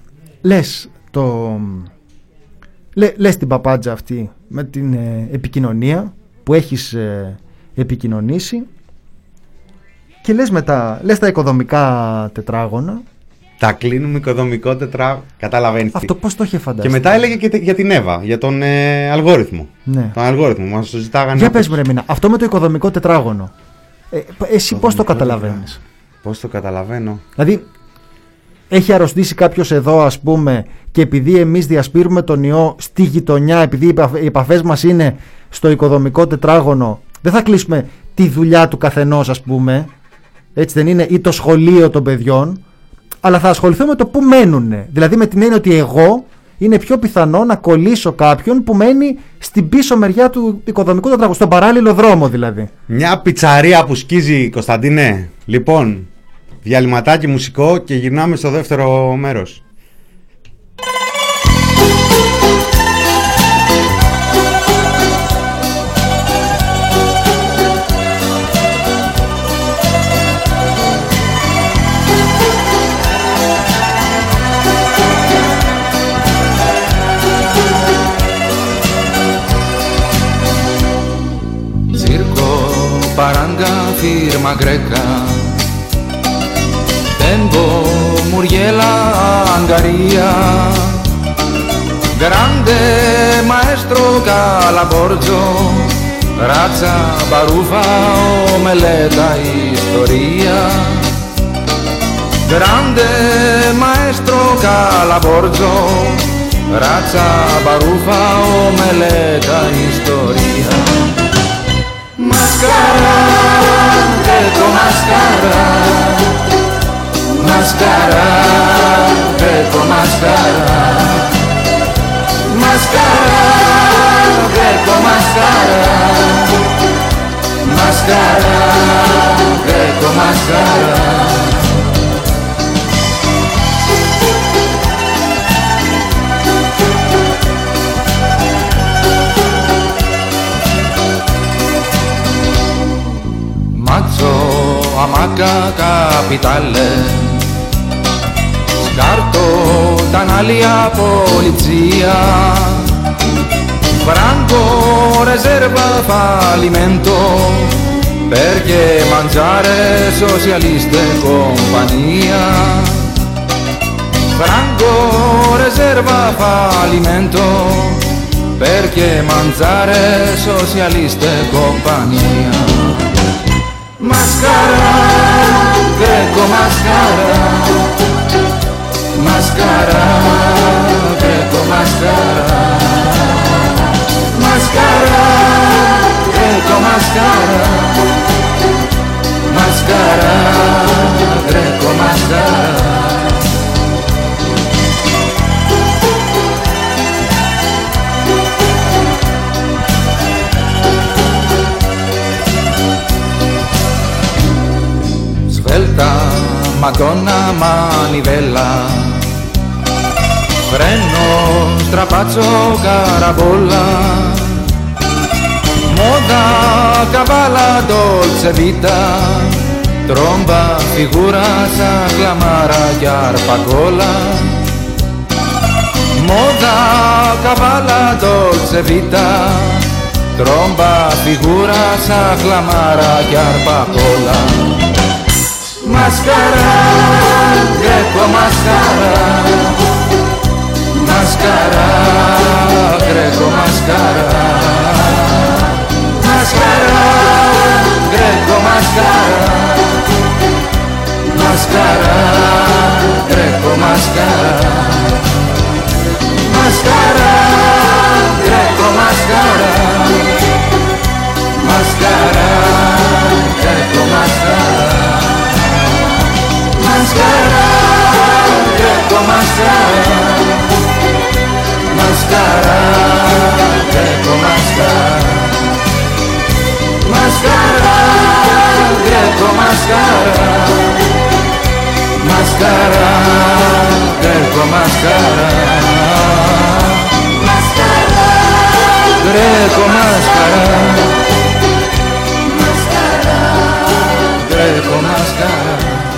λες την παπάντζα αυτή με την επικοινωνία που έχεις επικοινωνήσει. Και λες τα οικοδομικά τετράγωνα. Τα κλείνουμε οικοδομικό τετράγωνο. Καταλαβαίνεις? Αυτό πώς το είχε φανταστεί? Και μετά έλεγε και για την Εύα, για τον αλγόριθμο. Ναι. Τον αλγόριθμο, μας το ζητάγανε. Για πες μου ρε Μίνα, αυτό με το οικοδομικό τετράγωνο, εσύ πώς το καταλαβαίνεις? Πώς το καταλαβαίνω? Δηλαδή, έχει αρρωστήσει κάποιος εδώ, ας πούμε, και επειδή εμείς διασπείρουμε τον ιό στη γειτονιά, επειδή οι επαφές μας είναι στο οικοδομικό τετράγωνο, δεν θα κλείσουμε τη δουλειά του καθενός, ας πούμε, έτσι δεν είναι, ή το σχολείο των παιδιών, αλλά θα ασχοληθούμε με το που μένουνε. Δηλαδή με την έννοια ότι εγώ είναι πιο πιθανό να κολλήσω κάποιον που μένει στην πίσω μεριά του οικοδομικού τετράγωνου, στον παράλληλο δρόμο δηλαδή. Μια πιτσαρία που σκίζει, Κωνσταντίνε. Λοιπόν, διαλυματάκι μουσικό και γυρνάμε στο δεύτερο μέρος. firma greca. Tempo Muriela Angaria, grande maestro Calaborgio, razza barufa omeleta historia. Grande maestro Calaborgio, razza barufa omeleta historia. Mascara, greco mascara, mascara, greco mascara, mascara, greco mascara, mascara, greco mascara. Mazzo, amaca, capitale, scarto, danalia, polizia, franco, riserva, fallimento, perché mangiare socialista e compagnia. Franco, riserva, fallimento, perché mangiare socialista e compagnia. Mascara, greco mascara, mascara, greco mascara, mascara, greco mascara, mascara, greco mascara. Madonna manivella, freno, strapazzo, carabolla, moda, cavala, dolce vita, tromba, figura, s'acclamara, chiarpacola. Moda, cavala, dolce vita, tromba, figura, s'acclamara, chiarpacola. Mascara, greco mascara, mascara, greco mascara, mascara, greco mascara, mascara, greco mascara, mascara, greco mascara, mascara, greco mascara. Mascara, greco mascara, mascara, greco mascara, mascara, greco mascara, mascara, greco mascara, mascara, greco mascara, mascara, greco mascara.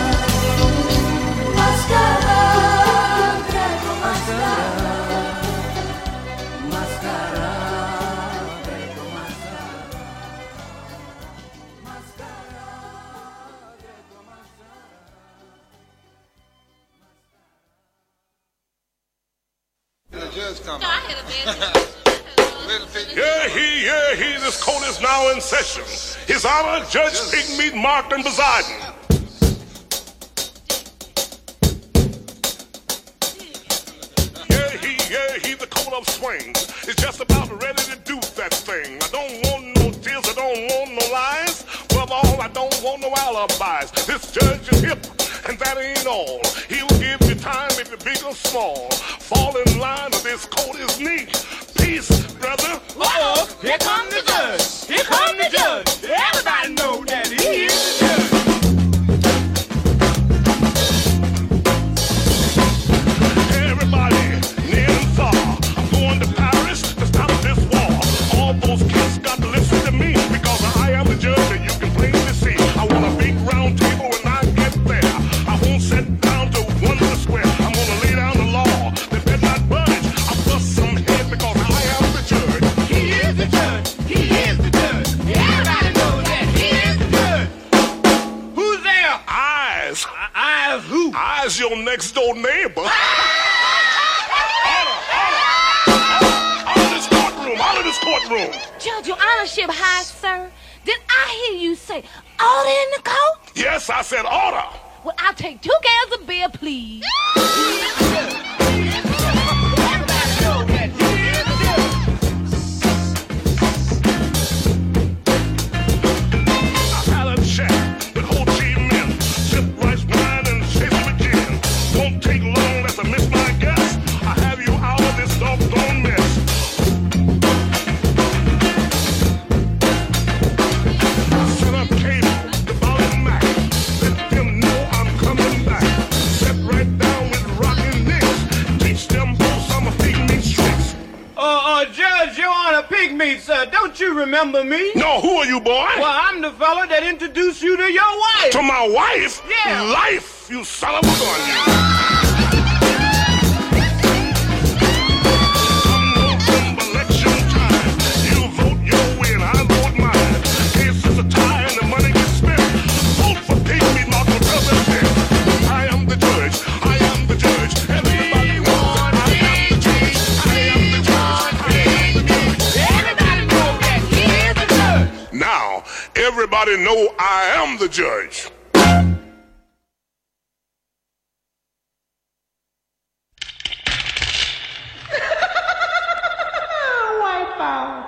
This court is now in session. His Honor, Judge Pigmeat Martin presiding. He, the coat of swings is just about ready to do that thing. I don't want no tears, I don't want no lies. Above all, I don't want no alibis. This judge is hip, and that ain't all. He'll give you time if you're big or small. Fall in line or this coat is neat. Peace, brother. Uh-oh, here comes the judge. Here comes the judge. Everybody know that he is the judge. Everybody, near and far, I'm going to Paris to stop this war. All those kids got to listen to me because I am the judge and you can plainly see. I want a big round table when I get there. I won't sit down to wonder square. I'm gonna lay down the law. They better not budge. I'll bust some head because I am the judge. He is the judge. He is the judge. Everybody knows that he is the judge. I's who? I's your next door neighbor. Out of this courtroom, out of this courtroom. Judge, your honorship high, sir. Did I hear you say order in the court? Yes, I said order. Well, I'll take 2 cans of beer, please. Pigmeat, sir. Don't you remember me? No, who are you, boy? Well, I'm the fella that introduced you to your wife. To my wife? Yeah. Life, you son of a gun, you. Come election time. You vote your way and I vote mine. Case is a tie and the money gets spent. Vote for Pigmeat Mark for president. I am the judge. I am the judge. Everybody knows that I am the judge. I am the judge. I am the judge. Everybody knows that he is the judge. Now, everybody know I am the judge. Wipe out.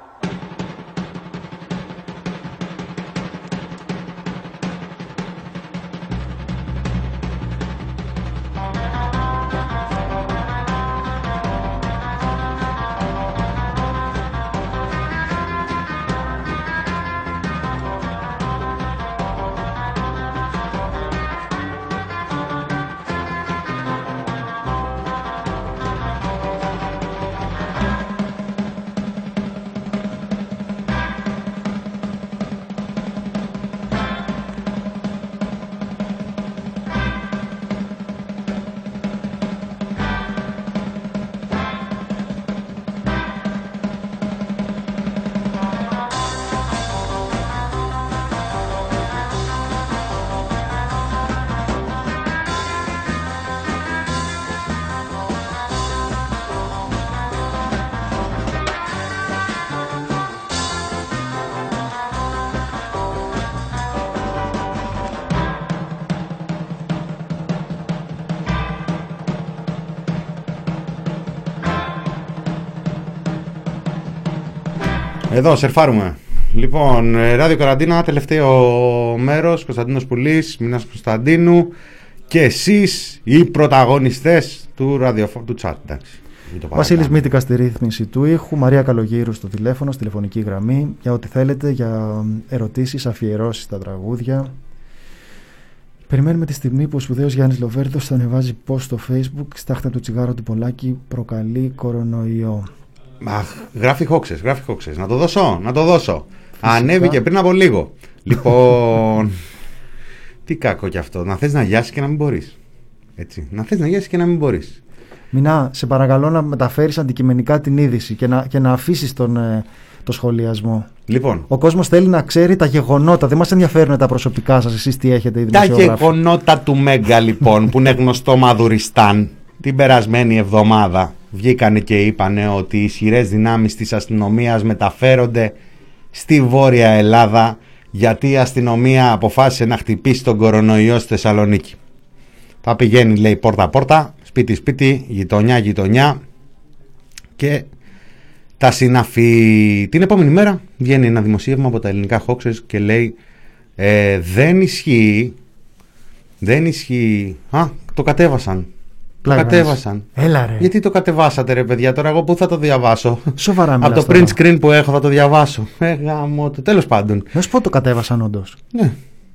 Εδώ, σερφάρουμε. Λοιπόν, ράδιο Καραντίνα, τελευταίο μέρος, Κωνσταντίνος Πουλής, Μινάς Κωνσταντίνου και εσείς οι πρωταγωνιστές του του chat, εντάξει. Βασίλης Μήτικας στη ρύθμιση του ήχου, Μαρία Καλογύρου στο τηλέφωνο, στη τηλεφωνική γραμμή, για ό,τι θέλετε, για ερωτήσεις, αφιερώσεις στα τραγούδια. Περιμένουμε τη στιγμή που ο σπουδαίος Γιάννης Λοβέρδος θα ανεβάζει post στο Facebook. Στάχτα του τσιγάρο του Πολάκη προκαλεί κορονοϊό. Αχ, γράφει χόξες. Να το δώσω. Ανέβηκε πριν από λίγο. Λοιπόν, τι κακό κι αυτό. Να θες να γιάσεις και να μην μπορείς. Έτσι. Να θες να γιάσεις και να μην μπορείς. Μινά, σε παρακαλώ να μεταφέρεις αντικειμενικά την είδηση και να αφήσεις το σχολιασμό. Λοιπόν. Ο κόσμος θέλει να ξέρει τα γεγονότα. Δεν μας ενδιαφέρουν τα προσωπικά σας, εσείς τι έχετε οι δημοσιογράφοι. Τα γεγονότα του Μέγκα, λοιπόν, που είναι γνωστό Μαδουριστάν, την περασμένη εβδομάδα βγήκανε και είπανε ότι οι ισχυρές δυνάμεις της αστυνομίας μεταφέρονται στη Βόρεια Ελλάδα, γιατί η αστυνομία αποφάσισε να χτυπήσει τον κορονοϊό στη Θεσσαλονίκη. Θα πηγαίνει, λέει, πόρτα-πόρτα, σπίτι-σπίτι, γειτονιά και τα συναφή. Την επόμενη μέρα βγαίνει ένα δημοσίευμα από τα ελληνικά Hoaxes και λέει δεν ισχύει. Α, το κατέβασαν. Έλα ρε. Γιατί το κατεβάσατε ρε παιδιά, τώρα εγώ πού θα το διαβάσω? Σοβαρά μιλάς? Από το print screen που έχω θα το διαβάσω. Γάμο το. Τέλος πάντων. Να σου πω, το κατέβασαν όντως. Ναι.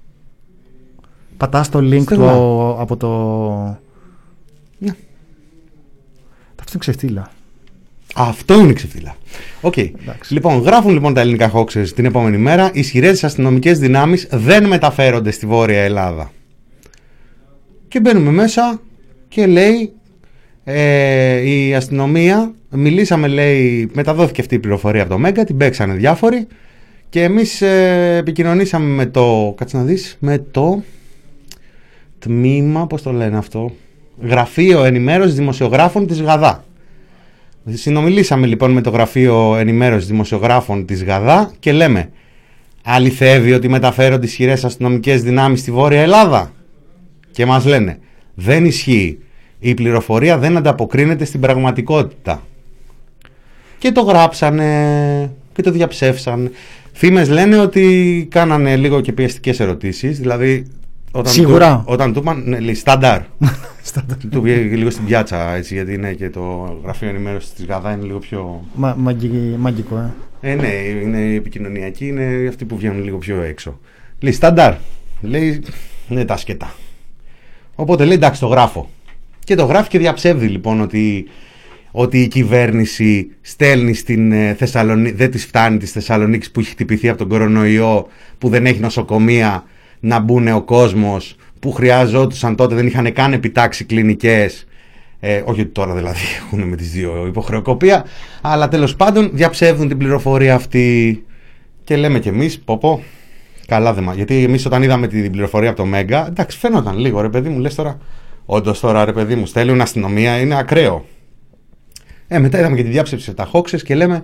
Πατάς το link του από το... Ναι. Αυτό είναι ξεφτύλα. Αυτό είναι ξεφτύλα. Okay. Λοιπόν, γράφουν λοιπόν τα ελληνικά Hoaxes την επόμενη μέρα. Οι ισχυρές αστυνομικές δυνάμεις δεν μεταφέρονται στη Βόρεια Ελλάδα. Και μπαίνουμε μέσα και λέει η αστυνομία, μιλήσαμε, λέει, μεταδόθηκε αυτή η πληροφορία από το Μέγκα, την παίξανε διάφοροι και εμείς επικοινωνήσαμε με το, κάτσε να δεις, με το τμήμα, πώς το λένε αυτό, γραφείο ενημέρωσης δημοσιογράφων της ΓΑΔΑ. Συνομιλήσαμε λοιπόν με το γραφείο ενημέρωσης δημοσιογράφων της ΓΑΔΑ και λέμε, αληθεύει ότι μεταφέρονται ισχυρές αστυνομικές δυνάμεις στη Βόρεια Ελλάδα? Και μας λένε, δεν ισχύει. Η πληροφορία δεν ανταποκρίνεται στην πραγματικότητα. Και το γράψανε και το διαψεύσανε. Φήμες λένε ότι κάνανε λίγο και πιεστικές ερωτήσεις. Δηλαδή όταν του είπαν, λέει στάνταρ. Του πήγε λίγο στην πιάτσα, έτσι, γιατί είναι και το γραφείο ενημέρωσης της ΓΑΔΑ είναι λίγο πιο... Μαγικό, ναι, είναι επικοινωνιακοί, είναι αυτοί που βγαίνουν λίγο πιο έξω. Λέει στάνταρ. Λέει, ναι, τα σκέτα. Οπότε λέει, εντάξει, το γράφω. Και το γράφει και διαψεύδει λοιπόν ότι η κυβέρνηση στέλνει στην Θεσσαλονίκη, δεν της φτάνει της Θεσσαλονίκης που έχει χτυπηθεί από τον κορονοϊό, που δεν έχει νοσοκομεία να μπουν ο κόσμος, που χρειάζονταν τότε, δεν είχαν καν επιτάξει κλινικές. Όχι ότι τώρα δηλαδή έχουν με τις δύο υποχρεοκοπία, αλλά τέλος πάντων διαψεύδουν την πληροφορία αυτή. Και λέμε κι εμείς, καλά δεν. Γιατί εμείς όταν είδαμε την πληροφορία από το Μέγκα, εντάξει, φαίνονταν λίγο, ρε παιδί μου, λες τώρα, όντως τώρα, ρε παιδί μου, στέλνουν αστυνομία, είναι ακραίο. Μετά είδαμε και τη διάψευση από τα Χόξες και λέμε,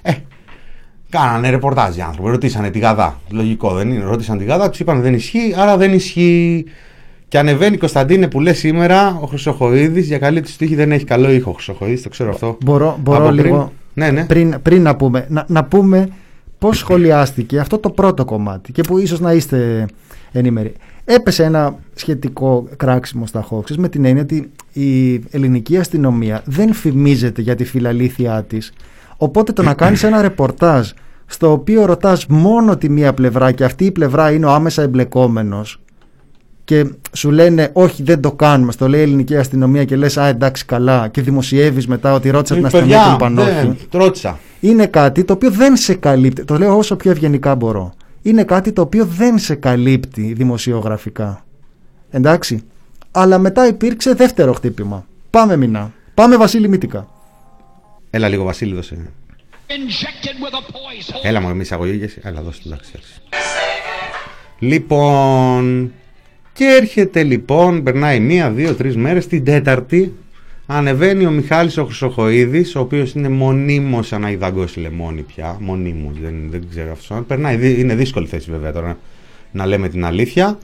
κάνανε ρεπορτάζ οι άνθρωποι, ρωτήσανε τη ΓΑΔΑ. Λογικό δεν είναι, ρώτησαν τη ΓΑΔΑ, τους είπαν δεν ισχύει, άρα δεν ισχύει. Και ανεβαίνει, Κωνσταντίνε, που λέει σήμερα ο Χρυσοχοΐδης, για καλή του τύχη δεν έχει καλό ήχο ο Χρυσοχοΐδης, το ξέρω αυτό. Μπορώ λίγο πριν να πούμε, να πούμε πώς σχολιάστηκε αυτό το πρώτο κομμάτι και που ίσως να είστε ενήμεροι. Έπεσε ένα σχετικό κράξιμο στα Χόξες με την έννοια ότι η ελληνική αστυνομία δεν φημίζεται για τη φιλαλήθειά της. Οπότε το να κάνεις ένα ρεπορτάζ στο οποίο ρωτάς μόνο τη μία πλευρά και αυτή η πλευρά είναι ο άμεσα εμπλεκόμενος και σου λένε όχι δεν το κάνουμε, στο λέει η ελληνική αστυνομία και λες εντάξει καλά και δημοσιεύεις μετά ότι ρώτησα την αστυνομία και είπαν όχι. Είναι κάτι το οποίο δεν σε καλύπτει, το λέω όσο πιο ευγενικά μπορώ. Είναι κάτι το οποίο δεν σε καλύπτει δημοσιογραφικά. Εντάξει. Αλλά μετά υπήρξε δεύτερο χτύπημα. Πάμε Μινά. Πάμε Βασίλη Μύτικα. Έλα λίγο Βασίλη, δώσε. Έλα μου, εμείς αγωγή. Έλα δώσε το εντάξει. Λοιπόν, και έρχεται λοιπόν, περνάει 1, 2, 3 μέρες, την Τέταρτη ανεβαίνει ο Μιχάλης ο Χρυσοχοΐδης, ο οποίος είναι μονίμως σαν να υδαγκώσει λεμόνι πια. Μονίμως, δεν ξέρω αυτό. Περνάει, είναι δύσκολη θέση βέβαια τώρα να λέμε την αλήθεια.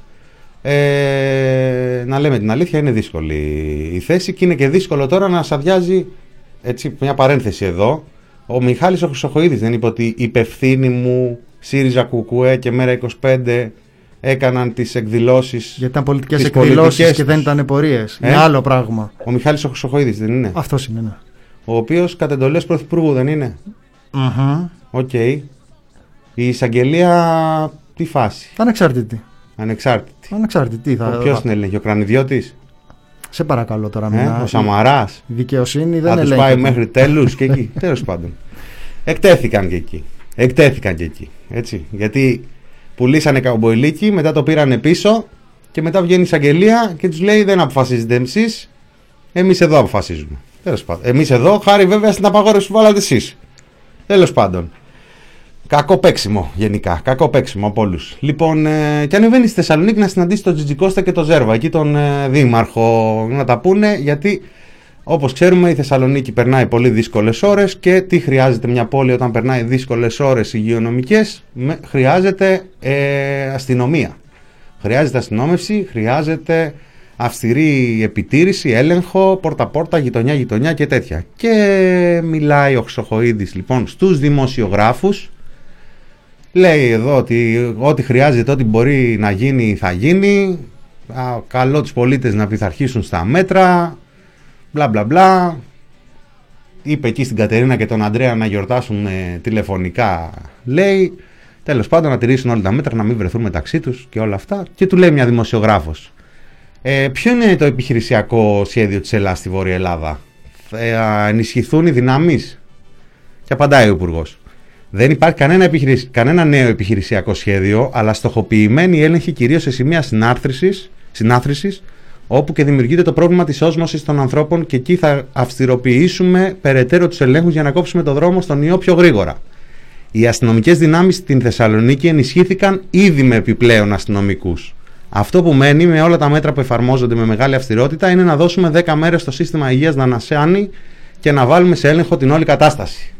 Να λέμε την αλήθεια, είναι δύσκολη η θέση και είναι και δύσκολο τώρα να σαδιάζει. Έτσι, μια παρένθεση εδώ. Ο Μιχάλης ο Χρυσοχοΐδης δεν είπε ότι υπευθύνη μου ΣΥΡΙΖΑ ΚΚΕ και Μέρα 25 έκαναν τις εκδηλώσεις. Γιατί ήταν πολιτικές εκδηλώσεις και δεν ήταν πορείες. Είναι άλλο πράγμα. Ο Μιχάλης ο Χρυσοχοΐδης δεν είναι? Αυτός είναι, ναι. Ο οποίος κατ' εντολές πρωθυπουργού δεν είναι? Οκ. Η εισαγγελία τι φάση? Ανεξάρτητη. Ανεξάρτητη. Ποιος την έλεγε, ο Κρανιδιώτης? Σε παρακαλώ τώρα. Ο Σαμαράς. Η δικαιοσύνη δεν έλεγε. Θα τους πάει μέχρι τέλους και εκεί. Τέλος πάντων. Εκτέθηκαν και εκεί. Έτσι. Γιατί πουλήσανε καμποϊλίκι, μετά το πήρανε πίσω και μετά βγαίνει η εισαγγελία και τους λέει δεν αποφασίζετε εσείς, εμείς εδώ αποφασίζουμε. Τέλος πάντων. Εμείς εδώ, χάρη βέβαια στην απαγόρευση που βάλατε εσείς. Τέλος πάντων. Κακό παίξιμο γενικά. Κακό παίξιμο από όλους. Λοιπόν, και ανεβαίνει στη Θεσσαλονίκη να συναντήσει τον Τζιτζικώστα και τον Ζέρβα, εκεί τον δήμαρχο, να τα πούνε, γιατί όπως ξέρουμε η Θεσσαλονίκη περνάει πολύ δύσκολες ώρες και τι χρειάζεται μια πόλη όταν περνάει δύσκολες ώρες υγειονομικές? Χρειάζεται αστυνομία. Χρειάζεται αστυνόμευση, χρειάζεται αυστηρή επιτήρηση, έλεγχο, πόρτα-πόρτα, γειτονιά και τέτοια. Και μιλάει ο Χρυσοχοΐδης λοιπόν στους δημοσιογράφους. Λέει εδώ ότι ό,τι χρειάζεται, ό,τι μπορεί να γίνει θα γίνει. Καλό τους πολίτες να πειθαρχήσουν στα μέτρα. Μπλα μπλα μπλα. Είπε εκεί στην Κατερίνα και τον Ανδρέα να γιορτάσουν τηλεφωνικά. Λέει τέλος πάντων να τηρήσουν όλα τα μέτρα, να μην βρεθούν μεταξύ τους και όλα αυτά. Και του λέει μια δημοσιογράφος, ποιο είναι το επιχειρησιακό σχέδιο της Ελλάδας στη Βόρεια Ελλάδα? Θα ενισχυθούν οι δυνάμεις? Και απαντάει ο Υπουργός, δεν υπάρχει κανένα νέο επιχειρησιακό σχέδιο, αλλά στοχοποιημένη έλεγχη κυρίως σε σημεία συνάθρησης, όπου και δημιουργείται το πρόβλημα της όσμωσης των ανθρώπων, και εκεί θα αυστηροποιήσουμε περαιτέρω τους ελέγχους για να κόψουμε το δρόμο στον ιό πιο γρήγορα. Οι αστυνομικές δυνάμεις στην Θεσσαλονίκη ενισχύθηκαν ήδη με επιπλέον αστυνομικούς. Αυτό που μένει με όλα τα μέτρα που εφαρμόζονται με μεγάλη αυστηρότητα είναι να δώσουμε 10 μέρες στο σύστημα υγείας να ανασάνει και να βάλουμε σε έλεγχο την όλη κατάσταση.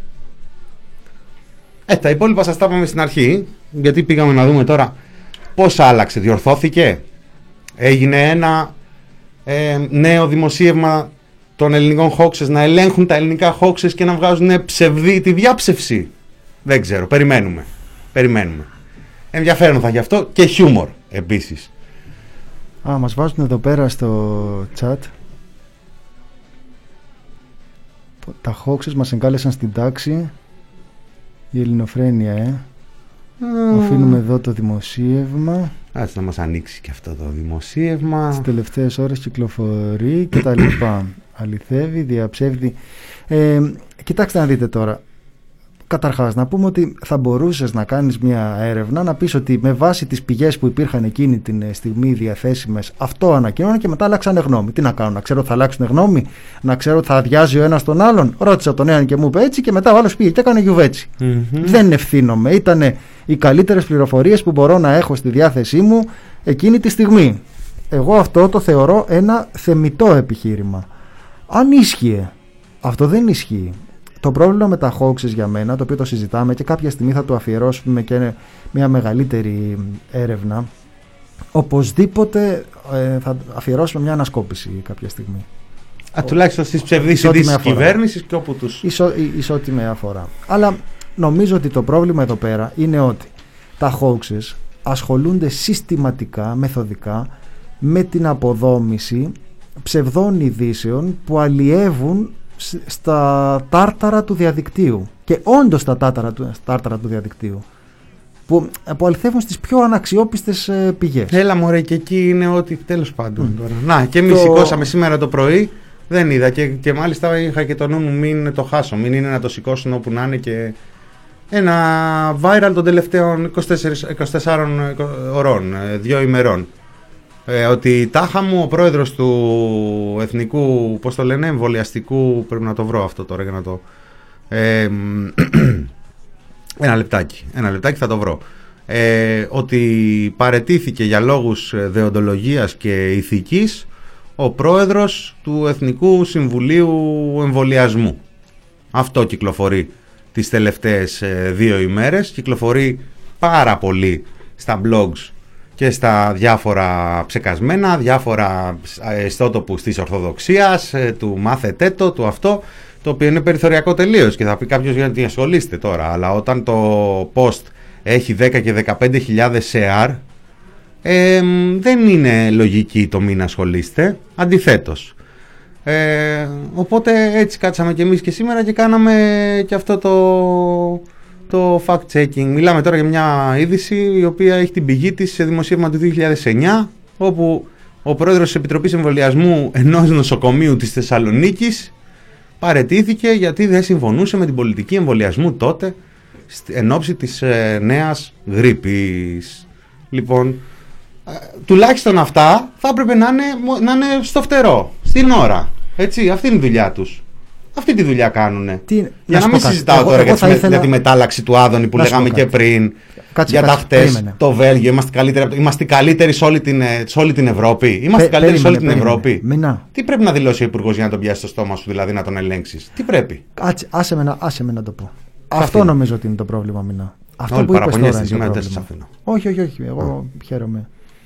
Τα υπόλοιπα σας τα είπαμε στην αρχή, γιατί πήγαμε να δούμε τώρα πώς άλλαξε, διορθώθηκε. Έγινε ένα νέο δημοσίευμα των ελληνικών hoaxes να ελέγχουν τα ελληνικά hoaxes και να βγάζουν ψευδή τη διάψευση. Δεν ξέρω, περιμένουμε. Ενδιαφέρον θα γι' αυτό και χιούμορ επίσης. Μας βάζουν εδώ πέρα στο chat. Τα hoaxes μας εγκάλεσαν στην τάξη. Η ελληνοφρένεια, Αφήνουμε εδώ το δημοσίευμα. Άς να μας ανοίξει και αυτό το δημοσίευμα. Τις τελευταίες ώρες κυκλοφορεί και τα λοιπά. Αληθεύει, διαψεύδει. Κοιτάξτε να δείτε τώρα. Καταρχάς, να πούμε ότι θα μπορούσες να κάνεις μια έρευνα, να πεις ότι με βάση τις πηγές που υπήρχαν εκείνη την στιγμή διαθέσιμες, αυτό ανακοινώνουν και μετά αλλάξανε γνώμη. Τι να κάνω, να ξέρω ότι θα αλλάξουν γνώμη, να ξέρω ότι θα αδειάζει ο ένας τον άλλον. Ρώτησα τον έναν και μου είπε έτσι και μετά ο άλλος πήγε και έκανε γιουβέτσι. Δεν ευθύνομαι. Ήτανε οι καλύτερες πληροφορίες που μπορώ να έχω στη διάθεσή μου εκείνη τη στιγμή. Εγώ αυτό το θεωρώ ένα θεμιτό επιχείρημα. Αν ίσχυε, αυτό δεν ισχύει. Το πρόβλημα με τα hoaxes για μένα, το οποίο το συζητάμε και κάποια στιγμή θα το αφιερώσουμε και μια μεγαλύτερη έρευνα, οπωσδήποτε θα αφιερώσουμε μια ανασκόπηση κάποια στιγμή. Τουλάχιστον στις ψευδείς ειδήσεις της κυβέρνησης και όπου τους... Ισότιμη αφορά. Αλλά νομίζω ότι το πρόβλημα εδώ πέρα είναι ότι τα hoaxes ασχολούνται συστηματικά, μεθοδικά με την αποδόμηση ψευδών ειδήσεων που αλλιεύουν στα τάρταρα του διαδικτύου και όντως στα τάρταρα του διαδικτύου που αληθεύουν στις πιο αναξιόπιστες πηγές. Έλα μωρέ, και εκεί είναι ότι τέλος πάντων τώρα. Να, και εμείς σηκώσαμε σήμερα το πρωί, δεν είδα και μάλιστα είχα και το νου μου μην το χάσω, μην είναι να το σηκώσουν όπου να είναι και ένα viral των τελευταίων 24 ωρών, 2 ημερών. Ότι τάχα μου ο πρόεδρος του εθνικού, πώς το λένε, εμβολιαστικού, πρέπει να το βρω αυτό τώρα για να το... ένα λεπτάκι θα το βρω. Ότι παραιτήθηκε για λόγους δεοντολογίας και ηθικής ο πρόεδρος του Εθνικού Συμβουλίου Εμβολιασμού. Αυτό κυκλοφορεί τις τελευταίες 2 ημέρες, κυκλοφορεί πάρα πολύ στα blogs και στα διάφορα ψεκασμένα, διάφορα ιστότοπους της Ορθοδοξίας, του μάθετε του αυτό, το οποίο είναι περιθωριακό τελείως και θα πει κάποιος γιατί ασχολείστε τώρα, αλλά όταν το post έχει 10 και 15.000 share, δεν είναι λογική το μην ασχολείστε, αντιθέτως. Οπότε έτσι κάτσαμε και εμείς και σήμερα και κάναμε και αυτό το fact-checking. Μιλάμε τώρα για μια είδηση η οποία έχει την πηγή της σε δημοσίευμα του 2009, όπου ο πρόεδρος της Επιτροπής Εμβολιασμού ενός νοσοκομείου της Θεσσαλονίκης παραιτήθηκε γιατί δεν συμφωνούσε με την πολιτική εμβολιασμού τότε εν ώψη της νέας γρίπης. Λοιπόν, τουλάχιστον αυτά θα έπρεπε να είναι στο φτερό, στην ώρα. Έτσι, αυτή είναι η δουλειά τους. Αυτή τη δουλειά κάνουνε. Για να μην συζητάω τώρα για τη μετάλλαξη του Άδωνη που λέγαμε και πριν. Για τα χτες, το Βέλγιο. Είμαστε καλύτεροι σε όλη την Ευρώπη. Είμαστε καλύτεροι σε όλη την Ευρώπη. Τι πρέπει να δηλώσει ο Υπουργός για να τον πιάσει στο στόμα σου, δηλαδή να τον ελέγξεις? Τι πρέπει? Άσε με να το πω. Αυτό νομίζω ότι είναι το πρόβλημα, Μινά. Αυτό που είπες τώρα είναι το πρόβλημα. Όχι. Εγώ χαίρομαι.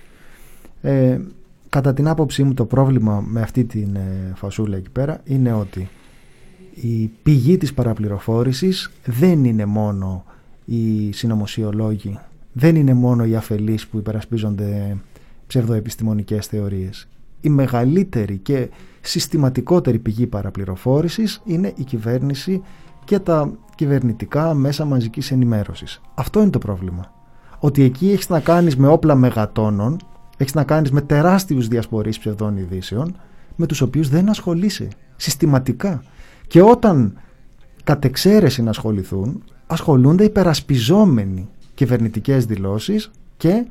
Κατά την άποψή μου το πρόβλημα με αυτή την φασούλα εκεί πέρα είναι ότι η πηγή της παραπληροφόρησης δεν είναι μόνο οι συνωμοσιολόγοι, δεν είναι μόνο οι αφελείς που υπερασπίζονται ψευδοεπιστημονικές θεωρίες. Η μεγαλύτερη και συστηματικότερη πηγή παραπληροφόρησης είναι η κυβέρνηση και τα κυβερνητικά μέσα μαζικής ενημέρωσης. Αυτό είναι το πρόβλημα. Ότι εκεί έχεις να κάνεις με όπλα μεγατόνων, έχεις να κάνεις με τεράστιους διασπορείς ψευδών ειδήσεων, με τους οποίους δεν ασχολείσαι συστηματικά. Και όταν κατ' εξαίρεση να ασχοληθούν, ασχολούνται υπερασπιζόμενοι κυβερνητικές δηλώσεις και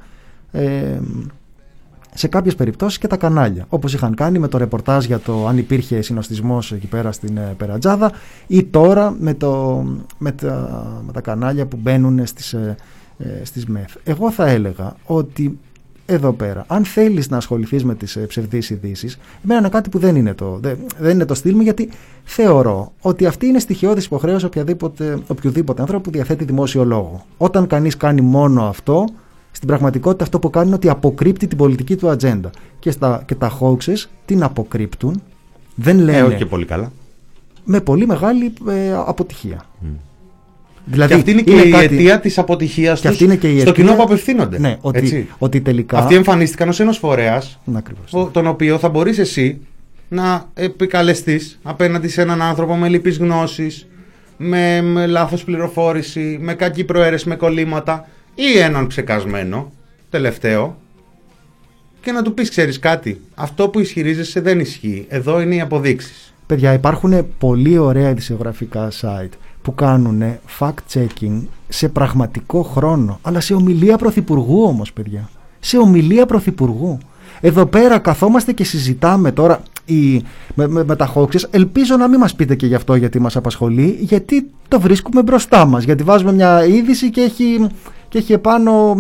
σε κάποιες περιπτώσεις και τα κανάλια. Όπως είχαν κάνει με το ρεπορτάζ για το αν υπήρχε συνοστισμός εκεί πέρα στην Περατζάδα ή τώρα με τα κανάλια που μπαίνουν στις ΜΕΘ. Εγώ θα έλεγα ότι εδώ πέρα, αν θέλεις να ασχοληθείς με τις ψευδείς ειδήσεις, εμένα είναι κάτι που δεν είναι το στυλ μου, γιατί θεωρώ ότι αυτή είναι στοιχειώδης υποχρέωση οποιοδήποτε άνθρωπο που διαθέτει δημόσιο λόγο. Όταν κανείς κάνει μόνο αυτό, στην πραγματικότητα αυτό που κάνει είναι ότι αποκρύπτει την πολιτική του ατζέντα. Και τα hoaxes την αποκρύπτουν, δεν λένε. Όχι και πολύ καλά. Με πολύ μεγάλη αποτυχία. Δηλαδή, και αυτή είναι και η αιτία της αποτυχίας τους στο κοινό που απευθύνονται. Ναι, ότι τελικά. Αυτοί εμφανίστηκαν ως ένας φορέας, τον οποίο θα μπορείς εσύ να επικαλεστείς απέναντι σε έναν άνθρωπο με λυπείς γνώσεις, με λάθος πληροφόρηση, με κακή προαίρεση, με κολλήματα, ή έναν ψεκασμένο τελευταίο, και να του πεις, ξέρεις κάτι, αυτό που ισχυρίζεσαι δεν ισχύει, εδώ είναι οι αποδείξεις. Παιδιά, υπάρχουν πολύ ωραία ειδησιογραφικά site που κάνουν fact-checking σε πραγματικό χρόνο, αλλά σε ομιλία πρωθυπουργού όμως, παιδιά. Σε ομιλία πρωθυπουργού. Εδώ πέρα καθόμαστε και συζητάμε τώρα με τα hoaxes. Ελπίζω να μην μας πείτε και γι' αυτό, γιατί μας απασχολεί, γιατί το βρίσκουμε μπροστά μας. Γιατί βάζουμε μια είδηση και έχει επάνω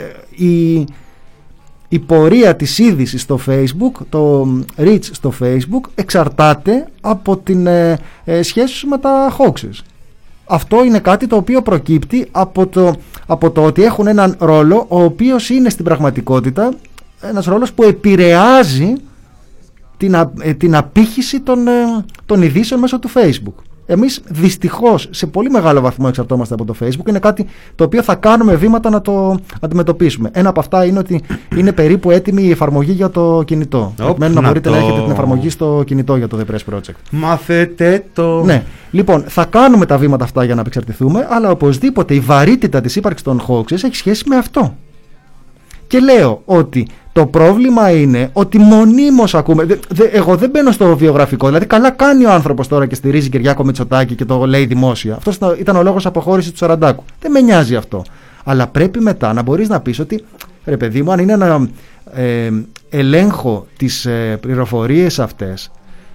η πορεία της είδησης στο Facebook, το reach στο Facebook εξαρτάται από την σχέση με τα hoaxes. Αυτό είναι κάτι το οποίο προκύπτει από το ότι έχουν έναν ρόλο, ο οποίος είναι στην πραγματικότητα ένας ρόλος που επηρεάζει την απήχηση των ειδήσεων μέσω του Facebook. Εμείς δυστυχώς σε πολύ μεγάλο βαθμό εξαρτώμαστε από το Facebook. Είναι κάτι το οποίο θα κάνουμε βήματα να το αντιμετωπίσουμε. Ένα από αυτά είναι ότι είναι περίπου έτοιμη η εφαρμογή για το κινητό. Προκειμένου να μπορείτε να έχετε την εφαρμογή στο κινητό για το The Press Project. Μάθετε το. Ναι. Λοιπόν, θα κάνουμε τα βήματα αυτά για να απεξαρτηθούμε, αλλά οπωσδήποτε η βαρύτητα της ύπαρξης των hoaxes έχει σχέση με αυτό. Και λέω ότι το πρόβλημα είναι ότι μονίμως ακούμε. Εγώ δεν μπαίνω στο βιογραφικό. Δηλαδή, καλά κάνει ο άνθρωπος τώρα και στηρίζει Κυριάκο Μητσοτάκη και το λέει δημόσια. Αυτός ήταν ο λόγος αποχώρησης του Σαραντάκου. Δεν με νοιάζει αυτό. Αλλά πρέπει μετά να μπορείς να πεις ότι, ρε παιδί μου, αν είναι να ελέγχω τις πληροφορίες αυτές,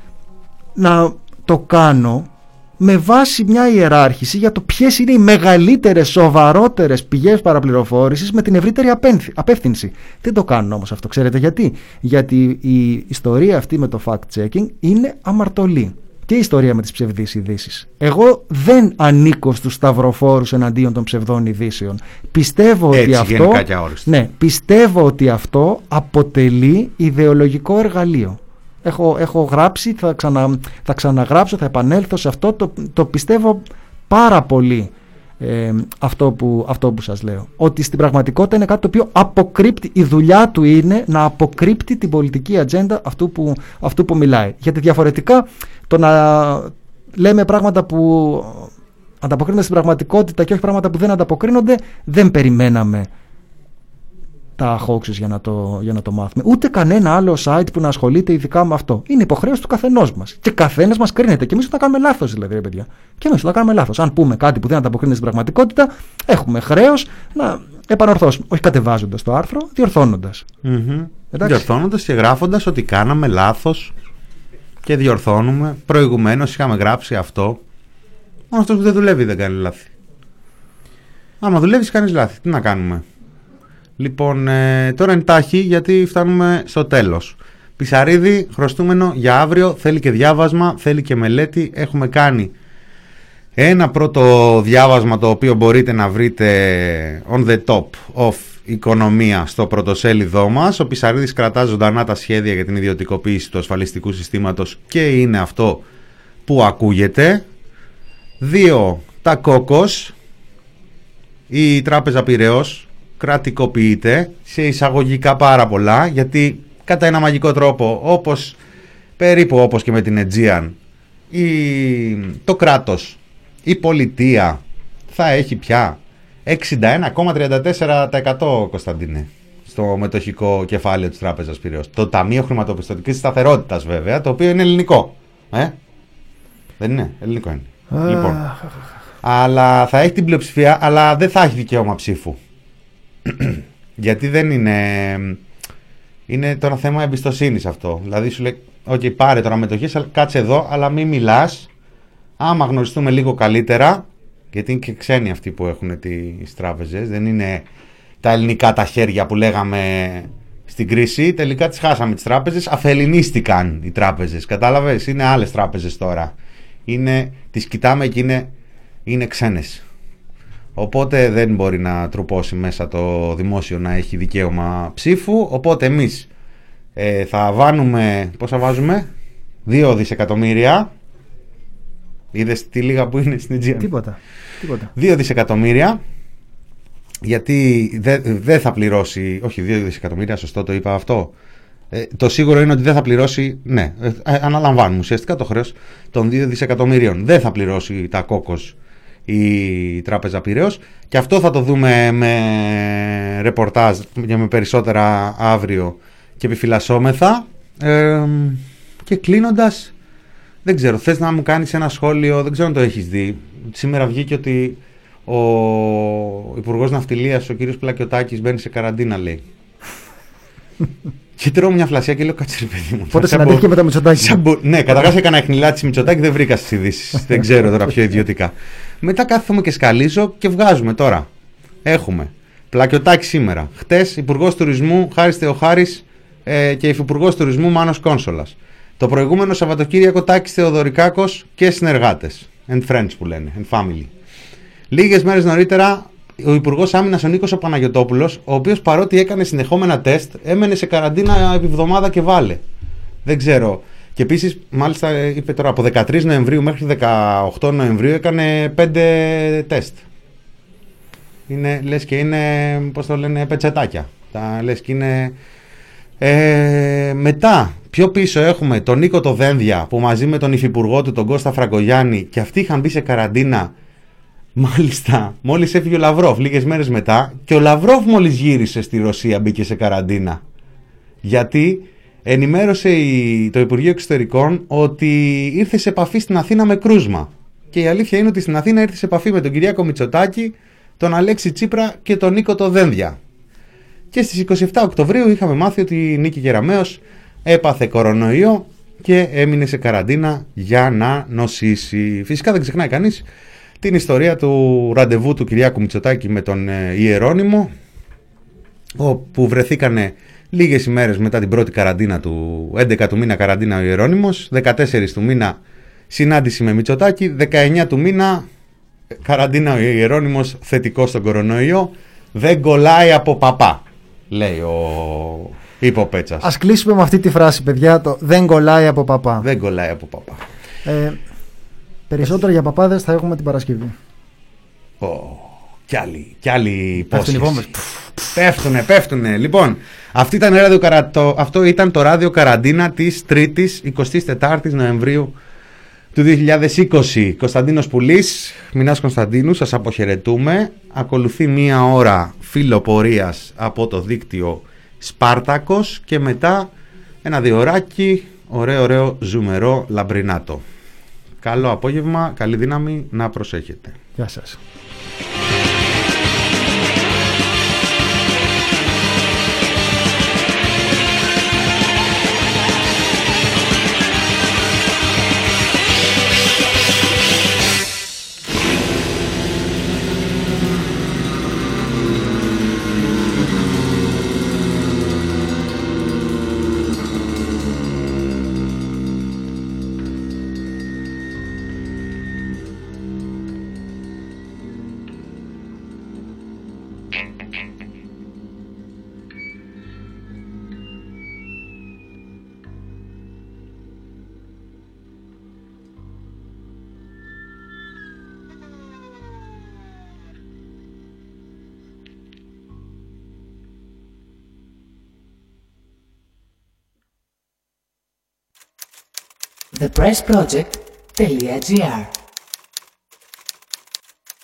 να το κάνω με βάση μια ιεράρχηση για το ποιες είναι οι μεγαλύτερες, σοβαρότερες πηγές παραπληροφόρησης με την ευρύτερη απεύθυνση. Δεν το κάνουν όμως αυτό, ξέρετε γιατί? Γιατί η ιστορία αυτή με το fact-checking είναι αμαρτωλή. Και η ιστορία με τις ψευδείς ειδήσεις. Εγώ δεν ανήκω στους σταυροφόρους εναντίον των ψευδών ειδήσεων. Πιστεύω πιστεύω ότι αυτό αποτελεί ιδεολογικό εργαλείο. Έχω γράψει, θα ξαναγράψω, θα επανέλθω σε αυτό, το πιστεύω πάρα πολύ αυτό που σας λέω. Ότι στην πραγματικότητα είναι κάτι το οποίο αποκρύπτει, η δουλειά του είναι να αποκρύπτει την πολιτική ατζέντα αυτού που μιλάει. Γιατί διαφορετικά το να λέμε πράγματα που ανταποκρίνονται στην πραγματικότητα και όχι πράγματα που δεν ανταποκρίνονται, δεν περιμέναμε τα hoaxes για να το μάθουμε. Ούτε κανένα άλλο site που να ασχολείται ειδικά με αυτό. Είναι υποχρέωση του καθενός μας. Και καθένας μας κρίνεται. Και εμείς όταν κάνουμε λάθος, δηλαδή, ρε παιδιά. Και εμείς όταν κάνουμε λάθος. Αν πούμε κάτι που δεν ανταποκρίνεται στην πραγματικότητα, έχουμε χρέος να επανορθώσουμε. Όχι κατεβάζοντας το άρθρο, διορθώνοντας. Διορθώνοντας και γράφοντας ότι κάναμε λάθος και διορθώνουμε. Προηγουμένως είχαμε γράψει αυτό. Μόνο αυτός που δεν δουλεύει δεν κάνει λάθη. Άμα δουλεύεις, κάνεις λάθη. Τι να κάνουμε? Λοιπόν, τώρα εντάχει, γιατί φτάνουμε στο τέλος. Πισαρίδη, χρωστούμενο για αύριο, θέλει και διάβασμα, θέλει και μελέτη. Έχουμε κάνει ένα πρώτο διάβασμα, το οποίο μπορείτε να βρείτε on the top of οικονομία στο πρωτοσέλιδό μας. Ο Πισαρίδης κρατά ζωντανά τα σχέδια για την ιδιωτικοποίηση του ασφαλιστικού συστήματος και είναι αυτό που ακούγεται. 2. Τα κόκκος, η Τράπεζα Πειραιώς κρατικοποιείται σε εισαγωγικά πάρα πολλά, γιατί κατά ένα μαγικό τρόπο, περίπου όπως και με την Aegean, το κράτος, η πολιτεία θα έχει πια 61,34%, Κωνσταντίνε, στο μετοχικό κεφάλαιο της Τράπεζας Πειραιώς. Το Ταμείο Χρηματοπιστωτικής Σταθερότητας, βέβαια, το οποίο είναι ελληνικό. Δεν είναι, ελληνικό είναι. Λοιπόν, αλλά θα έχει την πλειοψηφία, αλλά δεν θα έχει δικαίωμα ψήφου. Γιατί δεν είναι τώρα θέμα εμπιστοσύνης αυτό. Δηλαδή σου λέει, ok, πάρε τώρα μετοχές, κάτσε εδώ, αλλά μην μιλάς. Άμα γνωριστούμε λίγο καλύτερα, γιατί είναι και ξένοι αυτοί που έχουν τις τράπεζες, δεν είναι τα ελληνικά τα χέρια που λέγαμε στην κρίση. Τελικά τις χάσαμε τις τράπεζες, αφελληνίστηκαν οι τράπεζες. Κατάλαβες, είναι άλλες τράπεζες τώρα. Τις κοιτάμε και είναι ξένες. Οπότε δεν μπορεί να τρουπώσει μέσα το δημόσιο να έχει δικαίωμα ψήφου. Οπότε εμείς θα βάνουμε, πόσα βάζουμε, 2 δισεκατομμύρια. Είδες τι λίγα που είναι στην Αιτζία. Τίποτα. 2 δισεκατομμύρια. Γιατί δεν θα πληρώσει, όχι 2 δισεκατομμύρια, σωστό το είπα αυτό. Το σίγουρο είναι ότι δεν θα πληρώσει, ναι, αναλαμβάνουμε ουσιαστικά το χρέος των 2 δισεκατομμυρίων. Δεν θα πληρώσει τα κόκκος η Τράπεζα Πειραιώς, και αυτό θα το δούμε με ρεπορτάζ και με περισσότερα αύριο και επιφυλασσόμεθα. Και κλείνοντας, δεν ξέρω, θες να μου κάνεις ένα σχόλιο, δεν ξέρω αν το έχεις δει. Σήμερα βγήκε ότι ο Υπουργός Ναυτιλίας, ο κύριος Πλακιωτάκης, μπαίνει σε καραντίνα, λέει. Και τρώω μια φλασιά και λέω, κάτσε ρε παιδί μου. Πότε συναντήθηκε με το Μητσοτάκη. Ναι, καταρχάς έκανα εχνηλάτη Μητσοτάκη, δεν βρήκα στις ειδήσεις. Δεν ξέρω τώρα πιο ιδιωτικά. Μετά κάθομαι και σκαλίζω και βγάζουμε τώρα. Έχουμε Πλακιωτάκη σήμερα. Χτες Υπουργός Τουρισμού Χάρης Θεοχάρης και Υφυπουργός Τουρισμού Μάνος Κόνσολας. Το προηγούμενο Σαββατοκύριακο Τάκης Θεοδωρικάκος και συνεργάτες. And friends που λένε. And family. Λίγες μέρες νωρίτερα ο Υπουργός Άμυνας ο Νίκος ο Παναγιωτόπουλος, ο οποίος παρότι έκανε συνεχόμενα τεστ, έμενε σε καραντίνα επί εβδομάδα και βάλε. Δεν ξέρω. Και επίσης, μάλιστα είπε τώρα, από 13 Νοεμβρίου μέχρι 18 Νοεμβρίου έκανε 5 τεστ. Λες και είναι, πώς το λένε, πετσετάκια. Λες και είναι... μετά, πιο πίσω έχουμε τον Νίκο το Δένδια, που μαζί με τον υφυπουργό του, τον Κώστα Φραγκογιάννη, και αυτοί είχαν μπει σε καραντίνα. Μάλιστα, μόλις έφυγε ο Λαυρόφ λίγες μέρες μετά, και ο Λαυρόφ μόλις γύρισε στη Ρωσία μπήκε σε καραντίνα. Γιατί ενημέρωσε το Υπουργείο Εξωτερικών ότι ήρθε σε επαφή στην Αθήνα με κρούσμα. Και η αλήθεια είναι ότι στην Αθήνα ήρθε σε επαφή με τον Κυριάκο Μητσοτάκη, τον Αλέξη Τσίπρα και τον Νίκο το Δένδια. Και στις 27 Οκτωβρίου είχαμε μάθει ότι η Νίκη Κεραμέως έπαθε κορονοϊό και έμεινε σε καραντίνα για να νοσήσει. Φυσικά δεν ξεχνάει κανείς την ιστορία του ραντεβού του Κυριάκου Μητσοτάκη με τον Ιερώνυμο, όπου βρεθήκανε λίγες ημέρες μετά την πρώτη καραντίνα του, 11 του μήνα καραντίνα ο Ιερώνυμος, 14 του μήνα συνάντηση με Μητσοτάκη, 19 του μήνα καραντίνα ο Ιερώνυμος, θετικό στον κορονοϊό. Δεν κολλάει από παπά, λέει ο Υποπέτσας. Ας κλείσουμε με αυτή τη φράση, παιδιά, το δεν κολλάει από παπά. Δεν κολλάει από παπά. Περισσότερο για παπάδες θα έχουμε την Παρασκευή. Κι άλλη υπόσχεση. Πέφτουνε. Λοιπόν, αυτό ήταν το ράδιο καραντίνα της 3ης 24ης Νοεμβρίου του 2020. Κωνσταντίνος Πουλής, Μινάς Κωνσταντίνου, σας αποχαιρετούμε. Ακολουθεί μία ώρα φιλοπορίας από το δίκτυο Σπάρτακος και μετά ένα διωράκι ωραίο ζουμερό λαμπρινάτο. Καλό απόγευμα, καλή δύναμη, να προσέχετε. Γεια σας. thepressproject.gr